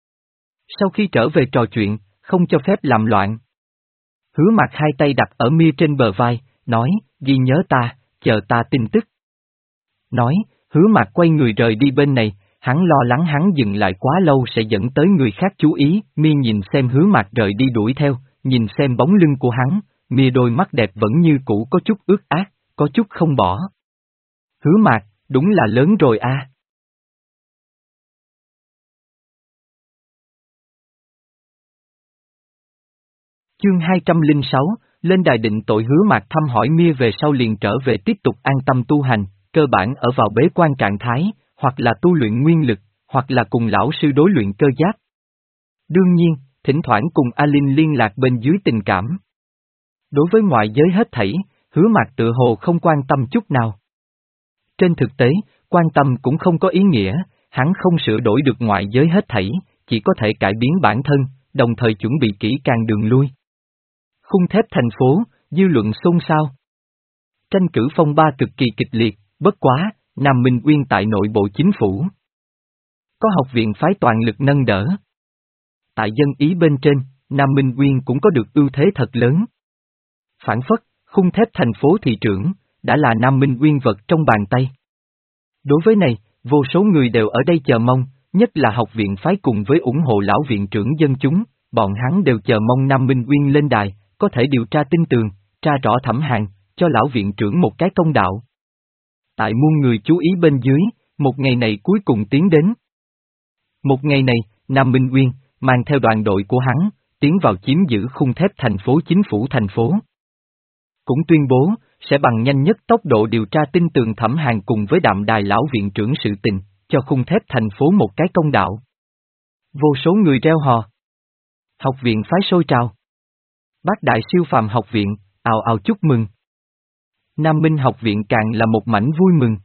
Sau khi trở về trò chuyện, không cho phép làm loạn. Hứa Mạc hai tay đặt ở Mia trên bờ vai, nói, ghi nhớ ta, chờ ta tin tức. Nói, Hứa Mạc quay người rời đi bên này, hắn lo lắng hắn dừng lại quá lâu sẽ dẫn tới người khác chú ý, Mia nhìn xem Hứa Mạc rời đi đuổi theo, nhìn xem bóng lưng của hắn, Mia đôi mắt đẹp vẫn như cũ có chút ướt át, có chút không bỏ. Hứa Mạc, đúng là lớn rồi a. À. Chương hai trăm lẻ sáu, lên đài định tội. Hứa Mạc thăm hỏi Mia về sau liền trở về tiếp tục an tâm tu hành, cơ bản ở vào bế quan trạng thái, hoặc là tu luyện nguyên lực, hoặc là cùng lão sư đối luyện cơ giáp. Đương nhiên, thỉnh thoảng cùng Alin liên lạc bên dưới tình cảm. Đối với ngoại giới hết thảy, Hứa Mạc tự hồ không quan tâm chút nào. Trên thực tế, quan tâm cũng không có ý nghĩa, hắn không sửa đổi được ngoại giới hết thảy, chỉ có thể cải biến bản thân, đồng thời chuẩn bị kỹ càng đường lui. Khung thép thành phố, dư luận xôn xao. Tranh cử phong ba cực kỳ kịch liệt, bất quá, Nam Minh Uyên tại nội bộ chính phủ. Có học viện phái toàn lực nâng đỡ. Tại dân ý bên trên, Nam Minh Uyên cũng có được ưu thế thật lớn. Phản phất, khung thép thành phố thị trưởng, đã là Nam Minh Uyên vật trong bàn tay. Đối với này, vô số người đều ở đây chờ mong, nhất là học viện phái cùng với ủng hộ lão viện trưởng dân chúng, bọn hắn đều chờ mong Nam Minh Uyên lên đài, có thể điều tra tin tường, tra rõ thẩm hàn, cho lão viện trưởng một cái công đạo. Tại muôn người chú ý bên dưới, một ngày này cuối cùng tiến đến. Một ngày này, Nam Minh Uyên, mang theo đoàn đội của hắn, tiến vào chiếm giữ khung thép thành phố chính phủ thành phố. Cũng tuyên bố, sẽ bằng nhanh nhất tốc độ điều tra tin tường thẩm hàn cùng với đạm đài lão viện trưởng sự tình, cho khung thép thành phố một cái công đạo. Vô số người reo hò. Học viện phái sôi trào. Bác đại siêu phàm học viện, ào ào chúc mừng. Nam Minh học viện càng là một mảnh vui mừng.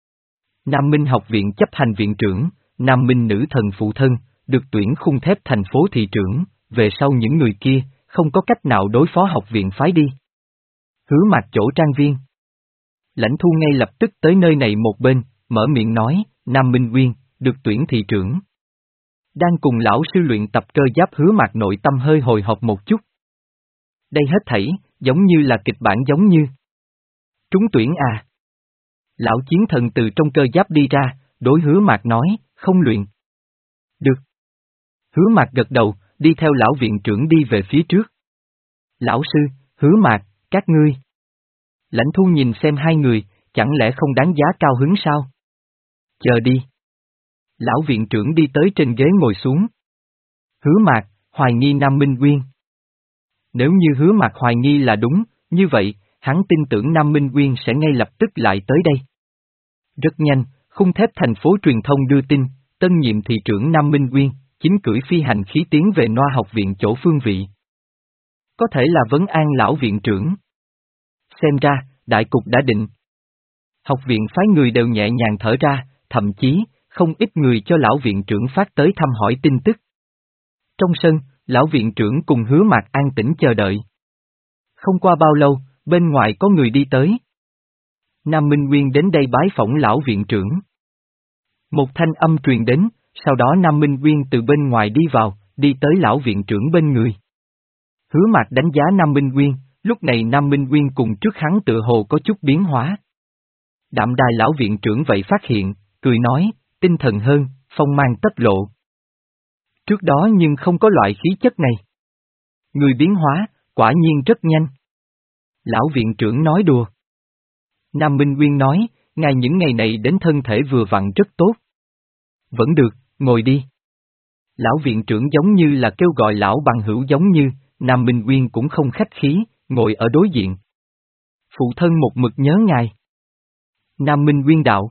Nam Minh học viện chấp hành viện trưởng, Nam Minh nữ thần phụ thân, được tuyển khung thép thành phố thị trưởng, về sau những người kia, không có cách nào đối phó học viện phái đi. Hứa Mạc chỗ trang viên. Lãnh Thu ngay lập tức tới nơi này một bên, mở miệng nói, Nam Minh Uyên, được tuyển thị trưởng. Đang cùng lão sư luyện tập cơ giáp Hứa Mạc nội tâm hơi hồi hộp một chút. Đây hết thảy, giống như là kịch bản giống như. Trúng tuyển à? Lão chiến thần từ trong cơ giáp đi ra, đối Hứa Mạc nói, không luyện. Được. Hứa Mạc gật đầu, đi theo lão viện trưởng đi về phía trước. Lão sư, Hứa Mạc, các ngươi. Lãnh Thu nhìn xem hai người, chẳng lẽ không đáng giá cao hứng sao? Chờ đi. Lão viện trưởng đi tới trên ghế ngồi xuống. Hứa Mạc, hoài nghi Nam Minh Uyên. Nếu như Hứa Mạc hoài nghi là đúng, như vậy, hắn tin tưởng Nam Minh Uyên sẽ ngay lập tức lại tới đây. Rất nhanh, khung thép thành phố truyền thông đưa tin, tân nhiệm thị trưởng Nam Minh Uyên, chính cưỡi phi hành khí tiến về Noa học viện chỗ phương vị. Có thể là vấn an lão viện trưởng. Xem ra, đại cục đã định. Học viện phái người đều nhẹ nhàng thở ra, thậm chí, không ít người cho lão viện trưởng phát tới thăm hỏi tin tức. Trong sân, lão viện trưởng cùng Hứa Mạc an tĩnh chờ đợi. Không qua bao lâu, bên ngoài có người đi tới. Nam Minh Uyên đến đây bái phỏng lão viện trưởng. Một thanh âm truyền đến, sau đó Nam Minh Uyên từ bên ngoài đi vào, đi tới lão viện trưởng bên người. Hứa Mạc đánh giá Nam Minh Uyên, lúc này Nam Minh Uyên cùng trước hắn tựa hồ có chút biến hóa. Đạm đài lão viện trưởng vậy phát hiện, cười nói, tinh thần hơn, phong mang tất lộ. Trước đó nhưng không có loại khí chất này. Người biến hóa, quả nhiên rất nhanh. Lão viện trưởng nói đùa. Nam Minh Uyên nói, ngài những ngày này đến thân thể vừa vặn rất tốt. Vẫn được, ngồi đi. Lão viện trưởng giống như là kêu gọi lão bằng hữu giống như, Nam Minh Uyên cũng không khách khí, ngồi ở đối diện. Phụ thân một mực nhớ ngài. Nam Minh Uyên đạo.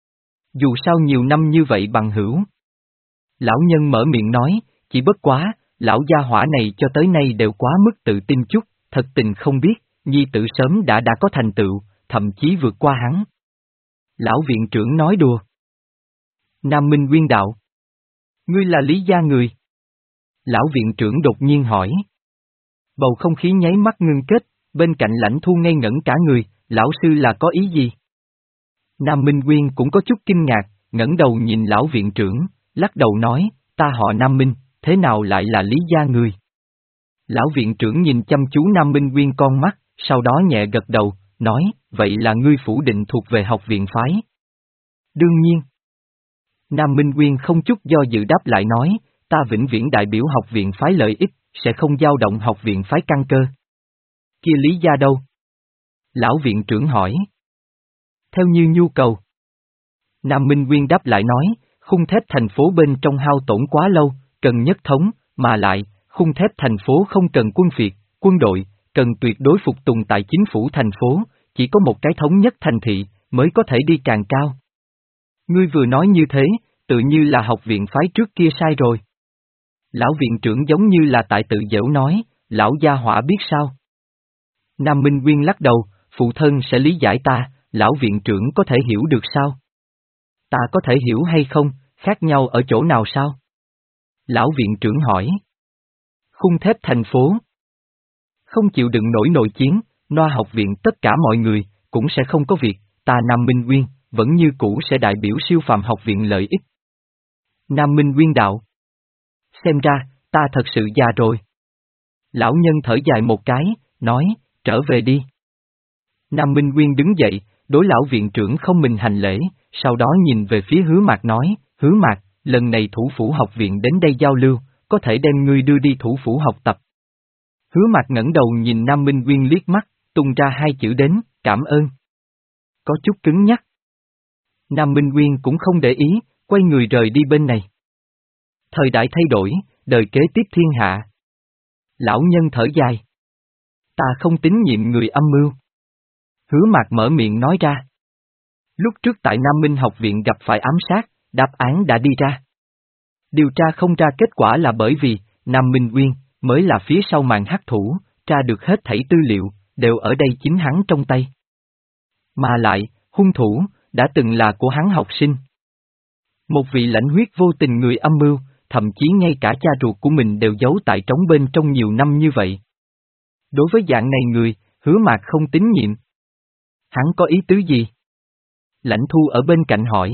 Dù sao nhiều năm như vậy bằng hữu. Lão nhân mở miệng nói, chỉ bất quá, lão gia hỏa này cho tới nay đều quá mức tự tin chút, thật tình không biết, nhi tử sớm đã đã có thành tựu, thậm chí vượt qua hắn. Lão viện trưởng nói đùa. Nam Minh Uyên đạo. Ngươi là Lý gia người. Lão viện trưởng đột nhiên hỏi. Bầu không khí nháy mắt ngưng kết, bên cạnh Lãnh Thu ngây ngẩn cả người, lão sư là có ý gì? Nam Minh Uyên cũng có chút kinh ngạc, ngẩng đầu nhìn lão viện trưởng, lắc đầu nói, ta họ Nam Minh, thế nào lại là Lý gia người? Lão viện trưởng nhìn chăm chú Nam Minh Uyên con mắt, sau đó nhẹ gật đầu, nói, vậy là ngươi phủ định thuộc về học viện phái. Đương nhiên. Nam Minh Uyên không chút do dự đáp lại nói, ta vĩnh viễn đại biểu học viện phái lợi ích, sẽ không dao động học viện phái căn cơ. Kia Lý gia đâu? Lão viện trưởng hỏi. Theo như nhu cầu. Nam Minh Uyên đáp lại nói, khung thép thành phố bên trong hao tổn quá lâu, cần nhất thống, mà lại, khung thép thành phố không cần quân phiệt, quân đội, cần tuyệt đối phục tùng tại chính phủ thành phố, chỉ có một cái thống nhất thành thị, mới có thể đi càng cao. Ngươi vừa nói như thế, tự như là học viện phái trước kia sai rồi. Lão viện trưởng giống như là tại tự giễu nói, lão gia hỏa biết sao. Nam Minh Uyên lắc đầu, phụ thân sẽ lý giải ta, lão viện trưởng có thể hiểu được sao? Ta có thể hiểu hay không, khác nhau ở chỗ nào sao? Lão viện trưởng hỏi. Khung thép thành phố. Không chịu đựng nổi nội chiến, Noa học viện tất cả mọi người, cũng sẽ không có việc, ta Nam Minh Nguyên, vẫn như cũ sẽ đại biểu siêu phàm học viện lợi ích. Nam Minh Nguyên đạo. Xem ra, ta thật sự già rồi. Lão nhân thở dài một cái, nói, trở về đi. Nam Minh Nguyên đứng dậy, đối lão viện trưởng không mình hành lễ, sau đó nhìn về phía Hứa Mạc nói, Hứa Mạc, lần này thủ phủ học viện đến đây giao lưu, có thể đem ngươi đưa đi thủ phủ học tập. Hứa Mạc ngẩng đầu nhìn Nam Minh Nguyên liếc mắt, tung ra hai chữ đến, cảm ơn. Có chút cứng nhắc. Nam Minh Nguyên cũng không để ý, quay người rời đi bên này. Thời đại thay đổi, đời kế tiếp thiên hạ. Lão nhân thở dài. Ta không tín nhiệm người âm mưu. Hứa Mạc mở miệng nói ra. Lúc trước tại Nam Minh học viện gặp phải ám sát, đáp án đã đi ra. Điều tra không ra kết quả là bởi vì, Nam Minh Nguyên, mới là phía sau màn hắc thủ, tra được hết thảy tư liệu, đều ở đây chính hắn trong tay. Mà lại, hung thủ, đã từng là của hắn học sinh. Một vị lãnh huyết vô tình người âm mưu, thậm chí ngay cả cha ruột của mình đều giấu tại trống bên trong nhiều năm như vậy. Đối với dạng này người, Hứa Mạc không tín nhiệm. Hắn có ý tứ gì? Lãnh Thu ở bên cạnh hỏi.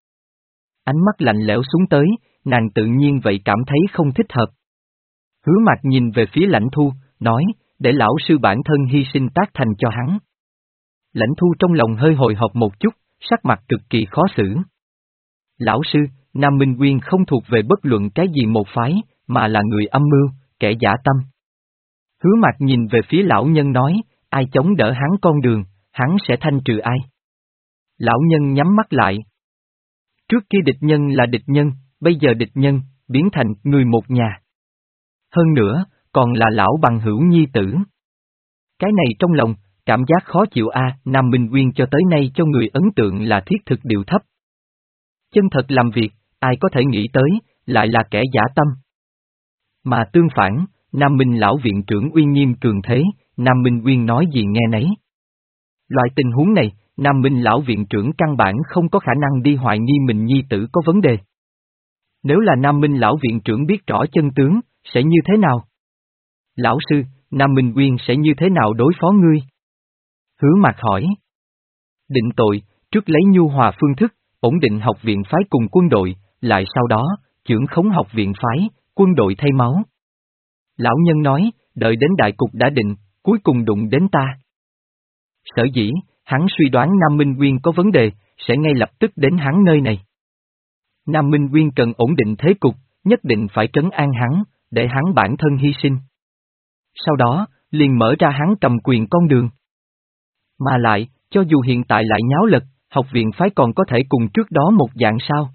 Ánh mắt lạnh lẽo xuống tới, nàng tự nhiên vậy cảm thấy không thích hợp. Hứa Mạc nhìn về phía Lãnh Thu, nói, để lão sư bản thân hy sinh tác thành cho hắn. Lãnh Thu trong lòng hơi hồi hộp một chút, sắc mặt cực kỳ khó xử. Lão sư, Nam Minh Nguyên không thuộc về bất luận cái gì một phái, mà là người âm mưu, kẻ giả tâm. Hứa Mạc nhìn về phía lão nhân nói, ai chống đỡ hắn con đường, hắn sẽ thanh trừ ai. Lão nhân nhắm mắt lại. Trước kia địch nhân là địch nhân, bây giờ địch nhân, biến thành người một nhà. Hơn nữa, còn là lão bằng hữu nhi tử. Cái này trong lòng, cảm giác khó chịu a. Nam Minh Nguyên cho tới nay cho người ấn tượng là thiết thực điều thấp. Chân thật làm việc, ai có thể nghĩ tới, lại là kẻ giả tâm. Mà tương phản, Nam Minh lão viện trưởng uy nghiêm cường thế, Nam Minh Nguyên nói gì nghe nấy. Loại tình huống này, Nam Minh lão viện trưởng căn bản không có khả năng đi hoài nghi mình nhi tử có vấn đề. Nếu là Nam Minh lão viện trưởng biết rõ chân tướng, sẽ như thế nào? Lão sư, Nam Minh Nguyên sẽ như thế nào đối phó ngươi? Hứa Mạc hỏi. Định tội, trước lấy nhu hòa phương thức, ổn định học viện phái cùng quân đội, lại sau đó, chưởng khống học viện phái, quân đội thay máu. Lão nhân nói, đợi đến đại cục đã định, cuối cùng đụng đến ta. Sở dĩ, hắn suy đoán Nam Minh Nguyên có vấn đề, sẽ ngay lập tức đến hắn nơi này. Nam Minh Nguyên cần ổn định thế cục, nhất định phải trấn an hắn, để hắn bản thân hy sinh. Sau đó, liền mở ra hắn cầm quyền con đường. Mà lại, cho dù hiện tại lại nháo lật, học viện phái còn có thể cùng trước đó một dạng sao?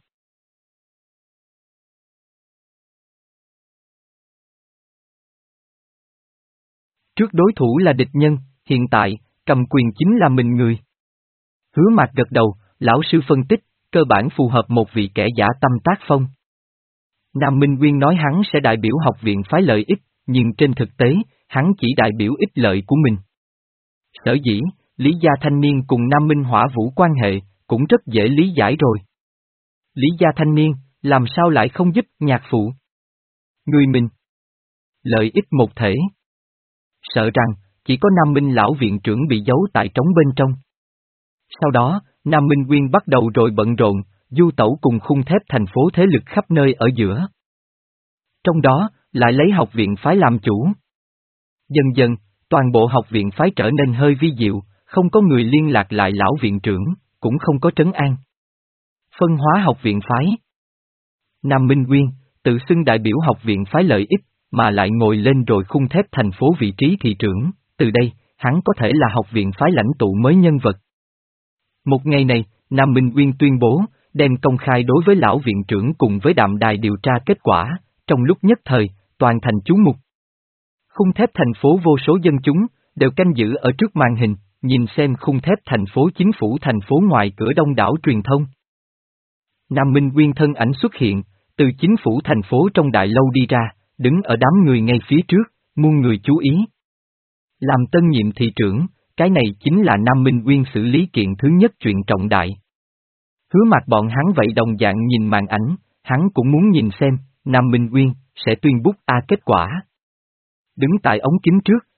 Trước đối thủ là địch nhân, hiện tại, cầm quyền chính là mình người. Hứa Mạc gật đầu, lão sư phân tích, cơ bản phù hợp một vị kẻ giả tâm tác phong. Nam Minh Nguyên nói hắn sẽ đại biểu học viện phái lợi ích, nhưng trên thực tế, hắn chỉ đại biểu ích lợi của mình. Sở dĩ, Lý Gia Thanh Niên cùng Nam Minh Hỏa Vũ quan hệ, cũng rất dễ lý giải rồi. Lý Gia Thanh Niên, làm sao lại không giúp nhạc phụ? Người mình. Lợi ích một thể. Sợ rằng, chỉ có Nam Minh lão viện trưởng bị giấu tại trống bên trong. Sau đó, Nam Minh Nguyên bắt đầu rồi bận rộn, du tẩu cùng khung thép thành phố thế lực khắp nơi ở giữa. Trong đó, lại lấy học viện phái làm chủ. Dần dần, toàn bộ học viện phái trở nên hơi vi diệu, không có người liên lạc lại lão viện trưởng, cũng không có trấn an. Phân hóa học viện phái. Nam Minh Nguyên, tự xưng đại biểu học viện phái lợi ích, mà lại ngồi lên rồi khung thép thành phố vị trí thị trưởng, từ đây, hắn có thể là học viện phái lãnh tụ mới nhân vật. Một ngày này, Nam Minh Nguyên tuyên bố, đem công khai đối với lão viện trưởng cùng với đạm đài điều tra kết quả, trong lúc nhất thời, toàn thành chú mục. Khung thép thành phố vô số dân chúng, đều canh giữ ở trước màn hình, nhìn xem khung thép thành phố chính phủ thành phố ngoài cửa đông đảo truyền thông. Nam Minh Nguyên thân ảnh xuất hiện, từ chính phủ thành phố trong đại lâu đi ra, đứng ở đám người ngay phía trước, muôn người chú ý. Làm tân nhiệm thị trưởng, cái này chính là Nam Minh Nguyên xử lý kiện thứ nhất chuyện trọng đại. Hứa Mạc bọn hắn vậy đồng dạng nhìn màn ảnh, hắn cũng muốn nhìn xem, Nam Minh Nguyên, sẽ tuyên bút A kết quả. Đứng tại ống kính trước,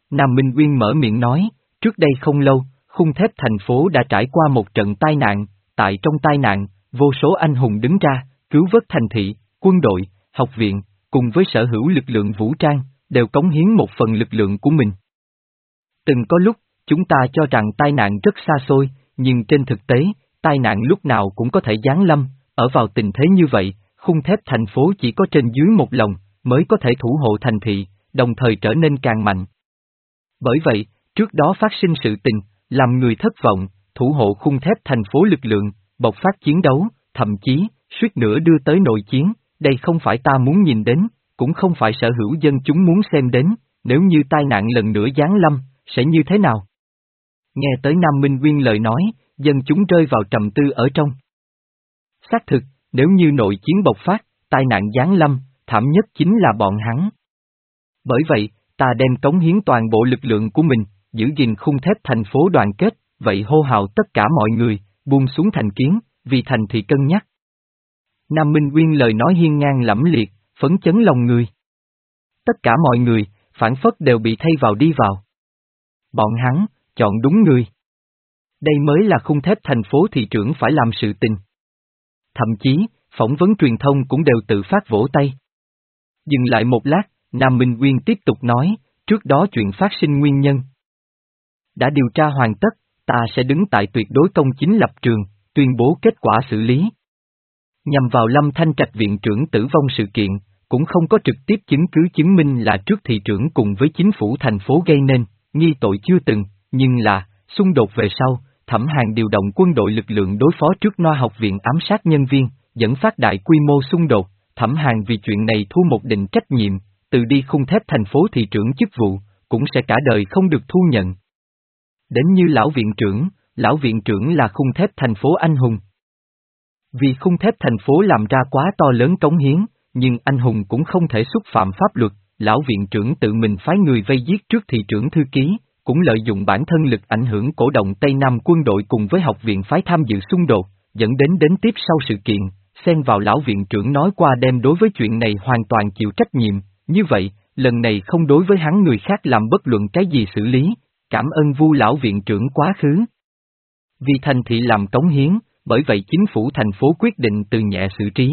Nam Minh Uyên mở miệng nói, trước đây không lâu, khung thép thành phố đã trải qua một trận tai nạn, tại trong tai nạn, vô số anh hùng đứng ra, cứu vớt thành thị, quân đội, học viện, cùng với sở hữu lực lượng vũ trang, đều cống hiến một phần lực lượng của mình. Từng có lúc, chúng ta cho rằng tai nạn rất xa xôi, nhưng trên thực tế, tai nạn lúc nào cũng có thể giáng lâm, ở vào tình thế như vậy, khung thép thành phố chỉ có trên dưới một lòng, mới có thể thủ hộ thành thị, đồng thời trở nên càng mạnh. Bởi vậy, trước đó phát sinh sự tình, làm người thất vọng, thủ hộ khung thép thành phố lực lượng, bộc phát chiến đấu, thậm chí, suýt nữa đưa tới nội chiến, đây không phải ta muốn nhìn đến, cũng không phải sở hữu dân chúng muốn xem đến, nếu như tai nạn lần nữa giáng lâm, sẽ như thế nào? Nghe tới Nam Minh Uyên lời nói, dân chúng rơi vào trầm tư ở trong. Xác thực, nếu như nội chiến bộc phát, tai nạn giáng lâm, thảm nhất chính là bọn hắn. Bởi vậy, ta đem cống hiến toàn bộ lực lượng của mình, giữ gìn khung thép thành phố đoàn kết, vậy hô hào tất cả mọi người, buông xuống thành kiến, vì thành thị cân nhắc. Nam Minh Uyên lời nói hiên ngang lẫm liệt, phấn chấn lòng người. Tất cả mọi người, phản phất đều bị thay vào đi vào. Bọn hắn, chọn đúng người. Đây mới là khung thép thành phố thị trưởng phải làm sự tình. Thậm chí, phỏng vấn truyền thông cũng đều tự phát vỗ tay. Dừng lại một lát, Nam Minh Uyên tiếp tục nói, trước đó chuyện phát sinh nguyên nhân. Đã điều tra hoàn tất, ta sẽ đứng tại tuyệt đối công chính lập trường, tuyên bố kết quả xử lý. Nhằm vào Lâm Thanh Trạch viện trưởng tử vong sự kiện, cũng không có trực tiếp chứng cứ chứng minh là trước thị trưởng cùng với chính phủ thành phố gây nên, nghi tội chưa từng, nhưng là, xung đột về sau, Thẩm Hàn điều động quân đội lực lượng đối phó trước Noa học viện ám sát nhân viên, dẫn phát đại quy mô xung đột, Thẩm Hàn vì chuyện này thu một định trách nhiệm, từ đi khung thép thành phố thị trưởng chức vụ, cũng sẽ cả đời không được thu nhận. Đến như lão viện trưởng, lão viện trưởng là khung thép thành phố anh hùng. Vì khung thép thành phố làm ra quá to lớn cống hiến, nhưng anh hùng cũng không thể xúc phạm pháp luật, lão viện trưởng tự mình phái người vây giết trước thị trưởng thư ký, cũng lợi dụng bản thân lực ảnh hưởng cổ động Tây Nam quân đội cùng với học viện phái tham dự xung đột, dẫn đến đến tiếp sau sự kiện, xen vào lão viện trưởng nói qua đem đối với chuyện này hoàn toàn chịu trách nhiệm, như vậy, lần này không đối với hắn người khác làm bất luận cái gì xử lý, cảm ơn Vu lão viện trưởng quá khứ. Vì thành thị làm cống hiến, bởi vậy chính phủ thành phố quyết định từ nhẹ xử trí.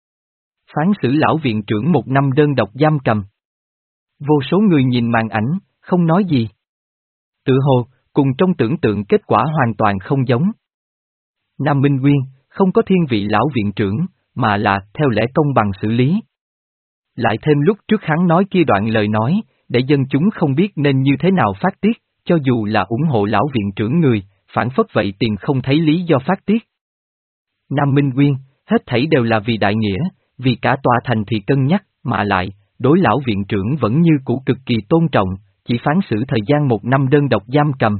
Phán xử lão viện trưởng một năm đơn độc giam cầm. Vô số người nhìn màn ảnh, không nói gì. Tự hồ, cùng trong tưởng tượng kết quả hoàn toàn không giống. Nam Minh Uyên, không có thiên vị lão viện trưởng, mà là theo lẽ công bằng xử lý. Lại thêm lúc trước hắn nói kia đoạn lời nói, để dân chúng không biết nên như thế nào phát tiết, cho dù là ủng hộ lão viện trưởng người, phản phất vậy tiền không thấy lý do phát tiết. Nam Minh Uyên, hết thảy đều là vì đại nghĩa, vì cả tòa thành thị cân nhắc, mà lại, đối lão viện trưởng vẫn như cũ cực kỳ tôn trọng, chỉ phán xử thời gian một năm đơn độc giam cầm.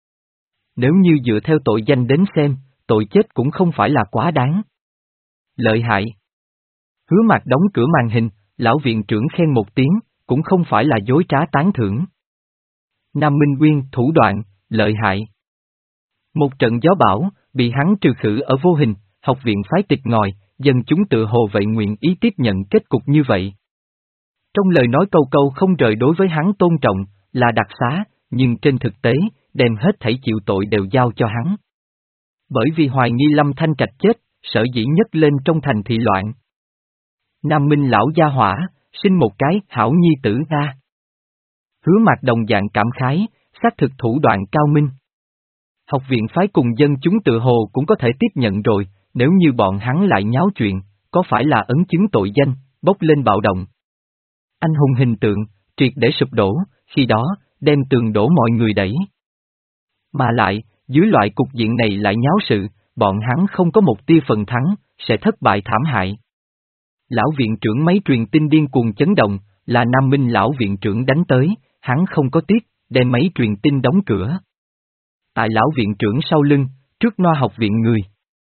Nếu như dựa theo tội danh đến xem, tội chết cũng không phải là quá đáng. Lợi hại. Hứa Mạc đóng cửa màn hình, lão viện trưởng khen một tiếng, cũng không phải là dối trá tán thưởng. Nam Minh Uyên thủ đoạn, lợi hại. Một trận gió bão, bị hắn trừ khử ở vô hình, học viện phái tịch ngòi, dân chúng tự hồ vậy nguyện ý tiếp nhận kết cục như vậy. Trong lời nói câu câu không rời đối với hắn tôn trọng, là đặc xá, nhưng trên thực tế, đem hết thảy chịu tội đều giao cho hắn. Bởi vì hoài nghi Lâm Thanh Trạch chết, sở dĩ nhất lên trong thành thị loạn. Nam Minh lão gia hỏa, sinh một cái hảo nhi tử a. Hứa Mạc đồng dạng cảm khái, xác thực thủ đoạn cao minh. Học viện phái cùng dân chúng tự hồ cũng có thể tiếp nhận rồi, nếu như bọn hắn lại nháo chuyện, có phải là ấn chứng tội danh, bốc lên bạo động. Anh hùng hình tượng, triệt để sụp đổ, khi đó, đem tường đổ mọi người đẩy. Mà lại, dưới loại cục diện này lại nháo sự, bọn hắn không có một tia phần thắng, sẽ thất bại thảm hại. Lão viện trưởng mấy truyền tin điên cuồng chấn động, là Nam Minh lão viện trưởng đánh tới, hắn không có tiếc, đem mấy truyền tin đóng cửa. Tại lão viện trưởng sau lưng, trước Noa học viện người.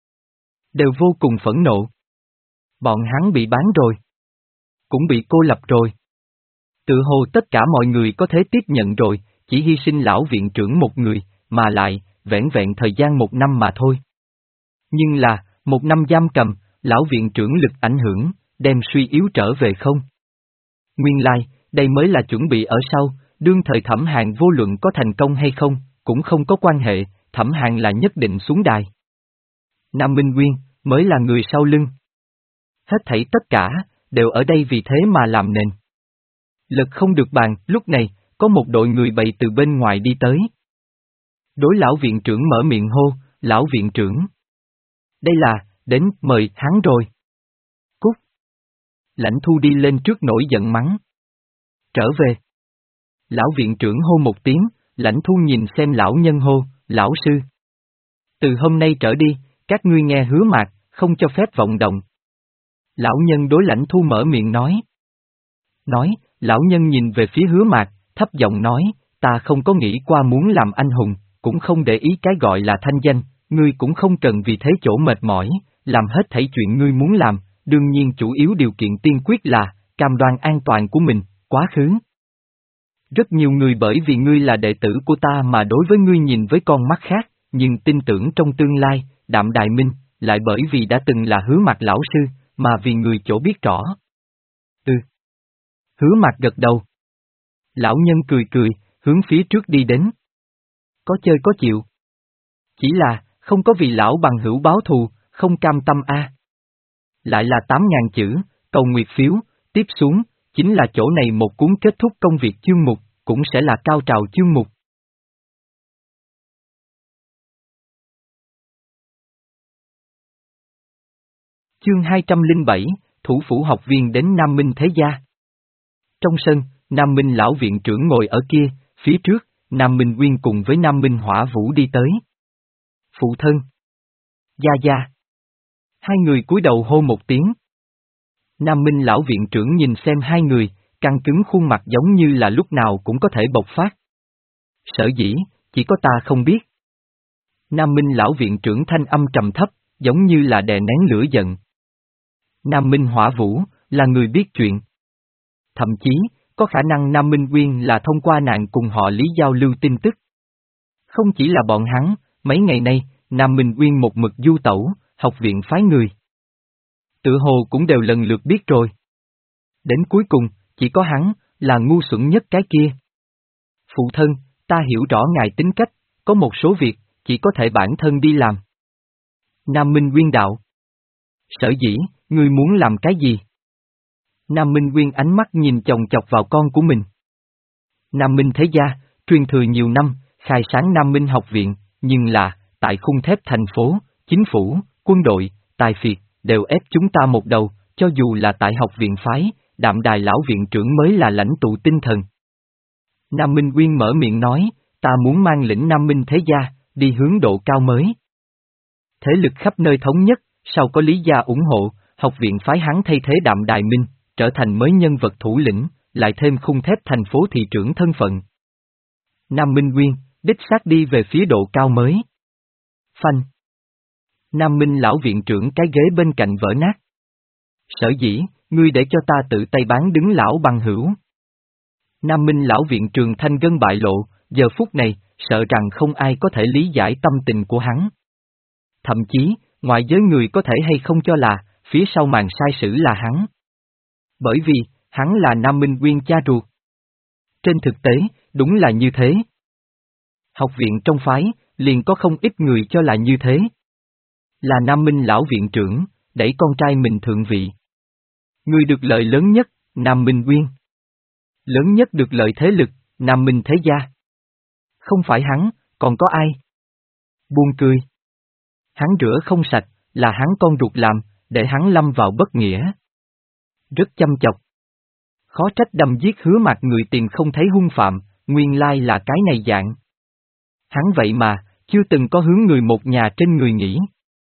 Đều vô cùng phẫn nộ. Bọn hắn bị bán rồi. Cũng bị cô lập rồi. Tự hồ tất cả mọi người có thể tiếp nhận rồi, chỉ hy sinh lão viện trưởng một người, mà lại, vẻn vẹn thời gian một năm mà thôi. Nhưng là, một năm giam cầm, lão viện trưởng lực ảnh hưởng, đem suy yếu trở về không? Nguyên lai, đây mới là chuẩn bị ở sau, Đương thời Thẩm Hàn vô luận có thành công hay không, cũng không có quan hệ, Thẩm Hàn là nhất định xuống đài. Nam Minh Nguyên, mới là người sau lưng. Hết thảy tất cả, đều ở đây vì thế mà làm nền. Lực không được bàn, lúc này, có một đội người bày từ bên ngoài đi tới. Đối lão viện trưởng mở miệng hô, lão viện trưởng. Đây là, đến, mời, hắn rồi. Cút. Lãnh Thu đi lên trước nổi giận mắng. Trở về. Lão viện trưởng hô một tiếng, Lãnh Thu nhìn xem lão nhân hô, lão sư. Từ hôm nay trở đi, các ngươi nghe Hứa Mạc, không cho phép vọng động. Lão nhân đối Lãnh Thu mở miệng nói. Nói, lão nhân nhìn về phía Hứa Mạc, thấp giọng nói, ta không có nghĩ qua muốn làm anh hùng, cũng không để ý cái gọi là thanh danh, ngươi cũng không cần vì thế chỗ mệt mỏi, làm hết thảy chuyện ngươi muốn làm, đương nhiên chủ yếu điều kiện tiên quyết là, cam đoan an toàn của mình, quá khứ. Rất nhiều người bởi vì ngươi là đệ tử của ta mà đối với ngươi nhìn với con mắt khác, nhưng tin tưởng trong tương lai, Đạm Đài Minh, lại bởi vì đã từng là Hứa Mạc lão sư, mà vì người chỗ biết rõ. Ừ. Hứa Mạc gật đầu. Lão nhân cười cười, hướng phía trước đi đến. Có chơi có chịu. Chỉ là, không có vì lão bằng hữu báo thù, không cam tâm a. Lại là tám ngàn chữ, cầu nguyệt phiếu, tiếp xuống, chính là chỗ này một cuốn kết thúc công việc chương mục, cũng sẽ là cao trào chương mục. Chương hai trăm lẻ bảy, thủ phủ học viên đến Nam Minh Thế Gia. Trong sân, Nam Minh lão viện trưởng ngồi ở kia, phía trước, Nam Minh Nguyên cùng với Nam Minh Hỏa Vũ đi tới. Phụ thân. Gia Gia. Hai người cúi đầu hô một tiếng. Nam Minh lão viện trưởng nhìn xem hai người, căng cứng khuôn mặt giống như là lúc nào cũng có thể bộc phát. Sở dĩ, chỉ có ta không biết. Nam Minh lão viện trưởng thanh âm trầm thấp, giống như là đè nén lửa giận. Nam Minh Hỏa Vũ, là người biết chuyện. Thậm chí, có khả năng Nam Minh Nguyên là thông qua nạn cùng họ Lý giao lưu tin tức. Không chỉ là bọn hắn, mấy ngày nay, Nam Minh Nguyên một mực du tẩu, học viện phái người. Tự hồ cũng đều lần lượt biết rồi. Đến cuối cùng, chỉ có hắn, là ngu xuẩn nhất cái kia. Phụ thân, ta hiểu rõ ngài tính cách, có một số việc, chỉ có thể bản thân đi làm. Nam Minh Nguyên đạo. Sở dĩ, ngươi muốn làm cái gì? Nam Minh Nguyên ánh mắt nhìn chòng chọc vào con của mình. Nam Minh Thế Gia, truyền thừa nhiều năm, khai sáng Nam Minh học viện, nhưng là, tại khung thép thành phố, chính phủ, quân đội, tài phiệt, đều ép chúng ta một đầu, cho dù là tại học viện phái, Đạm Đài lão viện trưởng mới là lãnh tụ tinh thần. Nam Minh Nguyên mở miệng nói, ta muốn mang lĩnh Nam Minh Thế Gia, đi hướng độ cao mới. Thế lực khắp nơi thống nhất, sau có Lý gia ủng hộ, học viện phái hắn thay thế Đạm Đài Minh, trở thành mới nhân vật thủ lĩnh, lại thêm khung thép thành phố thị trưởng thân phận. Nam Minh Nguyên, đích xác đi về phía độ cao mới. Phanh. Nam Minh lão viện trưởng cái ghế bên cạnh vỡ nát. Sở dĩ, ngươi để cho ta tự tay bán đứng lão bằng hữu. Nam Minh lão viện trường thanh gân bại lộ, giờ phút này, sợ rằng không ai có thể lý giải tâm tình của hắn. Thậm chí, ngoại giới người có thể hay không cho là, phía sau màn sai sử là hắn. Bởi vì, hắn là Nam Minh Nguyên cha ruột. Trên thực tế, đúng là như thế. Học viện trong phái, liền có không ít người cho là như thế. Là Nam Minh lão viện trưởng, đẩy con trai mình thượng vị. Người được lợi lớn nhất, Nam Minh Nguyên. Lớn nhất được lợi thế lực, Nam Minh Thế Gia. Không phải hắn, còn có ai? Buồn cười. Hắn rửa không sạch, là hắn con ruột làm, để hắn lâm vào bất nghĩa. Rất chăm chọc. Khó trách đâm giết Hứa Mạc người tìm không thấy hung phạm, nguyên lai là cái này dạng. Hắn vậy mà, chưa từng có hướng người một nhà trên người nghĩ.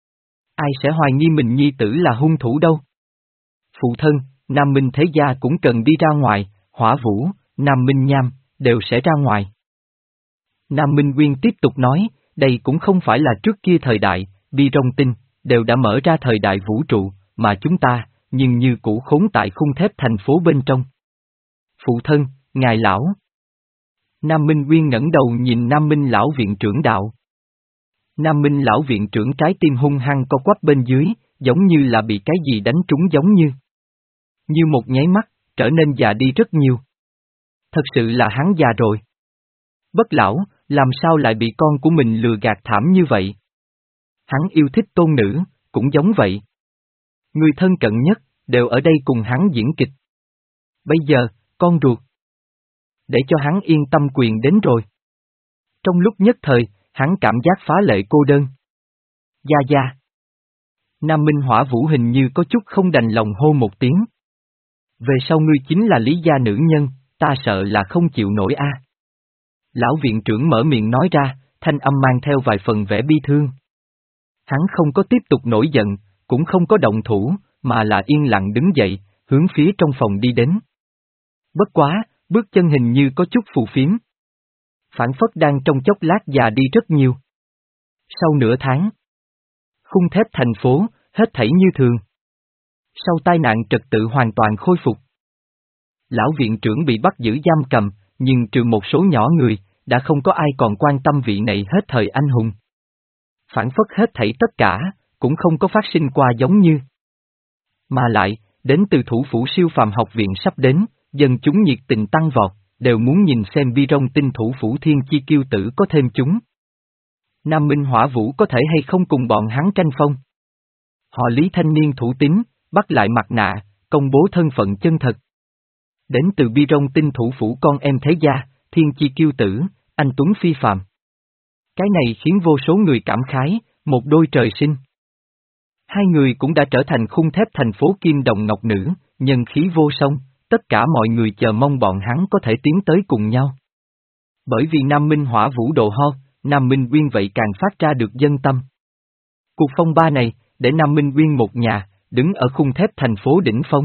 Ai sẽ hoài nghi mình nhi tử là hung thủ đâu? Phụ thân, Nam Minh Thế Gia cũng cần đi ra ngoài, Hỏa Vũ, Nam Minh Nham, đều sẽ ra ngoài. Nam Minh Nguyên tiếp tục nói, đây cũng không phải là trước kia thời đại, Bi Rong Tinh, đều đã mở ra thời đại vũ trụ, mà chúng ta, nhưng như cũ khốn tại khung thép thành phố bên trong. Phụ thân, ngài lão. Nam Minh Nguyên ngẩng đầu nhìn Nam Minh lão viện trưởng đạo. Nam Minh lão viện trưởng trái tim hung hăng co quắp bên dưới, giống như là bị cái gì đánh trúng giống như. Như một nháy mắt, trở nên già đi rất nhiều. Thật sự là hắn già rồi. Bất lão, làm sao lại bị con của mình lừa gạt thảm như vậy? Hắn yêu thích tôn nữ, cũng giống vậy. Người thân cận nhất, đều ở đây cùng hắn diễn kịch. Bây giờ, con ruột. Để cho hắn yên tâm quyền đến rồi. Trong lúc nhất thời, hắn cảm giác phá lệ cô đơn. Gia Gia. Nam Minh Hỏa Vũ hình như có chút không đành lòng hô một tiếng. Về sau ngươi chính là Lý gia nữ nhân, ta sợ là không chịu nổi a. Lão viện trưởng mở miệng nói ra, thanh âm mang theo vài phần vẻ bi thương. Hắn không có tiếp tục nổi giận, cũng không có động thủ, mà là yên lặng đứng dậy, hướng phía trong phòng đi đến. Bất quá, bước chân hình như có chút phù phiếm. Phản phất đang trong chốc lát già đi rất nhiều. Sau nửa tháng, khung thép thành phố, hết thảy như thường. Sau tai nạn trật tự hoàn toàn khôi phục. Lão viện trưởng bị bắt giữ giam cầm, nhưng trừ một số nhỏ người, đã không có ai còn quan tâm vị này hết thời anh hùng. Phản phất hết thảy tất cả, cũng không có phát sinh qua giống như. Mà lại, đến từ thủ phủ siêu phàm học viện sắp đến, dân chúng nhiệt tình tăng vọt, đều muốn nhìn xem bi rong tinh thủ phủ thiên chi kiêu tử có thêm chúng. Nam Minh Hỏa Vũ có thể hay không cùng bọn hắn tranh phong. Họ Lý thanh niên thủ tín, bắt lại mặt nạ, công bố thân phận chân thật. Đến từ bi rong tinh thủ phủ con em thế gia, thiên chi kiêu tử, anh Tuấn phi phàm. Cái này khiến vô số người cảm khái, một đôi trời sinh. Hai người cũng đã trở thành khung thép thành phố Kim Đồng Ngọc Nữ, nhân khí vô song, tất cả mọi người chờ mong bọn hắn có thể tiến tới cùng nhau. Bởi vì Nam Minh Hỏa Vũ độ ho, Nam Minh Uyên vậy càng phát ra được dân tâm. Cuộc phong ba này, để Nam Minh Uyên một nhà, đứng ở khung thép thành phố đỉnh phong.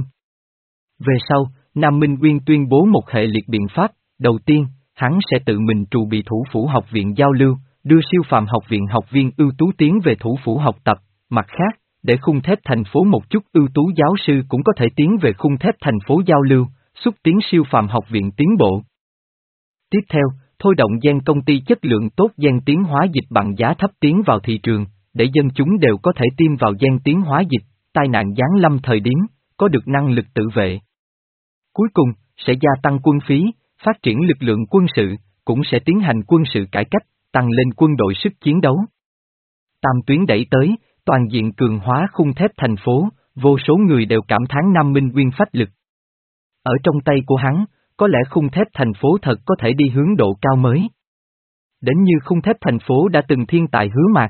Về sau, Nam Minh Uyên tuyên bố một hệ liệt biện pháp, đầu tiên, hắn sẽ tự mình trù bị thủ phủ học viện giao lưu, đưa siêu phàm học viện học viên ưu tú tiến về thủ phủ học tập, mặt khác, để khung thép thành phố một chút ưu tú giáo sư cũng có thể tiến về khung thép thành phố giao lưu, xúc tiến siêu phàm học viện tiến bộ. Tiếp theo, thôi động gen công ty chất lượng tốt gen tiến hóa dịch bằng giá thấp tiến vào thị trường, để dân chúng đều có thể tiêm vào gen tiến hóa dịch, tai nạn giáng lâm thời điểm, có được năng lực tự vệ. Cuối cùng, sẽ gia tăng quân phí, phát triển lực lượng quân sự, cũng sẽ tiến hành quân sự cải cách, tăng lên quân đội sức chiến đấu. Tam tuyến đẩy tới, toàn diện cường hóa khung thép thành phố, vô số người đều cảm thán Nam Minh Uyên phách lực. Ở trong tay của hắn, có lẽ khung thép thành phố thật có thể đi hướng độ cao mới. Đến như khung thép thành phố đã từng thiên tài Hứa Mạc.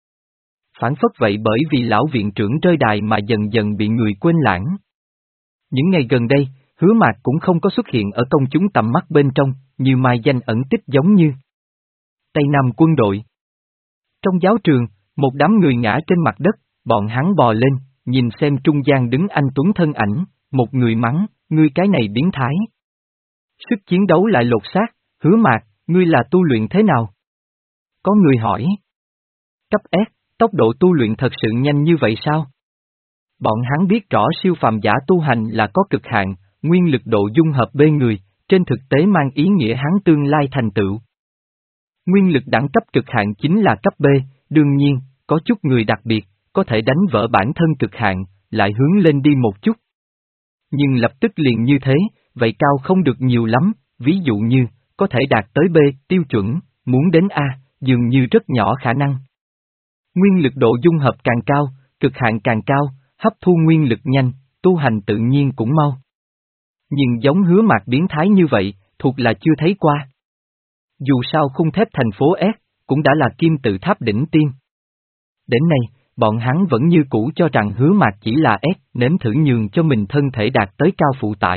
Phản phất vậy bởi vì lão viện trưởng rơi đài mà dần dần bị người quên lãng. Những ngày gần đây, Hứa Mạc cũng không có xuất hiện ở công chúng tầm mắt bên trong, như mai danh ẩn tích giống như Tây Nam quân đội. Trong giáo trường, một đám người ngã trên mặt đất, bọn hắn bò lên, nhìn xem trung gian đứng anh Tuấn thân ảnh, một người mắng, ngươi cái này biến thái. Sức chiến đấu lại lột xác, Hứa Mạc, ngươi là tu luyện thế nào? Có người hỏi. Cấp S, tốc độ tu luyện thật sự nhanh như vậy sao? Bọn hắn biết rõ siêu phàm giả tu hành là có cực hạn, nguyên lực độ dung hợp bê người, trên thực tế mang ý nghĩa hắn tương lai thành tựu. Nguyên lực đẳng cấp cực hạn chính là cấp B, đương nhiên, có chút người đặc biệt, có thể đánh vỡ bản thân cực hạn, lại hướng lên đi một chút. Nhưng lập tức liền như thế, vậy cao không được nhiều lắm, ví dụ như, có thể đạt tới B, tiêu chuẩn, muốn đến A, dường như rất nhỏ khả năng. Nguyên lực độ dung hợp càng cao, cực hạn càng cao, hấp thu nguyên lực nhanh, tu hành tự nhiên cũng mau. Nhưng giống Hứa Mạc biến thái như vậy, thuộc là chưa thấy qua. Dù sao khung thép thành phố S, cũng đã là kim tự tháp đỉnh tiên. Đến nay, bọn hắn vẫn như cũ cho rằng Hứa Mạc chỉ là S, nếm thử nhường cho mình thân thể đạt tới cao phụ tải.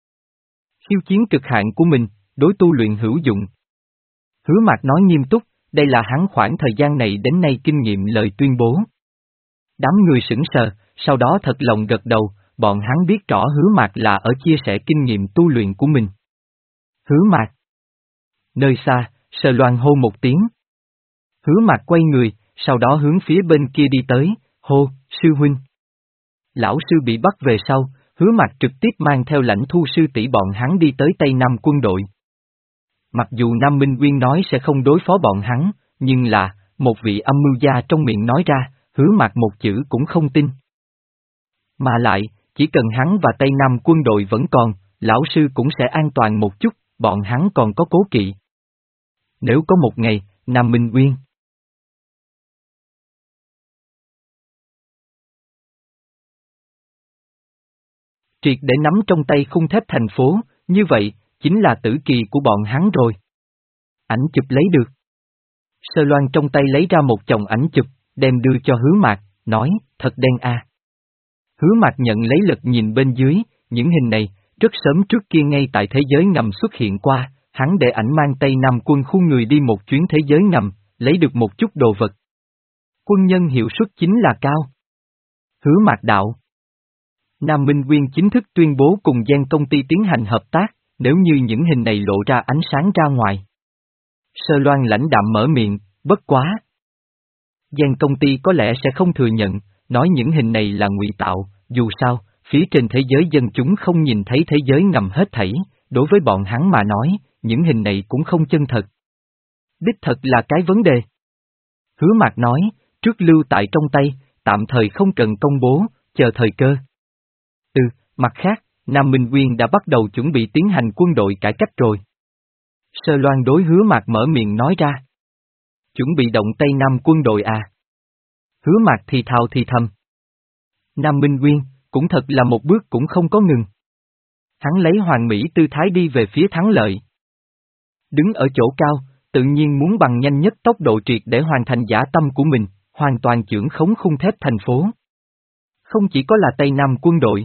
Khiêu chiến cực hạn của mình, đối tu luyện hữu dụng. Hứa Mạc nói nghiêm túc, đây là hắn khoảng thời gian này đến nay kinh nghiệm lời tuyên bố. Đám người sững sờ, sau đó thật lòng gật đầu, bọn hắn biết rõ Hứa Mạc là ở chia sẻ kinh nghiệm tu luyện của mình. Hứa Mạc. Nơi xa, Sờ Loan hô một tiếng. Hứa Mạc quay người, sau đó hướng phía bên kia đi tới, hô, sư huynh. Lão sư bị bắt về sau, Hứa Mạc trực tiếp mang theo lãnh thu sư tỷ bọn hắn đi tới Tây Nam quân đội. Mặc dù Nam Minh Uyên nói sẽ không đối phó bọn hắn, nhưng là, một vị âm mưu gia trong miệng nói ra, Hứa Mạc một chữ cũng không tin. Mà lại, chỉ cần hắn và Tây Nam quân đội vẫn còn, lão sư cũng sẽ an toàn một chút, bọn hắn còn có cố kỵ. Nếu có một ngày, Nam Minh Uyên triệt để nắm trong tay khung thép thành phố, như vậy, chính là tử kỳ của bọn hắn rồi. Ảnh chụp lấy được. Sơ Loan trong tay lấy ra một chồng ảnh chụp, đem đưa cho Hứa Mạc, nói, thật đen a. À. Hứa Mạc nhận lấy lật nhìn bên dưới, những hình này, rất sớm trước kia ngay tại thế giới ngầm xuất hiện qua, hắn để ảnh mang Tây Nam quân khu người đi một chuyến thế giới ngầm, lấy được một chút đồ vật. Quân nhân hiệu suất chính là cao. Hứa Mạc đạo. Nam Minh Uyên chính thức tuyên bố cùng Gen công ty tiến hành hợp tác, nếu như những hình này lộ ra ánh sáng ra ngoài. Sơ Loan lãnh đạm mở miệng, bất quá. Gen công ty có lẽ sẽ không thừa nhận, nói những hình này là ngụy tạo, dù sao, phía trên thế giới dân chúng không nhìn thấy thế giới ngầm hết thảy, đối với bọn hắn mà nói, những hình này cũng không chân thật. Đích thật là cái vấn đề. Hứa Mạc nói, trước lưu tại trong tay, tạm thời không cần công bố, chờ thời cơ. Ừ, mặt khác, Nam Minh Uyên đã bắt đầu chuẩn bị tiến hành quân đội cải cách rồi. Sơ Loan đối Hứa Mạc mở miệng nói ra. Chuẩn bị động Tây Nam quân đội à? Hứa Mạc thì thào thì thầm. Nam Minh Uyên, cũng thật là một bước cũng không có ngừng. Hắn lấy hoàn mỹ tư thái đi về phía thắng lợi. Đứng ở chỗ cao, tự nhiên muốn bằng nhanh nhất tốc độ triệt để hoàn thành dã tâm của mình, hoàn toàn chưởng khống khung thép thành phố. Không chỉ có là Tây Nam quân đội.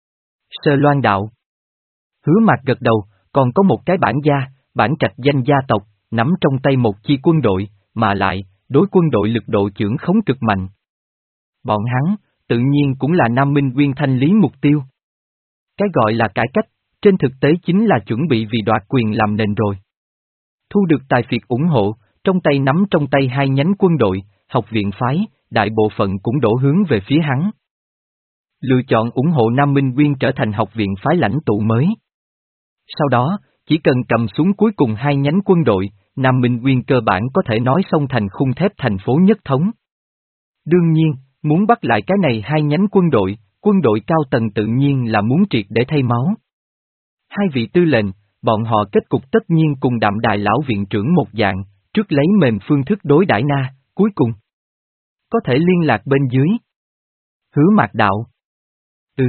Sơ Loan đạo. Hứa Mạc gật đầu, còn có một cái bản gia, bản trạch danh gia tộc, nắm trong tay một chi quân đội, mà lại, đối quân đội lực độ chưởng khống cực mạnh. Bọn hắn, tự nhiên cũng là Nam Minh Uyên thanh lý mục tiêu. Cái gọi là cải cách, trên thực tế chính là chuẩn bị vì đoạt quyền làm nền rồi. Thu được tài phiệt ủng hộ, trong tay nắm trong tay hai nhánh quân đội, học viện phái, đại bộ phận cũng đổ hướng về phía hắn. Lựa chọn ủng hộ Nam Minh Uyên trở thành học viện phái lãnh tụ mới. Sau đó, chỉ cần cầm xuống cuối cùng hai nhánh quân đội, Nam Minh Uyên cơ bản có thể nói xông thành khung thép thành phố nhất thống. Đương nhiên, muốn bắt lại cái này hai nhánh quân đội, quân đội cao tầng tự nhiên là muốn triệt để thay máu. Hai vị tư lệnh, bọn họ kết cục tất nhiên cùng Đạm Đài lão viện trưởng một dạng, trước lấy mềm phương thức đối đãi na, cuối cùng có thể liên lạc bên dưới. Hứa Mạc đạo. Ừ.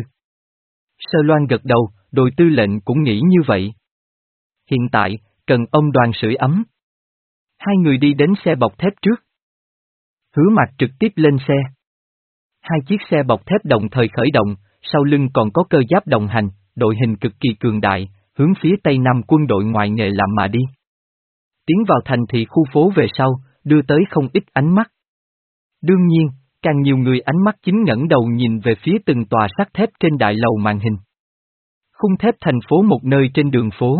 Sơ Loan gật đầu, đội tư lệnh cũng nghĩ như vậy. Hiện tại, cần ông đoàn sưởi ấm. Hai người đi đến xe bọc thép trước. Hứa Mạc trực tiếp lên xe. Hai chiếc xe bọc thép đồng thời khởi động, sau lưng còn có cơ giáp đồng hành, đội hình cực kỳ cường đại, hướng phía Tây Nam quân đội ngoại nghệ làm mà đi. Tiến vào thành thị khu phố về sau, đưa tới không ít ánh mắt. Đương nhiên, càng nhiều người ánh mắt chính ngẩng đầu nhìn về phía từng tòa sắt thép trên đại lầu màn hình. Khung thép thành phố một nơi trên đường phố.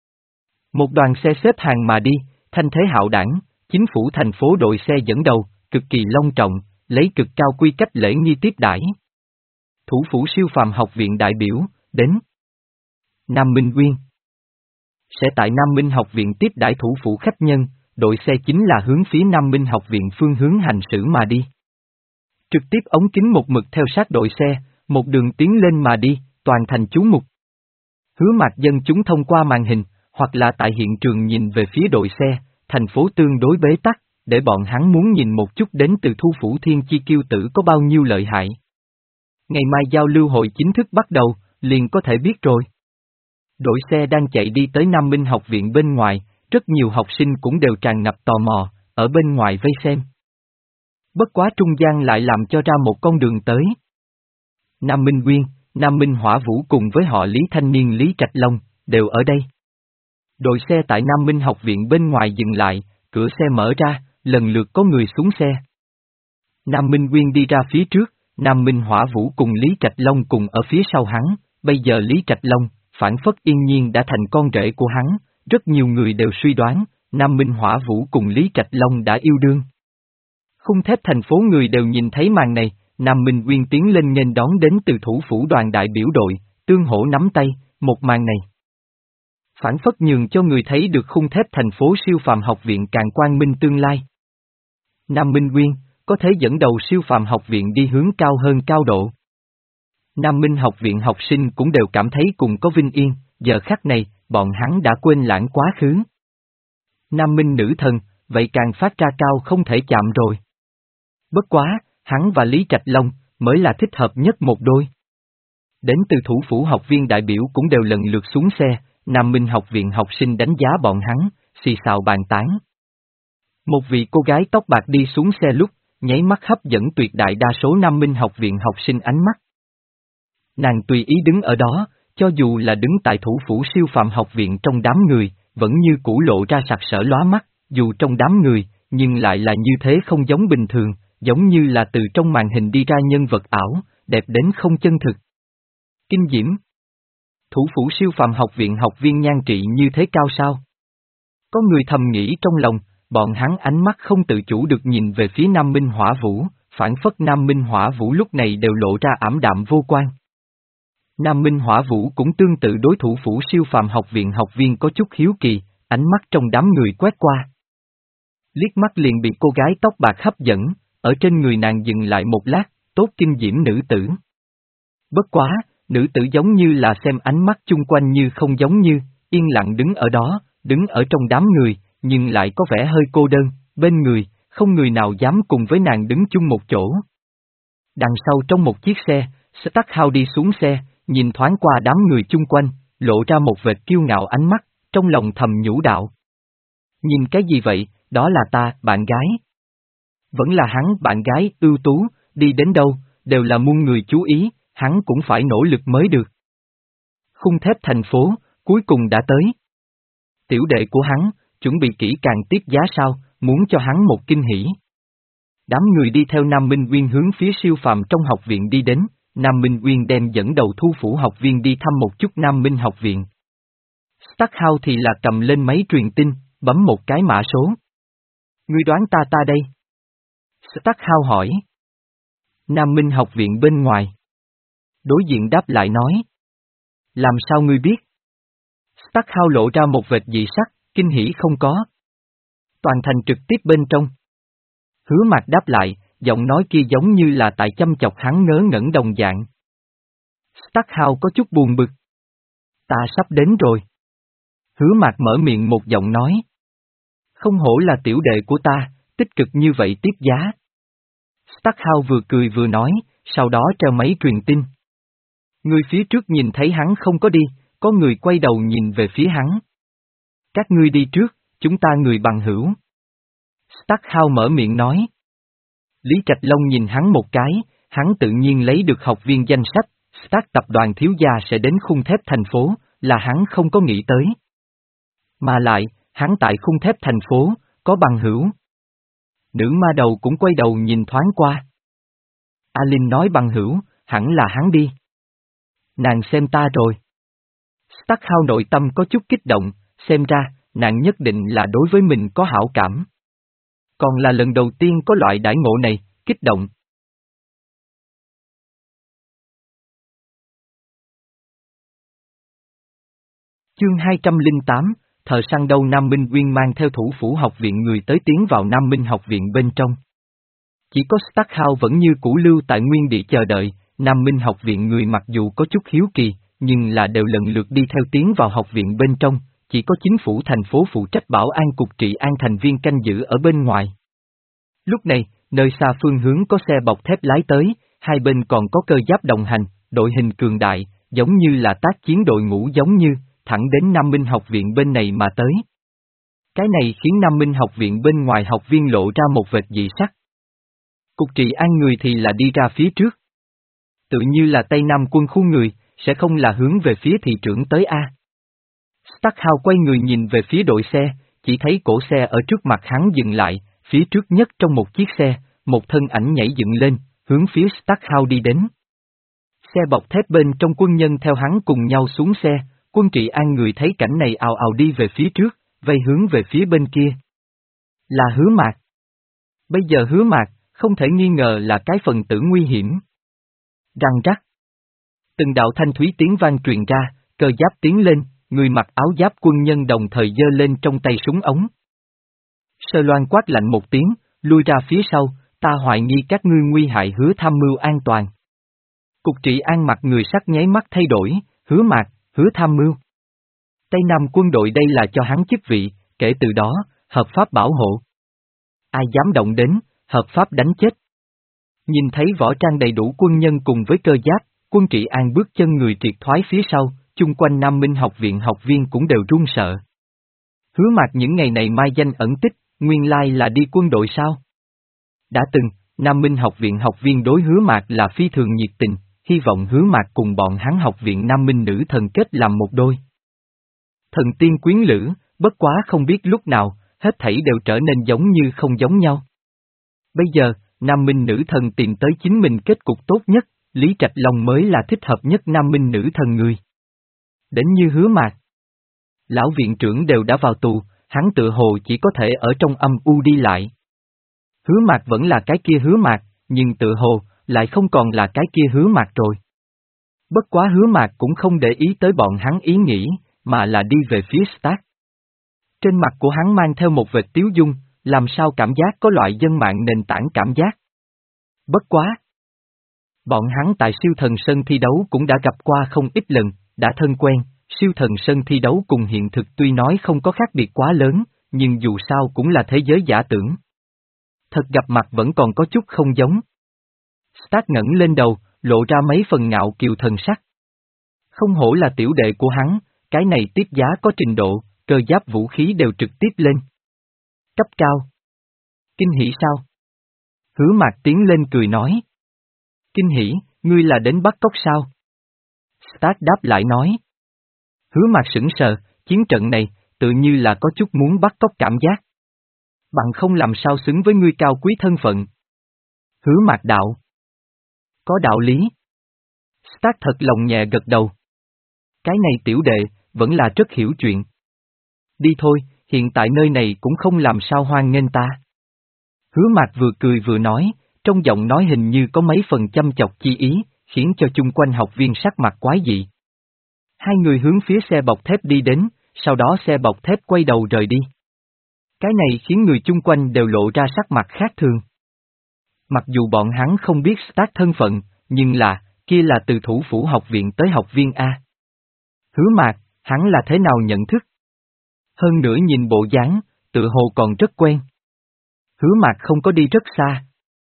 Một đoàn xe xếp hàng mà đi, thanh thế hạo đảng, chính phủ thành phố đội xe dẫn đầu, cực kỳ long trọng, lấy cực cao quy cách lễ nghi tiếp đãi. Thủ phủ siêu phàm học viện đại biểu, đến. Nam Minh Uyên sẽ tại Nam Minh học viện tiếp đãi thủ phủ khách nhân, đội xe chính là hướng phía Nam Minh học viện phương hướng hành xử mà đi. Trực tiếp ống kính một mực theo sát đội xe, một đường tiến lên mà đi, toàn thành chú mục. Hứa Mạc dân chúng thông qua màn hình, hoặc là tại hiện trường nhìn về phía đội xe, thành phố tương đối bế tắc, để bọn hắn muốn nhìn một chút đến từ thu phủ thiên chi kiêu tử có bao nhiêu lợi hại. Ngày mai giao lưu hội chính thức bắt đầu, liền có thể biết rồi. Đội xe đang chạy đi tới Nam Minh học viện bên ngoài, rất nhiều học sinh cũng đều tràn ngập tò mò, ở bên ngoài vây xem. Bất quá trung gian lại làm cho ra một con đường tới. Nam Minh Uyên, Nam Minh Hỏa Vũ cùng với họ Lý thanh niên Lý Trạch Long, đều ở đây. Đội xe tại Nam Minh học viện bên ngoài dừng lại, cửa xe mở ra, lần lượt có người xuống xe. Nam Minh Uyên đi ra phía trước, Nam Minh Hỏa Vũ cùng Lý Trạch Long cùng ở phía sau hắn, bây giờ Lý Trạch Long, phản phất yên nhiên đã thành con rể của hắn, rất nhiều người đều suy đoán, Nam Minh Hỏa Vũ cùng Lý Trạch Long đã yêu đương. Khung thép thành phố người đều nhìn thấy màn này, Nam Minh Uyên tiến lên nghênh đón đến từ thủ phủ đoàn đại biểu đội, tương hỗ nắm tay, một màn này. Phản phất nhường cho người thấy được khung thép thành phố siêu phàm học viện càng quang minh tương lai. Nam Minh Uyên, có thể dẫn đầu siêu phàm học viện đi hướng cao hơn cao độ. Nam Minh học viện học sinh cũng đều cảm thấy cùng có vinh yên, giờ khắc này, bọn hắn đã quên lãng quá khứ. Nam minh nữ thần, vậy càng phát ra cao không thể chạm rồi. Bất quá, hắn và Lý Trạch Long mới là thích hợp nhất một đôi. Đến từ thủ phủ học viên đại biểu cũng đều lần lượt xuống xe, Nam Minh học viện học sinh đánh giá bọn hắn, xì xào bàn tán. Một vị cô gái tóc bạc đi xuống xe lúc, nháy mắt hấp dẫn tuyệt đại đa số Nam Minh học viện học sinh ánh mắt. Nàng tùy ý đứng ở đó, cho dù là đứng tại thủ phủ siêu phàm học viện trong đám người, vẫn như cũ lộ ra sặc sỡ lóa mắt, dù trong đám người, nhưng lại là như thế không giống bình thường, giống như là từ trong màn hình đi ra nhân vật ảo, đẹp đến không chân thực. Kinh diễm. Thủ phủ siêu phàm học viện học viên nhan trị như thế cao sao? Có người thầm nghĩ trong lòng, bọn hắn ánh mắt không tự chủ được nhìn về phía Nam Minh Hỏa Vũ, phản phất Nam Minh Hỏa Vũ lúc này đều lộ ra ảm đạm vô quan. Nam Minh Hỏa Vũ cũng tương tự đối thủ phủ siêu phàm học viện học viên có chút hiếu kỳ, ánh mắt trong đám người quét qua. Liếc mắt liền bị cô gái tóc bạc hấp dẫn, ở trên người nàng dừng lại một lát, tốt kinh diễm nữ tử. Bất quá, nữ tử giống như là xem ánh mắt chung quanh như không giống như, yên lặng đứng ở đó, đứng ở trong đám người, nhưng lại có vẻ hơi cô đơn, bên người, không người nào dám cùng với nàng đứng chung một chỗ. Đằng sau trong một chiếc xe, Starkhouse đi xuống xe, nhìn thoáng qua đám người chung quanh, lộ ra một vệt kiêu ngạo ánh mắt, trong lòng thầm nhủ đạo. Nhìn cái gì vậy, đó là ta, bạn gái. Vẫn là hắn, bạn gái, ưu tú, đi đến đâu, đều là muôn người chú ý, hắn cũng phải nỗ lực mới được. Khung thép thành phố, cuối cùng đã tới. Tiểu đệ của hắn, chuẩn bị kỹ càng tiếp giá sao, muốn cho hắn một kinh hỉ. Đám người đi theo Nam Minh Uyên hướng phía siêu phàm trong học viện đi đến, Nam Minh Uyên đem dẫn đầu thu phủ học viên đi thăm một chút Nam Minh học viện. Starkhouse thì là cầm lên máy truyền tin, bấm một cái mã số. Ngươi đoán ta ta đây? Starkhouse hỏi. Nam Minh học viện bên ngoài. Đối diện đáp lại nói. Làm sao ngươi biết? Starkhouse lộ ra một vệt dị sắc, kinh hỉ không có. Toàn thành trực tiếp bên trong. Hứa Mạc đáp lại, giọng nói kia giống như là tại chăm chọc hắn ngớ ngẩn đồng dạng. Starkhouse có chút buồn bực. Ta sắp đến rồi. Hứa Mạc mở miệng một giọng nói. Không hổ là tiểu đệ của ta, tích cực như vậy tiếp giá. Starkhouse vừa cười vừa nói, sau đó treo máy truyền tin. Người phía trước nhìn thấy hắn không có đi, có người quay đầu nhìn về phía hắn. Các ngươi đi trước, chúng ta người bằng hữu. Starkhouse mở miệng nói. Lý Trạch Long nhìn hắn một cái, hắn tự nhiên lấy được học viên danh sách, Stark tập đoàn thiếu gia sẽ đến khung thép thành phố, là hắn không có nghĩ tới. Mà lại, hắn tại khung thép thành phố, có bằng hữu. Nữ ma đầu cũng quay đầu nhìn thoáng qua. Alin nói bằng hữu, hẳn là hắn đi. Nàng xem ta rồi. Starkhouse nội tâm có chút kích động, xem ra, nàng nhất định là đối với mình có hảo cảm. Còn là lần đầu tiên có loại đãi ngộ này, kích động. Chương hai trăm lẻ tám, thợ săn đầu Nam Minh Uyên mang theo thủ phủ học viện người tới tiến vào Nam Minh học viện bên trong. Chỉ có Starkhouse vẫn như cũ lưu tại nguyên địa chờ đợi, Nam Minh học viện người mặc dù có chút hiếu kỳ, nhưng là đều lần lượt đi theo tiến vào học viện bên trong, chỉ có chính phủ thành phố phụ trách bảo an cục trị an thành viên canh giữ ở bên ngoài. Lúc này, nơi xa phương hướng có xe bọc thép lái tới, hai bên còn có cơ giáp đồng hành, đội hình cường đại, giống như là tác chiến đội ngũ giống như, thẳng đến Nam Minh học viện bên này mà tới. Cái này khiến Nam Minh học viện bên ngoài học viên lộ ra một vệt dị sắc. Cục trị an người thì là đi ra phía trước. Tự như là Tây Nam quân khu người, sẽ không là hướng về phía thị trưởng tới A. Starkhouse quay người nhìn về phía đội xe, chỉ thấy cổ xe ở trước mặt hắn dừng lại, phía trước nhất trong một chiếc xe, một thân ảnh nhảy dựng lên, hướng phía Starkhouse đi đến. Xe bọc thép bên trong quân nhân theo hắn cùng nhau xuống xe, quân trị an người thấy cảnh này ào ào đi về phía trước, vây hướng về phía bên kia. Là Hứa Mạc. Bây giờ Hứa Mạc, không thể nghi ngờ là cái phần tử nguy hiểm. Răng rắc. Từng đạo thanh thúy tiếng vang truyền ra, cơ giáp tiến lên, người mặc áo giáp quân nhân đồng thời giơ lên trong tay súng ống. Sơ Loan quát lạnh một tiếng, lui ra phía sau, ta hoài nghi các ngươi nguy hại Hứa tham mưu an toàn. Cục trị an mặt người sắc nháy mắt thay đổi, Hứa Mạc, Hứa tham mưu. Tây Nam quân đội đây là cho hắn chức vị, kể từ đó, hợp pháp bảo hộ. Ai dám động đến, hợp pháp đánh chết. Nhìn thấy võ trang đầy đủ quân nhân cùng với cơ giáp, quân Trị An bước chân người triệt thoái phía sau, chung quanh Nam Minh học viện học viên cũng đều run sợ. Hứa Mạc những ngày này mai danh ẩn tích, nguyên lai là đi quân đội sao? Đã từng, Nam Minh học viện học viên đối Hứa Mạc là phi thường nhiệt tình, hy vọng Hứa Mạc cùng bọn hắn học viện Nam Minh nữ thần kết làm một đôi. Thần tiên quyến lữ, bất quá không biết lúc nào, hết thảy đều trở nên giống như không giống nhau. Bây giờ, Nam Minh nữ thần tìm tới chính mình kết cục tốt nhất, Lý Trạch Long mới là thích hợp nhất Nam Minh nữ thần người. Đến như Hứa Mạc. Lão viện trưởng đều đã vào tù, hắn tự hồ chỉ có thể ở trong âm u đi lại. Hứa Mạc vẫn là cái kia Hứa Mạc, nhưng tự hồ, lại không còn là cái kia Hứa Mạc rồi. Bất quá Hứa Mạc cũng không để ý tới bọn hắn ý nghĩ, mà là đi về phía Stark. Trên mặt của hắn mang theo một vệt tiếu dung, làm sao cảm giác có loại dân mạng nền tảng cảm giác. Bất quá. Bọn hắn tại siêu thần sân thi đấu cũng đã gặp qua không ít lần, đã thân quen, siêu thần sân thi đấu cùng hiện thực tuy nói không có khác biệt quá lớn, nhưng dù sao cũng là thế giới giả tưởng. Thật gặp mặt vẫn còn có chút không giống. Stark ngẩng lên đầu, lộ ra mấy phần ngạo kiều thần sắc. Không hổ là tiểu đệ của hắn, cái này tiết giá có trình độ, cơ giáp vũ khí đều trực tiếp lên. Cấp cao. Kinh hỉ sao? Hứa Mạc tiến lên cười nói. Kinh hỉ, ngươi là đến bắt cóc sao? Stark đáp lại nói. Hứa Mạc sững sờ, chiến trận này, tự như là có chút muốn bắt cóc cảm giác. Bằng không làm sao xứng với ngươi cao quý thân phận. Hứa Mạc đạo. Có đạo lý. Stark thật lòng nhẹ gật đầu. Cái này tiểu đệ, vẫn là rất hiểu chuyện. Đi thôi, hiện tại nơi này cũng không làm sao hoan nghênh ta. Hứa Mạc vừa cười vừa nói, trong giọng nói hình như có mấy phần chăm chọc chi ý, khiến cho chung quanh học viên sắc mặt quái dị. Hai người hướng phía xe bọc thép đi đến, sau đó xe bọc thép quay đầu rời đi. Cái này khiến người chung quanh đều lộ ra sắc mặt khác thường. Mặc dù bọn hắn không biết Stark thân phận, nhưng là, kia là từ thủ phủ học viện tới học viên A. Hứa Mạc, hắn là thế nào nhận thức? Hơn nữa nhìn bộ dáng, tự hồ còn rất quen. Hứa Mạc không có đi rất xa.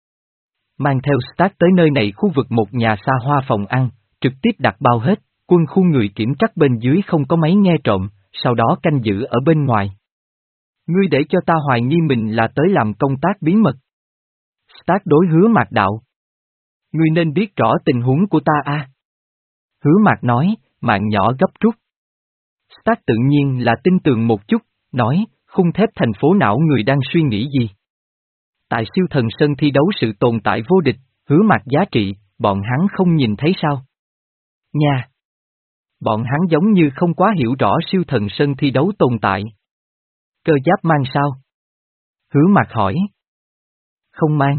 Mang theo Stark tới nơi này khu vực một nhà xa hoa phòng ăn, trực tiếp đặt bao hết, quân khu người kiểm trắc bên dưới không có máy nghe trộm, sau đó canh giữ ở bên ngoài. Ngươi để cho ta hoài nghi mình là tới làm công tác bí mật. Stark đối Hứa Mạc đạo. Ngươi nên biết rõ tình huống của ta a. Hứa Mạc nói, mạng nhỏ gấp rút. Stark tự nhiên là tin tưởng một chút, nói, khung thép thành phố não người đang suy nghĩ gì. Tại siêu thần sân thi đấu sự tồn tại vô địch, Hứa Mạc giá trị, bọn hắn không nhìn thấy sao? Nha! Bọn hắn giống như không quá hiểu rõ siêu thần sân thi đấu tồn tại. Cơ giáp mang sao? Hứa Mạc hỏi. Không mang.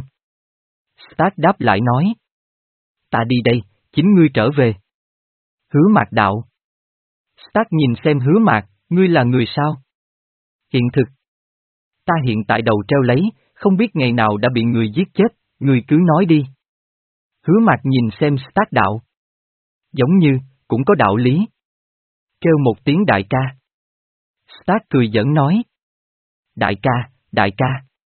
Stark đáp lại nói. Ta đi đây, chính ngươi trở về. Hứa Mạc đạo. Stark nhìn xem Hứa Mạc, ngươi là người sao? Hiện thực. Ta hiện tại đầu treo lấy, không biết ngày nào đã bị người giết chết, ngươi cứ nói đi. Hứa Mạc nhìn xem Stark đạo. Giống như, cũng có đạo lý. Kêu một tiếng đại ca. Stark cười giỡn nói. Đại ca, đại ca.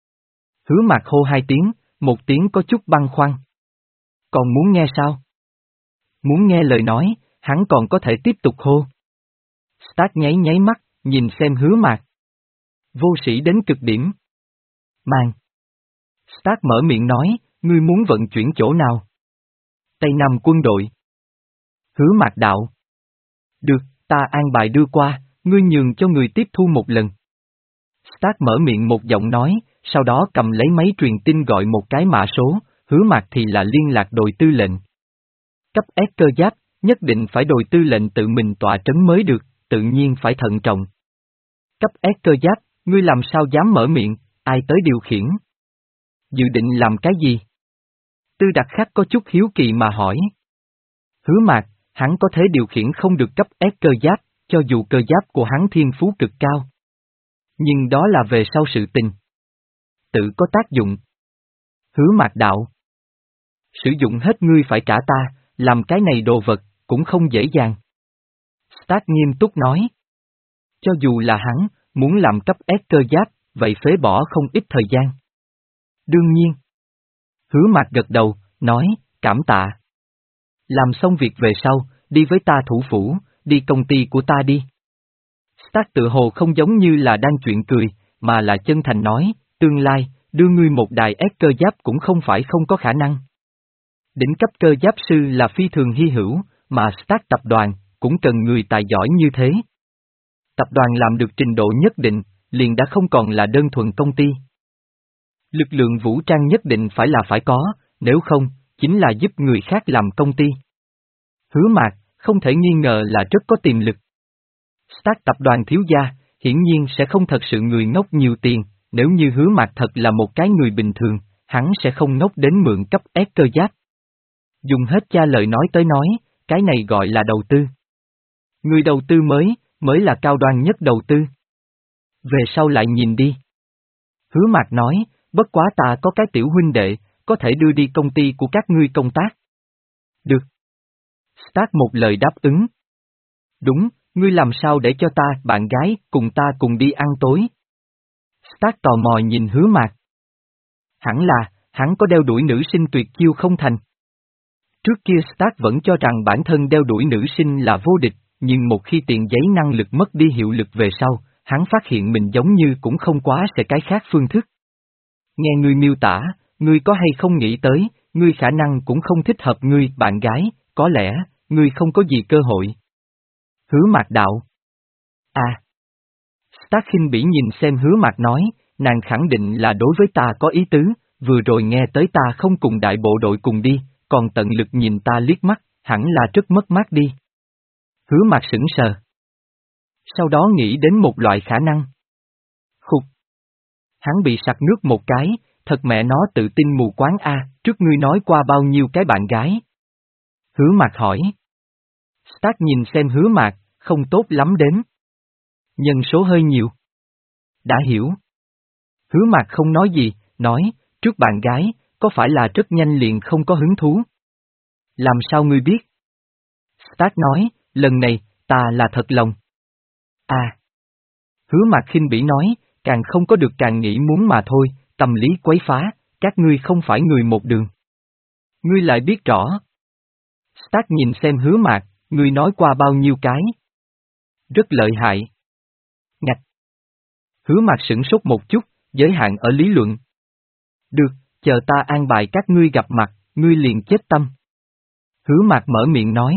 Hứa Mạc hô hai tiếng, một tiếng có chút băn khoăn. Còn muốn nghe sao? Muốn nghe lời nói, hắn còn có thể tiếp tục hô. Stark nháy nháy mắt, nhìn xem Hứa Mạc. Vô sĩ đến cực điểm. Mang. Stark mở miệng nói, ngươi muốn vận chuyển chỗ nào? Tây Nam quân đội. Hứa Mạc đạo. Được, ta an bài đưa qua, ngươi nhường cho người tiếp thu một lần. Stark mở miệng một giọng nói, sau đó cầm lấy máy truyền tin gọi một cái mã số, Hứa Mạc thì là liên lạc đội tư lệnh. Cấp S cơ giáp, nhất định phải đội tư lệnh tự mình tọa trấn mới được, tự nhiên phải thận trọng. Cấp S cơ giáp, ngươi làm sao dám mở miệng, ai tới điều khiển? Dự định làm cái gì? Tư Đặc Khắc có chút hiếu kỳ mà hỏi. Hứa Mạc, hắn có thể điều khiển không được cấp S cơ giáp, cho dù cơ giáp của hắn thiên phú cực cao. Nhưng đó là về sau sự tình. Tự có tác dụng. Hứa Mạc đạo. Sử dụng hết ngươi phải trả ta, làm cái này đồ vật, cũng không dễ dàng. Stark nghiêm túc nói. Cho dù là hắn, muốn làm cấp S cơ giáp, vậy phế bỏ không ít thời gian. Đương nhiên. Hứa Mạc gật đầu, nói, cảm tạ. Làm xong việc về sau, đi với ta thủ phủ, đi công ty của ta đi. Stark tự hồ không giống như là đang chuyện cười, mà là chân thành nói, tương lai, đưa ngươi một đài S cơ giáp cũng không phải không có khả năng. Đỉnh cấp cơ giáp sư là phi thường hy hữu, mà Stark tập đoàn, cũng cần người tài giỏi như thế. Tập đoàn làm được trình độ nhất định, liền đã không còn là đơn thuần công ty. Lực lượng vũ trang nhất định phải là phải có, nếu không, chính là giúp người khác làm công ty. Hứa Mạc, không thể nghi ngờ là rất có tiềm lực. Stark tập đoàn thiếu gia, hiển nhiên sẽ không thật sự người ngốc nhiều tiền, nếu như Hứa Mạc thật là một cái người bình thường, hắn sẽ không ngốc đến mượn cấp S cơ giáp. Dùng hết cha lời nói tới nói, cái này gọi là đầu tư. Người đầu tư mới, mới là cao đoan nhất đầu tư. Về sau lại nhìn đi. Hứa Mạc nói, bất quá ta có cái tiểu huynh đệ, có thể đưa đi công ty của các ngươi công tác. Được. Stark một lời đáp ứng. Đúng, ngươi làm sao để cho ta, bạn gái, cùng ta cùng đi ăn tối? Stark tò mò nhìn Hứa Mạc. Hẳn là, hắn có đeo đuổi nữ sinh tuyệt chiêu không thành. Trước kia Stark vẫn cho rằng bản thân đeo đuổi nữ sinh là vô địch, nhưng một khi tiền giấy năng lực mất đi hiệu lực về sau, hắn phát hiện mình giống như cũng không quá sẽ cái khác phương thức. Nghe ngươi miêu tả, ngươi có hay không nghĩ tới, ngươi khả năng cũng không thích hợp ngươi, bạn gái, có lẽ, ngươi không có gì cơ hội. Hứa Mạc đạo. À. Stark khinh bỉ nhìn xem Hứa Mạc nói, nàng khẳng định là đối với ta có ý tứ, vừa rồi nghe tới ta không cùng đại bộ đội cùng đi, còn tận lực nhìn ta liếc mắt, hẳn là rất mất mát đi. Hứa Mạc sững sờ. Sau đó nghĩ đến một loại khả năng. Khục. Hắn bị sặc nước một cái, thật mẹ nó tự tin mù quáng a, trước ngươi nói qua bao nhiêu cái bạn gái? Hứa Mạc hỏi. Stark nhìn xem Hứa Mạc, không tốt lắm đếm. Nhân số hơi nhiều. Đã hiểu. Hứa Mạc không nói gì, nói, trước bạn gái, có phải là rất nhanh liền không có hứng thú? Làm sao ngươi biết? Stark nói, lần này, ta là thật lòng. À. Hứa Mạc khinh bỉ nói, càng không có được càng nghĩ muốn mà thôi, tâm lý quấy phá, các ngươi không phải người một đường. Ngươi lại biết rõ. Stark nhìn xem Hứa Mạc, ngươi nói qua bao nhiêu cái? Rất lợi hại. Ngạch. Hứa Mạc sửng sốt một chút, giới hạn ở lý luận. Được, chờ ta an bài các ngươi gặp mặt, ngươi liền chết tâm. Hứa Mạc mở miệng nói.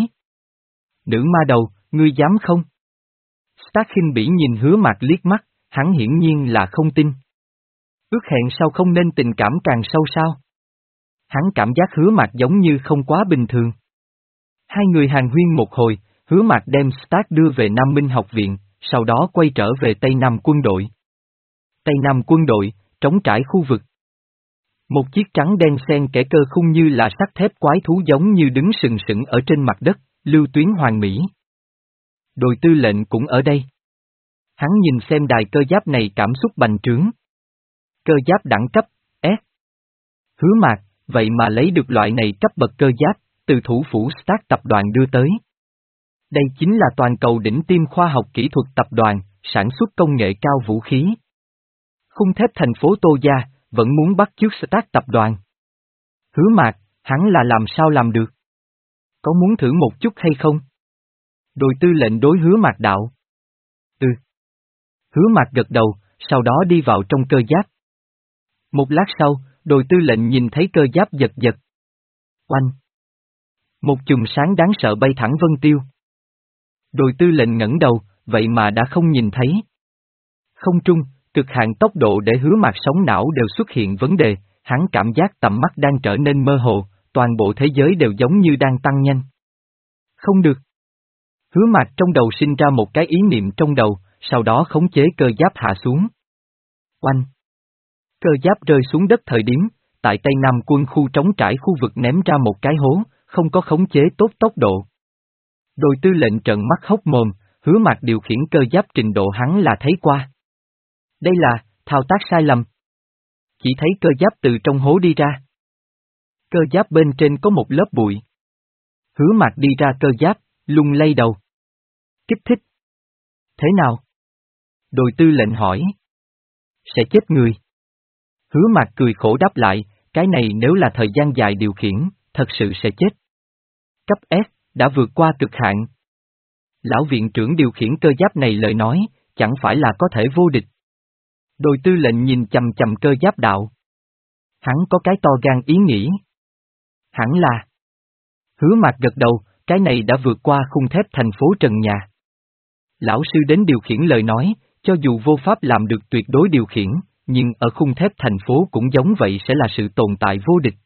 Nữ ma đầu, ngươi dám không? Stark khinh bỉ nhìn Hứa Mạc liếc mắt, hắn hiển nhiên là không tin. Ước hẹn sao không nên tình cảm càng sâu sao? Hắn cảm giác Hứa Mạc giống như không quá bình thường. Hai người hàn huyên một hồi, Hứa Mạc đem Stark đưa về Nam Minh học viện, sau đó quay trở về Tây Nam quân đội. Tây Nam quân đội, trống trải khu vực. Một chiếc trắng đen xen kẽ cơ khung như là sắt thép quái thú giống như đứng sừng sững ở trên mặt đất, lưu tuyến hoàn mỹ. Đội tư lệnh cũng ở đây. Hắn nhìn xem đài cơ giáp này cảm xúc bành trướng. Cơ giáp đẳng cấp, S. Hứa Mạc, vậy mà lấy được loại này cấp bậc cơ giáp, từ thủ phủ Stark tập đoàn đưa tới. Đây chính là toàn cầu đỉnh tiêm khoa học kỹ thuật tập đoàn, sản xuất công nghệ cao vũ khí. Khung thép thành phố Tô Gia, vẫn muốn bắt chước Stark tập đoàn. Hứa Mạc, hắn là làm sao làm được? Có muốn thử một chút hay không? Đội tư lệnh đối Hứa Mạc đạo. Ừ. Hứa Mạc gật đầu, sau đó đi vào trong cơ giáp. Một lát sau, đội tư lệnh nhìn thấy cơ giáp giật giật. Oanh! Một chùm sáng đáng sợ bay thẳng Vân Tiêu. Đội tư lệnh ngẩng đầu, vậy mà đã không nhìn thấy. Không trung, cực hạn tốc độ để Hứa Mạc sóng não đều xuất hiện vấn đề, hắn cảm giác tầm mắt đang trở nên mơ hồ, toàn bộ thế giới đều giống như đang tăng nhanh. Không được. Hứa Mạc trong đầu sinh ra một cái ý niệm trong đầu, sau đó khống chế cơ giáp hạ xuống. Oanh! Cơ giáp rơi xuống đất thời điểm, tại Tây Nam quân khu trống trải khu vực ném ra một cái hố, không có khống chế tốt tốc độ. Đội tư lệnh trợn mắt hốc mồm, Hứa Mạc điều khiển cơ giáp trình độ hắn là thấy qua. Đây là, thao tác sai lầm. Chỉ thấy cơ giáp từ trong hố đi ra. Cơ giáp bên trên có một lớp bụi. Hứa Mạc đi ra cơ giáp, lung lay đầu. Kích thích. Thế nào? Đồi tư lệnh hỏi. Sẽ chết người. Hứa Mạc cười khổ đáp lại, cái này nếu là thời gian dài điều khiển, thật sự sẽ chết. Cấp S, đã vượt qua cực hạn. Lão viện trưởng điều khiển cơ giáp này lời nói, chẳng phải là có thể vô địch. Đồi tư lệnh nhìn chầm chầm cơ giáp đạo. Hắn có cái to gan ý nghĩ. Hẳn là. Hứa Mạc gật đầu, cái này đã vượt qua khung thép thành phố trần nhà. Lão sư đến điều khiển lời nói, cho dù vô pháp làm được tuyệt đối điều khiển, nhưng ở khung thép thành phố cũng giống vậy sẽ là sự tồn tại vô địch.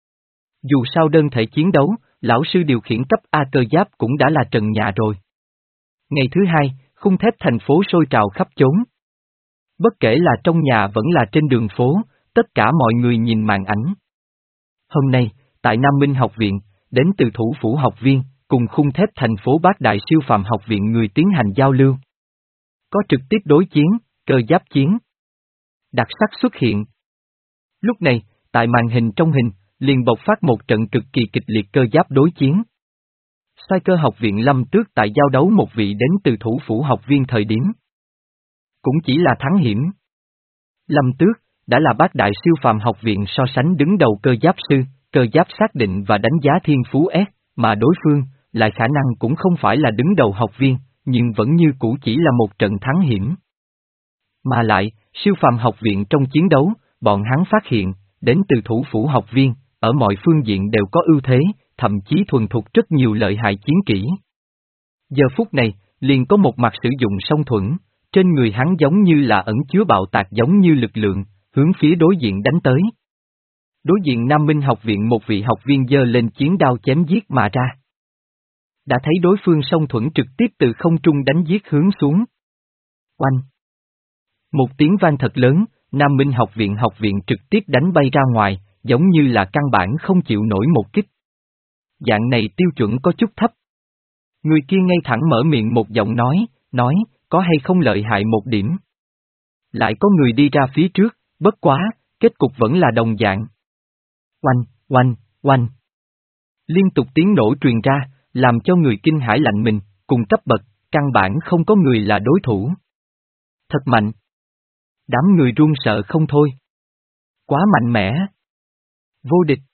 Dù sao đơn thể chiến đấu, lão sư điều khiển cấp A cơ giáp cũng đã là trần nhà rồi. Ngày thứ hai, khung thép thành phố sôi trào khắp chốn. Bất kể là trong nhà vẫn là trên đường phố, tất cả mọi người nhìn màn ảnh. Hôm nay, tại Nam Minh học viện, đến từ thủ phủ học viên, cùng khung thép thành phố Bát Đại siêu phàm học viện người tiến hành giao lưu. Có trực tiếp đối chiến, cơ giáp chiến. Đặc sắc xuất hiện. Lúc này, tại màn hình trong hình, liền bộc phát một trận cực kỳ kịch liệt cơ giáp đối chiến. Sai cơ học viện Lâm Tước tại giao đấu một vị đến từ thủ phủ học viên thời điểm. Cũng chỉ là thắng hiểm. Lâm Tước, đã là Bát Đại siêu phàm học viện so sánh đứng đầu cơ giáp sư, cơ giáp xác định và đánh giá thiên phú S, mà đối phương, lại khả năng cũng không phải là đứng đầu học viên, nhưng vẫn như cũ chỉ là một trận thắng hiểm. Mà lại, siêu phàm học viện trong chiến đấu, bọn hắn phát hiện, đến từ thủ phủ học viên, ở mọi phương diện đều có ưu thế, thậm chí thuần thục rất nhiều lợi hại chiến kỹ. Giờ phút này, liền có một mặt sử dụng song thuẫn, trên người hắn giống như là ẩn chứa bạo tạc giống như lực lượng, hướng phía đối diện đánh tới. Đối diện Nam Minh học viện một vị học viên giơ lên chiến đao chém giết mà ra. Đã thấy đối phương song thuẫn trực tiếp từ không trung đánh giết hướng xuống. Oanh! Một tiếng vang thật lớn, Nam Minh học viện học viện trực tiếp đánh bay ra ngoài, giống như là căn bản không chịu nổi một kích. Dạng này tiêu chuẩn có chút thấp. Người kia ngay thẳng mở miệng một giọng nói, nói, có hay không lợi hại một điểm. Lại có người đi ra phía trước, bất quá, kết cục vẫn là đồng dạng. Oanh, oanh, oanh. Liên tục tiếng nổ truyền ra, làm cho người kinh hãi lạnh mình, cùng cấp bậc, căn bản không có người là đối thủ. Thật mạnh. Đám người run sợ không thôi. Quá mạnh mẽ. Vô địch.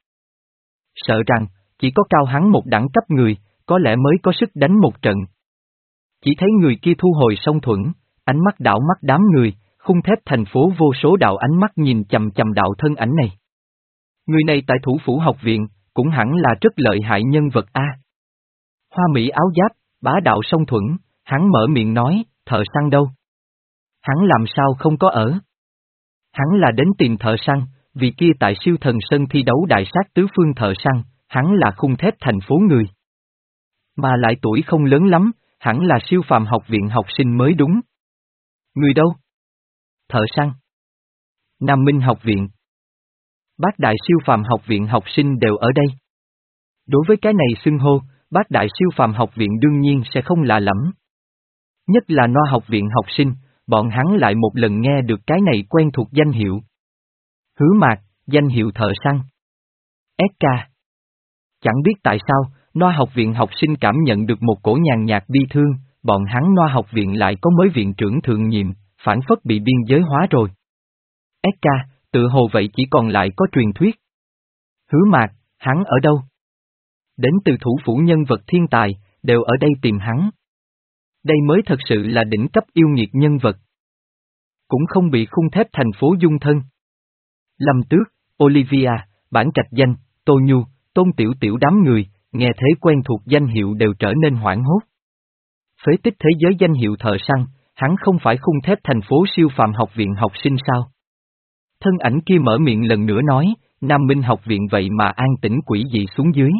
Sợ rằng, chỉ có cao hắn một đẳng cấp người, có lẽ mới có sức đánh một trận. Chỉ thấy người kia thu hồi song thuẫn, ánh mắt đảo mắt đám người, khung thép thành phố vô số đạo ánh mắt nhìn chầm chầm đạo thân ảnh này. Người này tại thủ phủ học viện, cũng hẳn là rất lợi hại nhân vật a. Hoa mỹ áo giáp, bá đạo song thuẫn, hắn mở miệng nói, thợ săn đâu? Hắn làm sao không có ở? Hắn là đến tìm thợ săn, vì kia tại siêu thần sân thi đấu đại sát tứ phương thợ săn, hắn là khung thép thành phố người. Mà lại tuổi không lớn lắm, hẳn là siêu phàm học viện học sinh mới đúng. Người đâu? Thợ săn. Nam Minh học viện. Bát Đại siêu phàm học viện học sinh đều ở đây. Đối với cái này xưng hô, Bát Đại siêu phàm học viện đương nhiên sẽ không lạ lẫm. Nhất là Noa học viện học sinh, bọn hắn lại một lần nghe được cái này quen thuộc danh hiệu. Hứa Mạc, danh hiệu thợ săn. ét ca. Chẳng biết tại sao, Noa học viện học sinh cảm nhận được một cổ nhàn nhạt bi thương, bọn hắn Noa học viện lại có mới viện trưởng thường nhiệm, phản phất bị biên giới hóa rồi. ét ca, tự hồ vậy chỉ còn lại có truyền thuyết. Hứa Mạc, hắn ở đâu? Đến từ thủ phủ nhân vật thiên tài, đều ở đây tìm hắn. Đây mới thật sự là đỉnh cấp yêu nghiệt nhân vật. Cũng không bị khung thép thành phố dung thân. Lâm Tước, Olivia, Bản Trạch Danh, Tô Nhu, Tôn Tiểu Tiểu đám người, nghe thế quen thuộc danh hiệu đều trở nên hoảng hốt. Phế tích thế giới danh hiệu thợ săn, hắn không phải khung thép thành phố siêu phàm học viện học sinh sao? Thân ảnh kia mở miệng lần nữa nói, Nam Minh học viện vậy mà an tĩnh quỷ dị xuống dưới.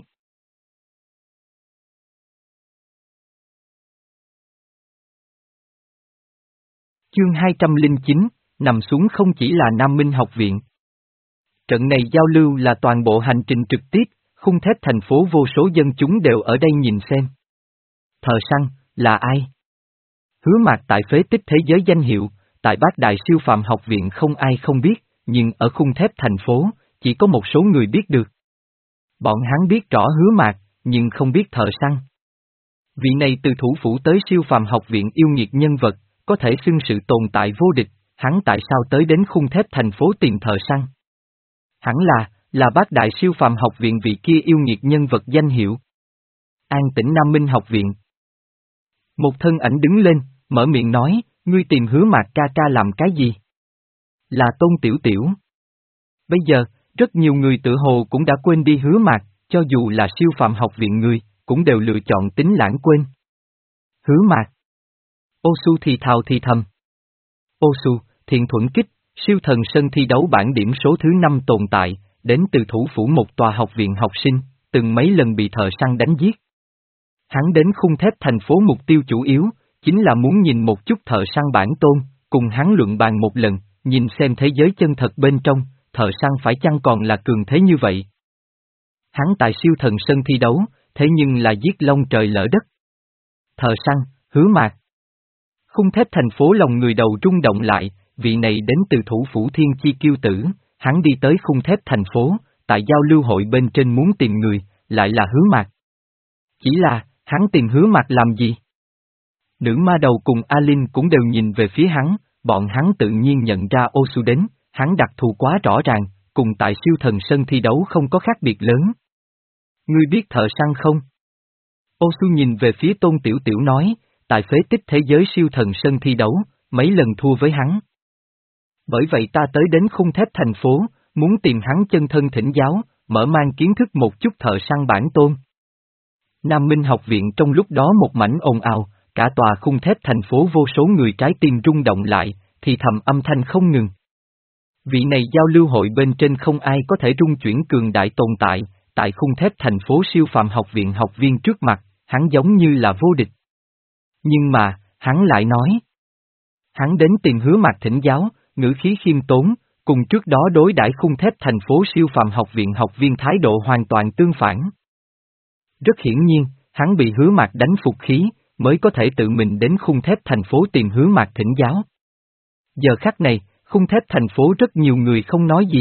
Chương hai trăm lẻ chín, nằm xuống không chỉ là Nam Minh học viện. Trận này giao lưu là toàn bộ hành trình trực tiếp, khung thép thành phố vô số dân chúng đều ở đây nhìn xem. Thợ săn, là ai? Hứa Mạc tại phế tích thế giới danh hiệu, tại Bát Đại siêu phàm học viện không ai không biết, nhưng ở khung thép thành phố, chỉ có một số người biết được. Bọn hắn biết rõ Hứa Mạc, nhưng không biết thợ săn. Vị này từ thủ phủ tới siêu phàm học viện yêu nghiệt nhân vật, có thể xưng sự tồn tại vô địch, hắn tại sao tới đến khung thép thành phố tìm thợ săn? Hẳn là, là bác đại siêu phàm học viện vị kia yêu nghiệt nhân vật danh hiệu. An Tĩnh Nam Minh học viện. Một thân ảnh đứng lên, mở miệng nói, ngươi tìm Hứa Mạc ca ca làm cái gì? Là Tôn Tiểu Tiểu. Bây giờ, rất nhiều người tự hồ cũng đã quên đi Hứa Mạc, cho dù là siêu phàm học viện người, cũng đều lựa chọn tính lãng quên. Hứa Mạc. Ô Su thì thào thì thầm. Ô Su, thiện thuẫn kích, siêu thần sân thi đấu bảng điểm số thứ năm tồn tại, đến từ thủ phủ một tòa học viện học sinh, từng mấy lần bị thợ săn đánh giết. Hắn đến khung thép thành phố mục tiêu chủ yếu, chính là muốn nhìn một chút thợ săn bản tôn, cùng hắn luận bàn một lần, nhìn xem thế giới chân thật bên trong, thợ săn phải chăng còn là cường thế như vậy. Hắn tại siêu thần sân thi đấu, thế nhưng là giết long trời lỡ đất. Thợ săn, Hứa Mạc. Khung thép thành phố lòng người đầu rung động lại, vị này đến từ thủ phủ thiên chi kiêu tử, hắn đi tới khung thép thành phố, tại giao lưu hội bên trên muốn tìm người, lại là Hứa Mạc. Chỉ là, hắn tìm Hứa Mạc làm gì? Nữ ma đầu cùng Alin cũng đều nhìn về phía hắn, bọn hắn tự nhiên nhận ra Ô Su đến, hắn đặc thù quá rõ ràng, cùng tại siêu thần sân thi đấu không có khác biệt lớn. Ngươi biết thợ săn không? Ô Su nhìn về phía Tôn Tiểu Tiểu nói, tại phế tích thế giới siêu thần sân thi đấu, mấy lần thua với hắn. Bởi vậy ta tới đến khung thép thành phố, muốn tìm hắn chân thân thỉnh giáo, mở mang kiến thức một chút thợ săn bản tôn. Nam Minh học viện trong lúc đó một mảnh ồn ào, cả tòa khung thép thành phố vô số người trái tim rung động lại, thì thầm âm thanh không ngừng. Vị này giao lưu hội bên trên không ai có thể rung chuyển cường đại tồn tại, tại khung thép thành phố siêu phàm học viện học viên trước mặt, hắn giống như là vô địch. Nhưng mà, hắn lại nói. Hắn đến tìm Hứa Mạc thỉnh giáo, ngữ khí khiêm tốn, cùng trước đó đối đãi khung thép thành phố siêu phàm học viện học viên thái độ hoàn toàn tương phản. Rất hiển nhiên, hắn bị Hứa Mạc đánh phục khí, mới có thể tự mình đến khung thép thành phố tìm Hứa Mạc thỉnh giáo. Giờ khắc này, khung thép thành phố rất nhiều người không nói gì.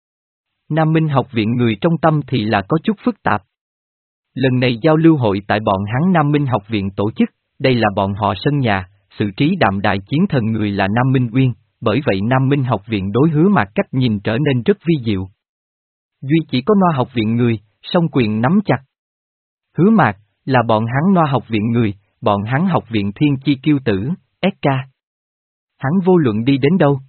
Nam Minh học viện người trong tâm thì là có chút phức tạp. Lần này giao lưu hội tại bọn hắn Nam Minh học viện tổ chức, đây là bọn họ sân nhà, xử trí đạm đại chiến thần người là Nam Minh Uyên, bởi vậy Nam Minh học viện đối Hứa Mạc cách nhìn trở nên rất vi diệu. Duy chỉ có Noa học viện người, song quyền nắm chặt. Hứa Mạc, là bọn hắn Noa học viện người, bọn hắn học viện thiên chi kiêu tử, ét ca. Hắn vô luận đi đến đâu,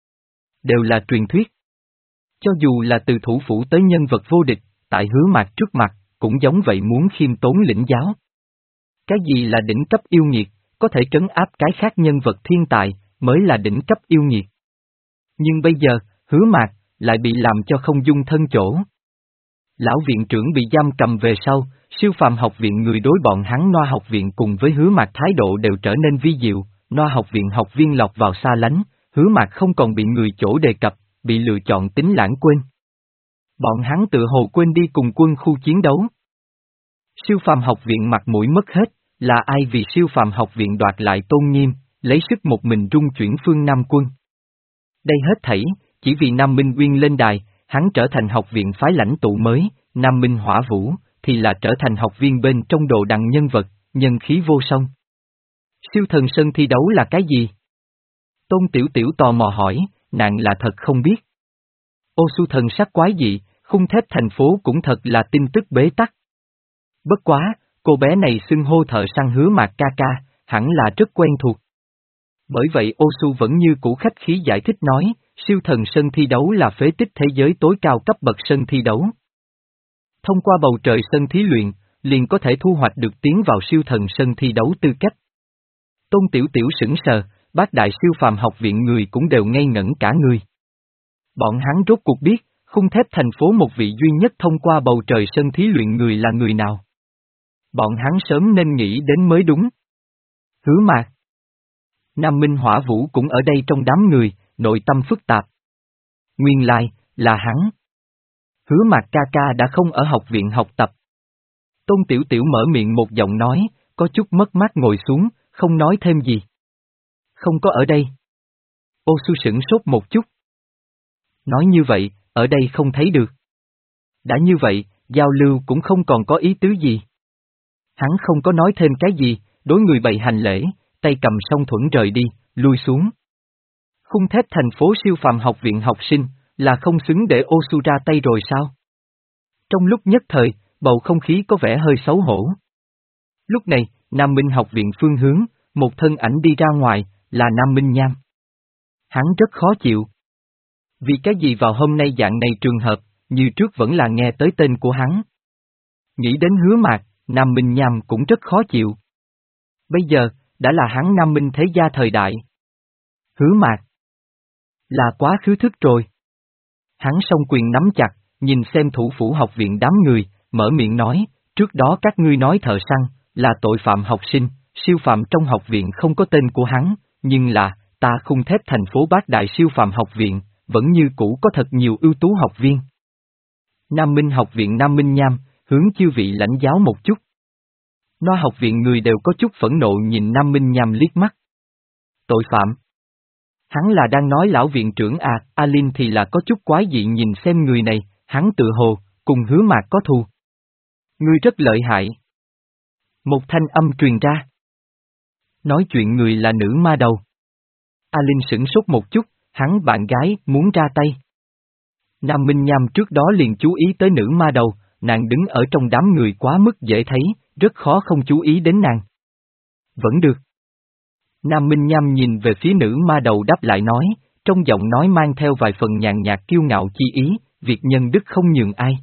đều là truyền thuyết. Cho dù là từ thủ phủ tới nhân vật vô địch, tại Hứa Mạc trước mặt, cũng giống vậy muốn khiêm tốn lĩnh giáo. Cái gì là đỉnh cấp yêu nghiệt, có thể trấn áp cái khác nhân vật thiên tài, mới là đỉnh cấp yêu nghiệt. Nhưng bây giờ, Hứa Mạc, lại bị làm cho không dung thân chỗ. Lão viện trưởng bị giam cầm về sau, siêu phàm học viện người đối bọn hắn Noa học viện cùng với Hứa Mạc thái độ đều trở nên vi diệu, Noa học viện học viên lọt vào xa lánh, Hứa Mạc không còn bị người chỗ đề cập, bị lựa chọn tính lãng quên. Bọn hắn tự hồ quên đi cùng quân khu chiến đấu. Siêu phàm học viện mặt mũi mất hết, là ai vì siêu phàm học viện đoạt lại tôn nghiêm, lấy sức một mình rung chuyển phương Nam quân. Đây hết thảy, chỉ vì Nam Minh Uyên lên đài, hắn trở thành học viện phái lãnh tụ mới, Nam Minh Hỏa Vũ, thì là trở thành học viên bên trong đồ đằng nhân vật, nhân khí vô song. Siêu thần sân thi đấu là cái gì? Tôn Tiểu Tiểu tò mò hỏi, nàng là thật không biết. Ô Su thần sắc quái dị, khung thép thành phố cũng thật là tin tức bế tắc. Bất quá, cô bé này xưng hô thợ săn Hứa Mạc ca ca, hẳn là rất quen thuộc. Bởi vậy Ô Su vẫn như cũ khách khí giải thích nói, siêu thần sân thi đấu là phế tích thế giới tối cao cấp bậc sân thi đấu. Thông qua bầu trời sân thí luyện, liền có thể thu hoạch được tiến vào siêu thần sân thi đấu tư cách. Tôn Tiểu Tiểu sững sờ, bác đại siêu phàm học viện người cũng đều ngây ngẩn cả người. Bọn hắn rốt cuộc biết, khung thép thành phố một vị duy nhất thông qua bầu trời sân thí luyện người là người nào. Bọn hắn sớm nên nghĩ đến mới đúng. Hứa Mạc. Nam Minh Hỏa Vũ cũng ở đây trong đám người, nội tâm phức tạp. Nguyên lai, là hắn. Hứa Mạc ca ca đã không ở học viện học tập. Tôn Tiểu Tiểu mở miệng một giọng nói, có chút mất mát ngồi xuống, không nói thêm gì. Không có ở đây. Ô Su sửng sốt một chút. Nói như vậy, ở đây không thấy được. Đã như vậy, giao lưu cũng không còn có ý tứ gì. Hắn không có nói thêm cái gì, đối người bày hành lễ, tay cầm song thuẫn rời đi, lui xuống. Khung thép thành phố siêu phàm học viện học sinh, là không xứng để Osu ra tay rồi sao? Trong lúc nhất thời, bầu không khí có vẻ hơi xấu hổ. Lúc này, Nam Minh học viện phương hướng, một thân ảnh đi ra ngoài, là Nam Minh Nham. Hắn rất khó chịu. Vì cái gì vào hôm nay dạng này trường hợp, như trước vẫn là nghe tới tên của hắn. Nghĩ đến Hứa Mạc, Nam Minh Nham cũng rất khó chịu. Bây giờ, đã là hắn Nam Minh thế gia thời đại. Hứa Mạc là quá khứ thức rồi. Hắn song quyền nắm chặt, nhìn xem thủ phủ học viện đám người, mở miệng nói, trước đó các ngươi nói thợ săn, là tội phạm học sinh, siêu phàm trong học viện không có tên của hắn, nhưng là, ta Khung Thép thành phố Bát Đại siêu phàm học viện, vẫn như cũ có thật nhiều ưu tú học viên. Nam Minh học viện Nam Minh Nham, hướng chư vị lãnh giáo một chút. Nó học viện người đều có chút phẫn nộ nhìn Nam Minh Nham liếc mắt. Tội phạm. Hắn là đang nói lão viện trưởng à, Alin thì là có chút quái dị nhìn xem người này, hắn tự hồ, cùng Hứa Mạc có thù. Ngươi rất lợi hại. Một thanh âm truyền ra. Nói chuyện người là nữ ma đầu. Alin sửng sốt một chút, hắn bạn gái muốn ra tay. Nam Minh Nham trước đó liền chú ý tới nữ ma đầu, nàng đứng ở trong đám người quá mức dễ thấy, rất khó không chú ý đến nàng. Vẫn được. Nam Minh Nham nhìn về phía nữ ma đầu đáp lại nói, trong giọng nói mang theo vài phần nhàn nhạt kiêu ngạo chi ý, việc nhân đức không nhường ai.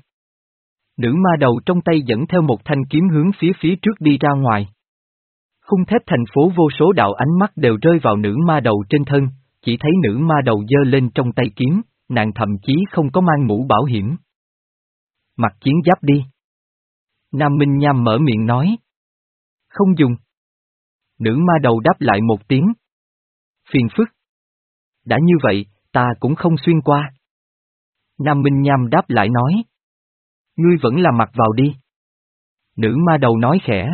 Nữ ma đầu trong tay dẫn theo một thanh kiếm hướng phía phía trước đi ra ngoài. Khung Thép thành phố vô số đạo ánh mắt đều rơi vào nữ ma đầu trên thân, chỉ thấy nữ ma đầu giơ lên trong tay kiếm, nàng thậm chí không có mang mũ bảo hiểm. Mặc chiến giáp đi. Nam Minh Nham mở miệng nói. Không dùng. Nữ ma đầu đáp lại một tiếng. Phiền phức. Đã như vậy, ta cũng không xuyên qua. Nam Minh Nham đáp lại nói. Ngươi vẫn là mặc vào đi. Nữ ma đầu nói khẽ.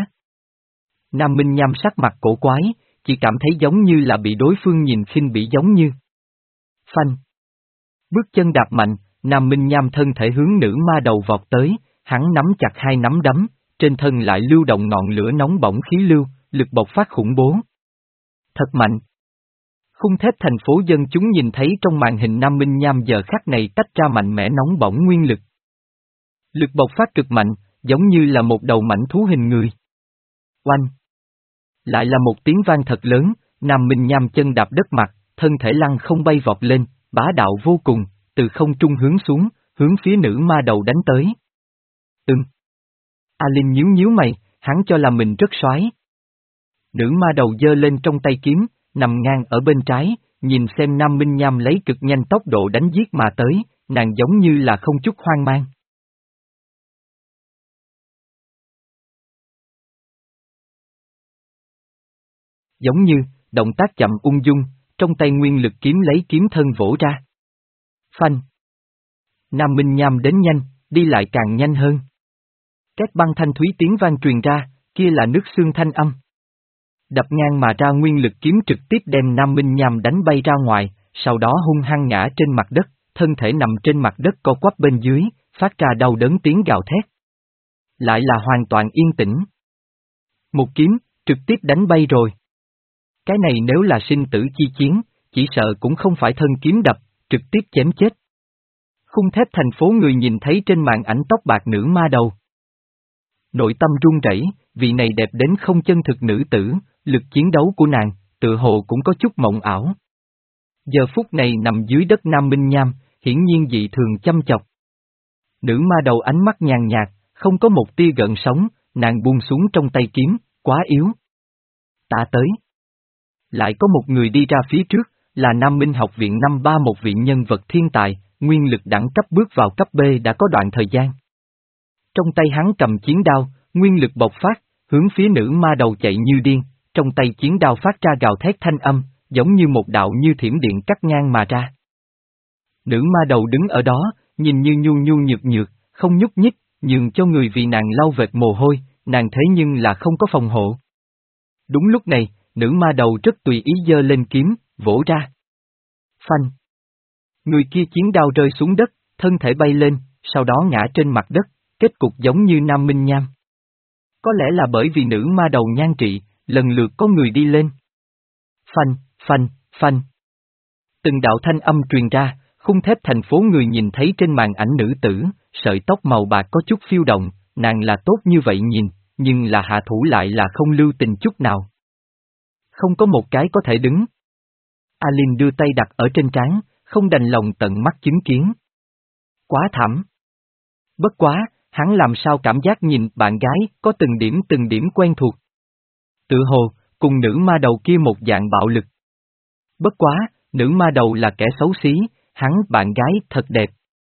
Nam Minh Nham sắc mặt cổ quái, chỉ cảm thấy giống như là bị đối phương nhìn khinh bỉ giống như. Phanh. Bước chân đạp mạnh, Nam Minh Nham thân thể hướng nữ ma đầu vọt tới, hắn nắm chặt hai nắm đấm, trên thân lại lưu động ngọn lửa nóng bỏng khí lưu, lực bộc phát khủng bố. Thật mạnh. Khung Thép thành phố dân chúng nhìn thấy trong màn hình Nam Minh Nham giờ khắc này tách ra mạnh mẽ nóng bỏng nguyên lực. Lực bộc phát cực mạnh, giống như là một đầu mãnh thú hình người. Oanh! Lại là một tiếng vang thật lớn, Nam Minh Nham chân đạp đất mặt, thân thể lăn không bay vọt lên, bá đạo vô cùng, từ không trung hướng xuống, hướng phía nữ ma đầu đánh tới. Ừm. Alin nhíu nhíu mày, hắn cho là mình rất soái. Nữ ma đầu giơ lên trong tay kiếm, nằm ngang ở bên trái, nhìn xem Nam Minh Nham lấy cực nhanh tốc độ đánh giết mà tới, nàng giống như là không chút hoang mang. Giống như, động tác chậm ung dung, trong tay nguyên lực kiếm lấy kiếm thân vỗ ra. Phanh. Nam Minh Nham đến nhanh, đi lại càng nhanh hơn. Các băng thanh thúy tiếng vang truyền ra, kia là nước xương thanh âm. Đập ngang mà ra nguyên lực kiếm trực tiếp đem Nam Minh Nham đánh bay ra ngoài, sau đó hung hăng ngã trên mặt đất, thân thể nằm trên mặt đất co quắp bên dưới, phát ra đau đớn tiếng gào thét. Lại là hoàn toàn yên tĩnh. Một kiếm, trực tiếp đánh bay rồi. Cái này nếu là sinh tử chi chiến, chỉ sợ cũng không phải thân kiếm đập, trực tiếp chém chết. Khung Thép thành phố người nhìn thấy trên màn ảnh tóc bạc nữ ma đầu. Nội tâm run rẩy, vị này đẹp đến không chân thực nữ tử, lực chiến đấu của nàng, tự hồ cũng có chút mộng ảo. Giờ phút này nằm dưới đất Nam Minh Nham, hiển nhiên dị thường chăm chọc. Nữ ma đầu ánh mắt nhàn nhạt, không có một tia gợn sóng, nàng buông xuống trong tay kiếm, quá yếu. Ta tới. Lại có một người đi ra phía trước, là Nam Minh học viện năm ba một vị nhân vật thiên tài, nguyên lực đẳng cấp bước vào cấp B đã có đoạn thời gian. Trong tay hắn cầm chiến đao, nguyên lực bộc phát, hướng phía nữ ma đầu chạy như điên, trong tay chiến đao phát ra gào thét thanh âm, giống như một đạo như thiểm điện cắt ngang mà ra. Nữ ma đầu đứng ở đó, nhìn như nhu nhu nhược nhược, không nhúc nhích, nhường cho người vì nàng lau vệt mồ hôi, nàng thế nhưng là không có phòng hộ. Đúng lúc này, nữ ma đầu rất tùy ý giơ lên kiếm, vỗ ra. Phanh. Người kia chiến đao rơi xuống đất, thân thể bay lên, sau đó ngã trên mặt đất, kết cục giống như Nam Minh Nham. Có lẽ là bởi vì nữ ma đầu nhan trị, lần lượt có người đi lên. Phanh, phanh, phanh. Từng đạo thanh âm truyền ra, khung thép thành phố người nhìn thấy trên màn ảnh nữ tử, sợi tóc màu bạc có chút phiêu động, nàng là tốt như vậy nhìn, nhưng là hạ thủ lại là không lưu tình chút nào. Không có một cái có thể đứng. Alin đưa tay đặt ở trên trán, không đành lòng tận mắt chứng kiến. Quá thảm. Bất quá, hắn làm sao cảm giác nhìn bạn gái có từng điểm từng điểm quen thuộc. Tự hồ, cùng nữ ma đầu kia một dạng bạo lực. Bất quá, nữ ma đầu là kẻ xấu xí, hắn bạn gái thật đẹp.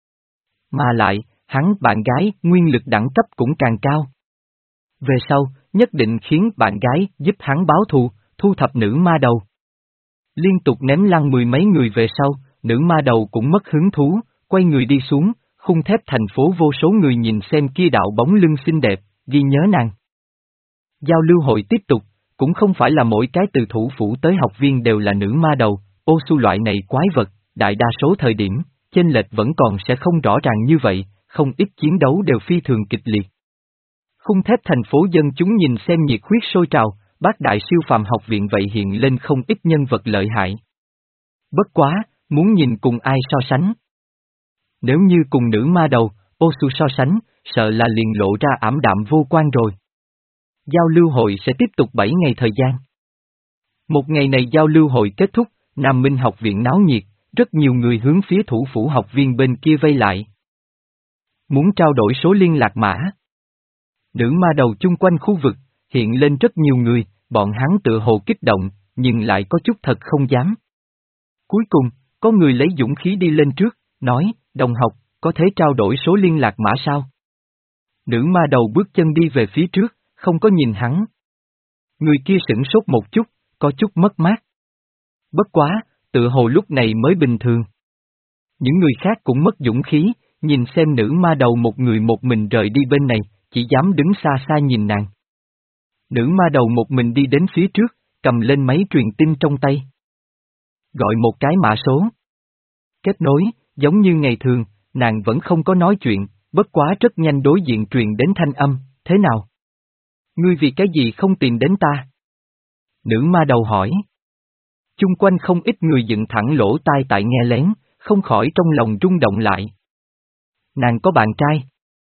Mà lại, hắn bạn gái nguyên lực đẳng cấp cũng càng cao. Về sau, nhất định khiến bạn gái giúp hắn báo thù, thu thập nữ ma đầu. Liên tục ném lăn mười mấy người về sau, nữ ma đầu cũng mất hứng thú, quay người đi xuống, khung thép thành phố vô số người nhìn xem kia đạo bóng lưng xinh đẹp, ghi nhớ nàng. Giao lưu hội tiếp tục, cũng không phải là mỗi cái từ thủ phủ tới học viên đều là nữ ma đầu, ô su loại này quái vật, đại đa số thời điểm, chênh lệch vẫn còn sẽ không rõ ràng như vậy, không ít chiến đấu đều phi thường kịch liệt. Khung thép thành phố dân chúng nhìn xem nhiệt huyết sôi trào, bác đại siêu phàm học viện vậy hiện lên không ít nhân vật lợi hại. Bất quá, muốn nhìn cùng ai so sánh. Nếu như cùng nữ ma đầu, ô su so sánh, sợ là liền lộ ra ảm đạm vô quan rồi. Giao lưu hội sẽ tiếp tục bảy ngày thời gian. Một ngày này giao lưu hội kết thúc, Nam Minh học viện náo nhiệt, rất nhiều người hướng phía thủ phủ học viên bên kia vây lại. Muốn trao đổi số liên lạc mã. Nữ ma đầu chung quanh khu vực, hiện lên rất nhiều người, bọn hắn tự hồ kích động, nhưng lại có chút thật không dám. Cuối cùng, có người lấy dũng khí đi lên trước, nói, đồng học, có thể trao đổi số liên lạc mã sao? Nữ ma đầu bước chân đi về phía trước, không có nhìn hắn. Người kia sửng sốt một chút, có chút mất mát. Bất quá, tự hồ lúc này mới bình thường. Những người khác cũng mất dũng khí, nhìn xem nữ ma đầu một người một mình rời đi bên này, chỉ dám đứng xa xa nhìn nàng. Nữ ma đầu một mình đi đến phía trước, cầm lên máy truyền tin trong tay. Gọi một cái mã số. Kết nối, giống như ngày thường, nàng vẫn không có nói chuyện, bất quá rất nhanh đối diện truyền đến thanh âm, thế nào? Ngươi vì cái gì không tìm đến ta? Nữ ma đầu hỏi. Chung quanh không ít người dựng thẳng lỗ tai tại nghe lén, không khỏi trong lòng rung động lại. Nàng có bạn trai.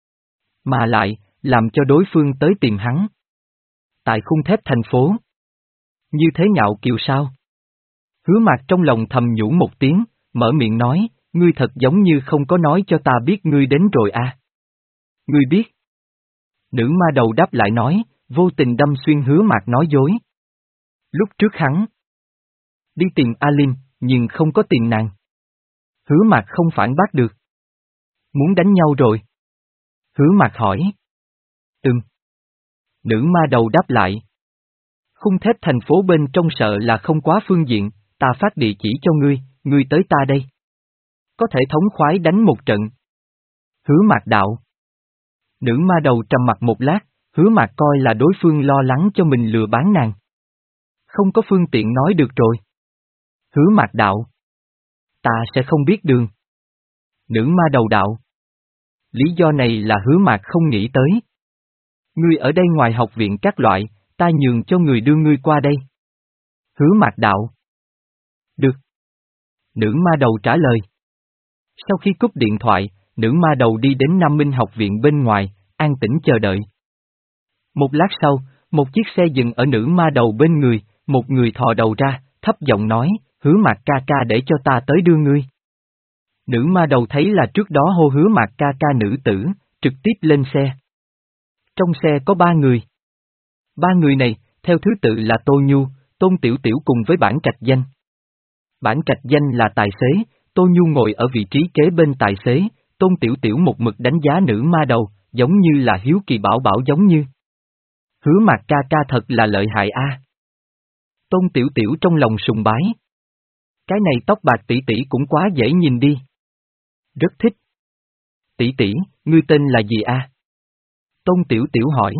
Mà lại, làm cho đối phương tới tìm hắn. Tại khung thép thành phố. Như thế ngạo kiều sao? Hứa Mạc trong lòng thầm nhủ một tiếng, mở miệng nói, ngươi thật giống như không có nói cho ta biết ngươi đến rồi à. Ngươi biết. Nữ ma đầu đáp lại nói, vô tình đâm xuyên Hứa Mạc nói dối. Lúc trước hắn đi tìm Alin, nhưng không có tìm nàng. Hứa Mạc không phản bác được. Muốn đánh nhau rồi. Hứa Mạc hỏi. Ừm. Nữ ma đầu đáp lại. Khung thép thành phố bên trong sợ là không quá phương diện, ta phát địa chỉ cho ngươi, ngươi tới ta đây. Có thể thống khoái đánh một trận. Hứa Mạc đạo. Nữ ma đầu trầm mặt một lát, Hứa Mạc coi là đối phương lo lắng cho mình lừa bán nàng. Không có phương tiện nói được rồi. Hứa Mạc đạo. Ta sẽ không biết đường. Nữ ma đầu đạo. Lý do này là Hứa Mạc không nghĩ tới. Ngươi ở đây ngoài học viện các loại, ta nhường cho người đưa ngươi qua đây. Hứa Mạc đạo. Được. Nữ ma đầu trả lời. Sau khi cúp điện thoại, nữ ma đầu đi đến Nam Minh học viện bên ngoài, an tĩnh chờ đợi. Một lát sau, một chiếc xe dừng ở nữ ma đầu bên người, một người thò đầu ra, thấp giọng nói, Hứa Mạc ca ca để cho ta tới đưa ngươi. Nữ ma đầu thấy là trước đó hô Hứa Mạc ca ca nữ tử, trực tiếp lên xe. Trong xe có ba người. Ba người này, theo thứ tự là Tô Nhu, Tôn Tiểu Tiểu cùng với Bản Trạch Danh. Bản Trạch Danh là tài xế, Tô Nhu ngồi ở vị trí kế bên tài xế, Tôn Tiểu Tiểu một mực đánh giá nữ ma đầu, giống như là hiếu kỳ bảo bảo giống như. Hứa Mạc ca ca thật là lợi hại a. Tôn Tiểu Tiểu trong lòng sùng bái. Cái này tóc bạc tỷ tỷ cũng quá dễ nhìn đi. Rất thích. Tỷ tỷ, ngươi tên là gì a? Tôn Tiểu Tiểu hỏi.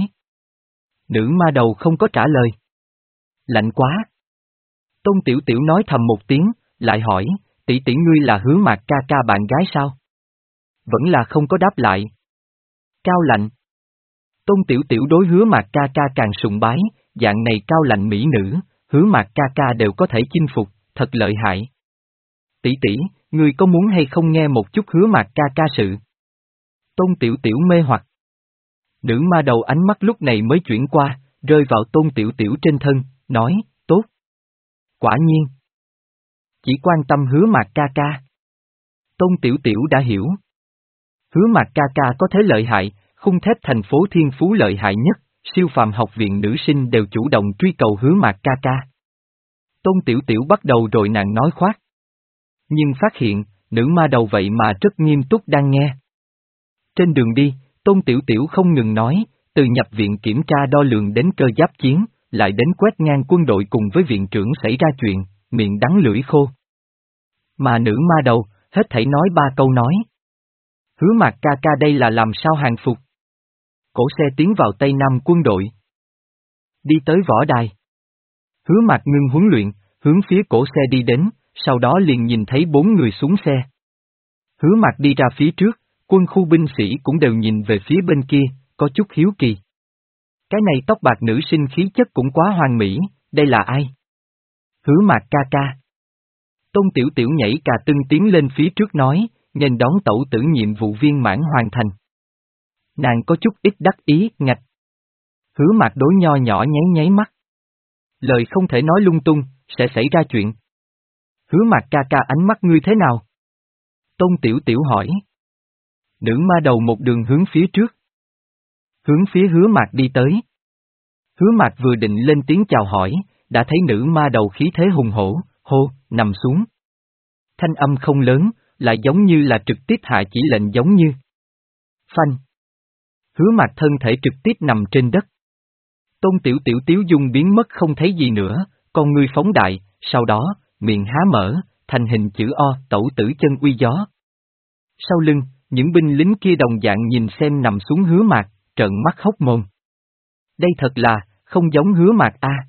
Nữ ma đầu không có trả lời. Lạnh quá. Tôn Tiểu Tiểu nói thầm một tiếng, lại hỏi, tỷ tỷ ngươi là Hứa Mạc ca ca bạn gái sao? Vẫn là không có đáp lại. Cao lạnh. Tôn Tiểu Tiểu đối Hứa Mạc ca ca càng sùng bái, dạng này cao lạnh mỹ nữ, Hứa Mạc ca ca đều có thể chinh phục, thật lợi hại. Tỷ tỷ, ngươi có muốn hay không nghe một chút Hứa Mạc ca ca sự? Tôn Tiểu Tiểu mê hoặc. Nữ ma đầu ánh mắt lúc này mới chuyển qua, rơi vào Tôn Tiểu Tiểu trên thân, nói, tốt. Quả nhiên. Chỉ quan tâm Hứa Mạc ca ca. Tôn Tiểu Tiểu đã hiểu. Hứa Mạc ca ca có thế lợi hại, khung thép thành phố thiên phú lợi hại nhất, siêu phàm học viện nữ sinh đều chủ động truy cầu Hứa Mạc ca ca. Tôn Tiểu Tiểu bắt đầu rồi nàng nói khoác. Nhưng phát hiện, nữ ma đầu vậy mà rất nghiêm túc đang nghe. Trên đường đi, Tôn Tiểu Tiểu không ngừng nói, từ nhập viện kiểm tra đo lường đến cơ giáp chiến, lại đến quét ngang quân đội cùng với viện trưởng xảy ra chuyện, miệng đắng lưỡi khô. Mà nữ ma đầu, hết thảy nói ba câu nói. Hứa Mạc ca ca đây là làm sao hàng phục. Cổ xe tiến vào Tây Nam quân đội. Đi tới võ đài. Hứa Mạc ngưng huấn luyện, hướng phía cổ xe đi đến, sau đó liền nhìn thấy bốn người xuống xe. Hứa Mạc đi ra phía trước, quân khu binh sĩ cũng đều nhìn về phía bên kia, có chút hiếu kỳ. Cái này tóc bạc nữ sinh khí chất cũng quá hoàn mỹ, đây là ai? Hứa Mạc ca ca. Tôn Tiểu Tiểu nhảy cà tưng tiến lên phía trước nói, nên đón tẩu tử nhiệm vụ viên mãn hoàn thành. Nàng có chút ít đắc ý, ngạch. Hứa Mạc đối nho nhỏ nháy nháy mắt. Lời không thể nói lung tung, sẽ xảy ra chuyện. Hứa Mạc ca ca ánh mắt ngươi thế nào? Tôn Tiểu Tiểu hỏi. Nữ ma đầu một đường hướng phía trước. Hướng phía Hứa Mạc đi tới. Hứa Mạc vừa định lên tiếng chào hỏi, đã thấy nữ ma đầu khí thế hùng hổ, hô, nằm xuống. Thanh âm không lớn, lại giống như là trực tiếp hạ chỉ lệnh giống như. Phanh. Hứa Mạc thân thể trực tiếp nằm trên đất. Tôn Tiểu Tiểu tiếu dung biến mất không thấy gì nữa, con ngươi phóng đại, sau đó, miệng há mở, thành hình chữ O, tẩu tử chân uy gió. Sau lưng, những binh lính kia đồng dạng nhìn xem nằm xuống Hứa Mạc, trợn mắt hốc mồm. Đây thật là, không giống Hứa Mạc a.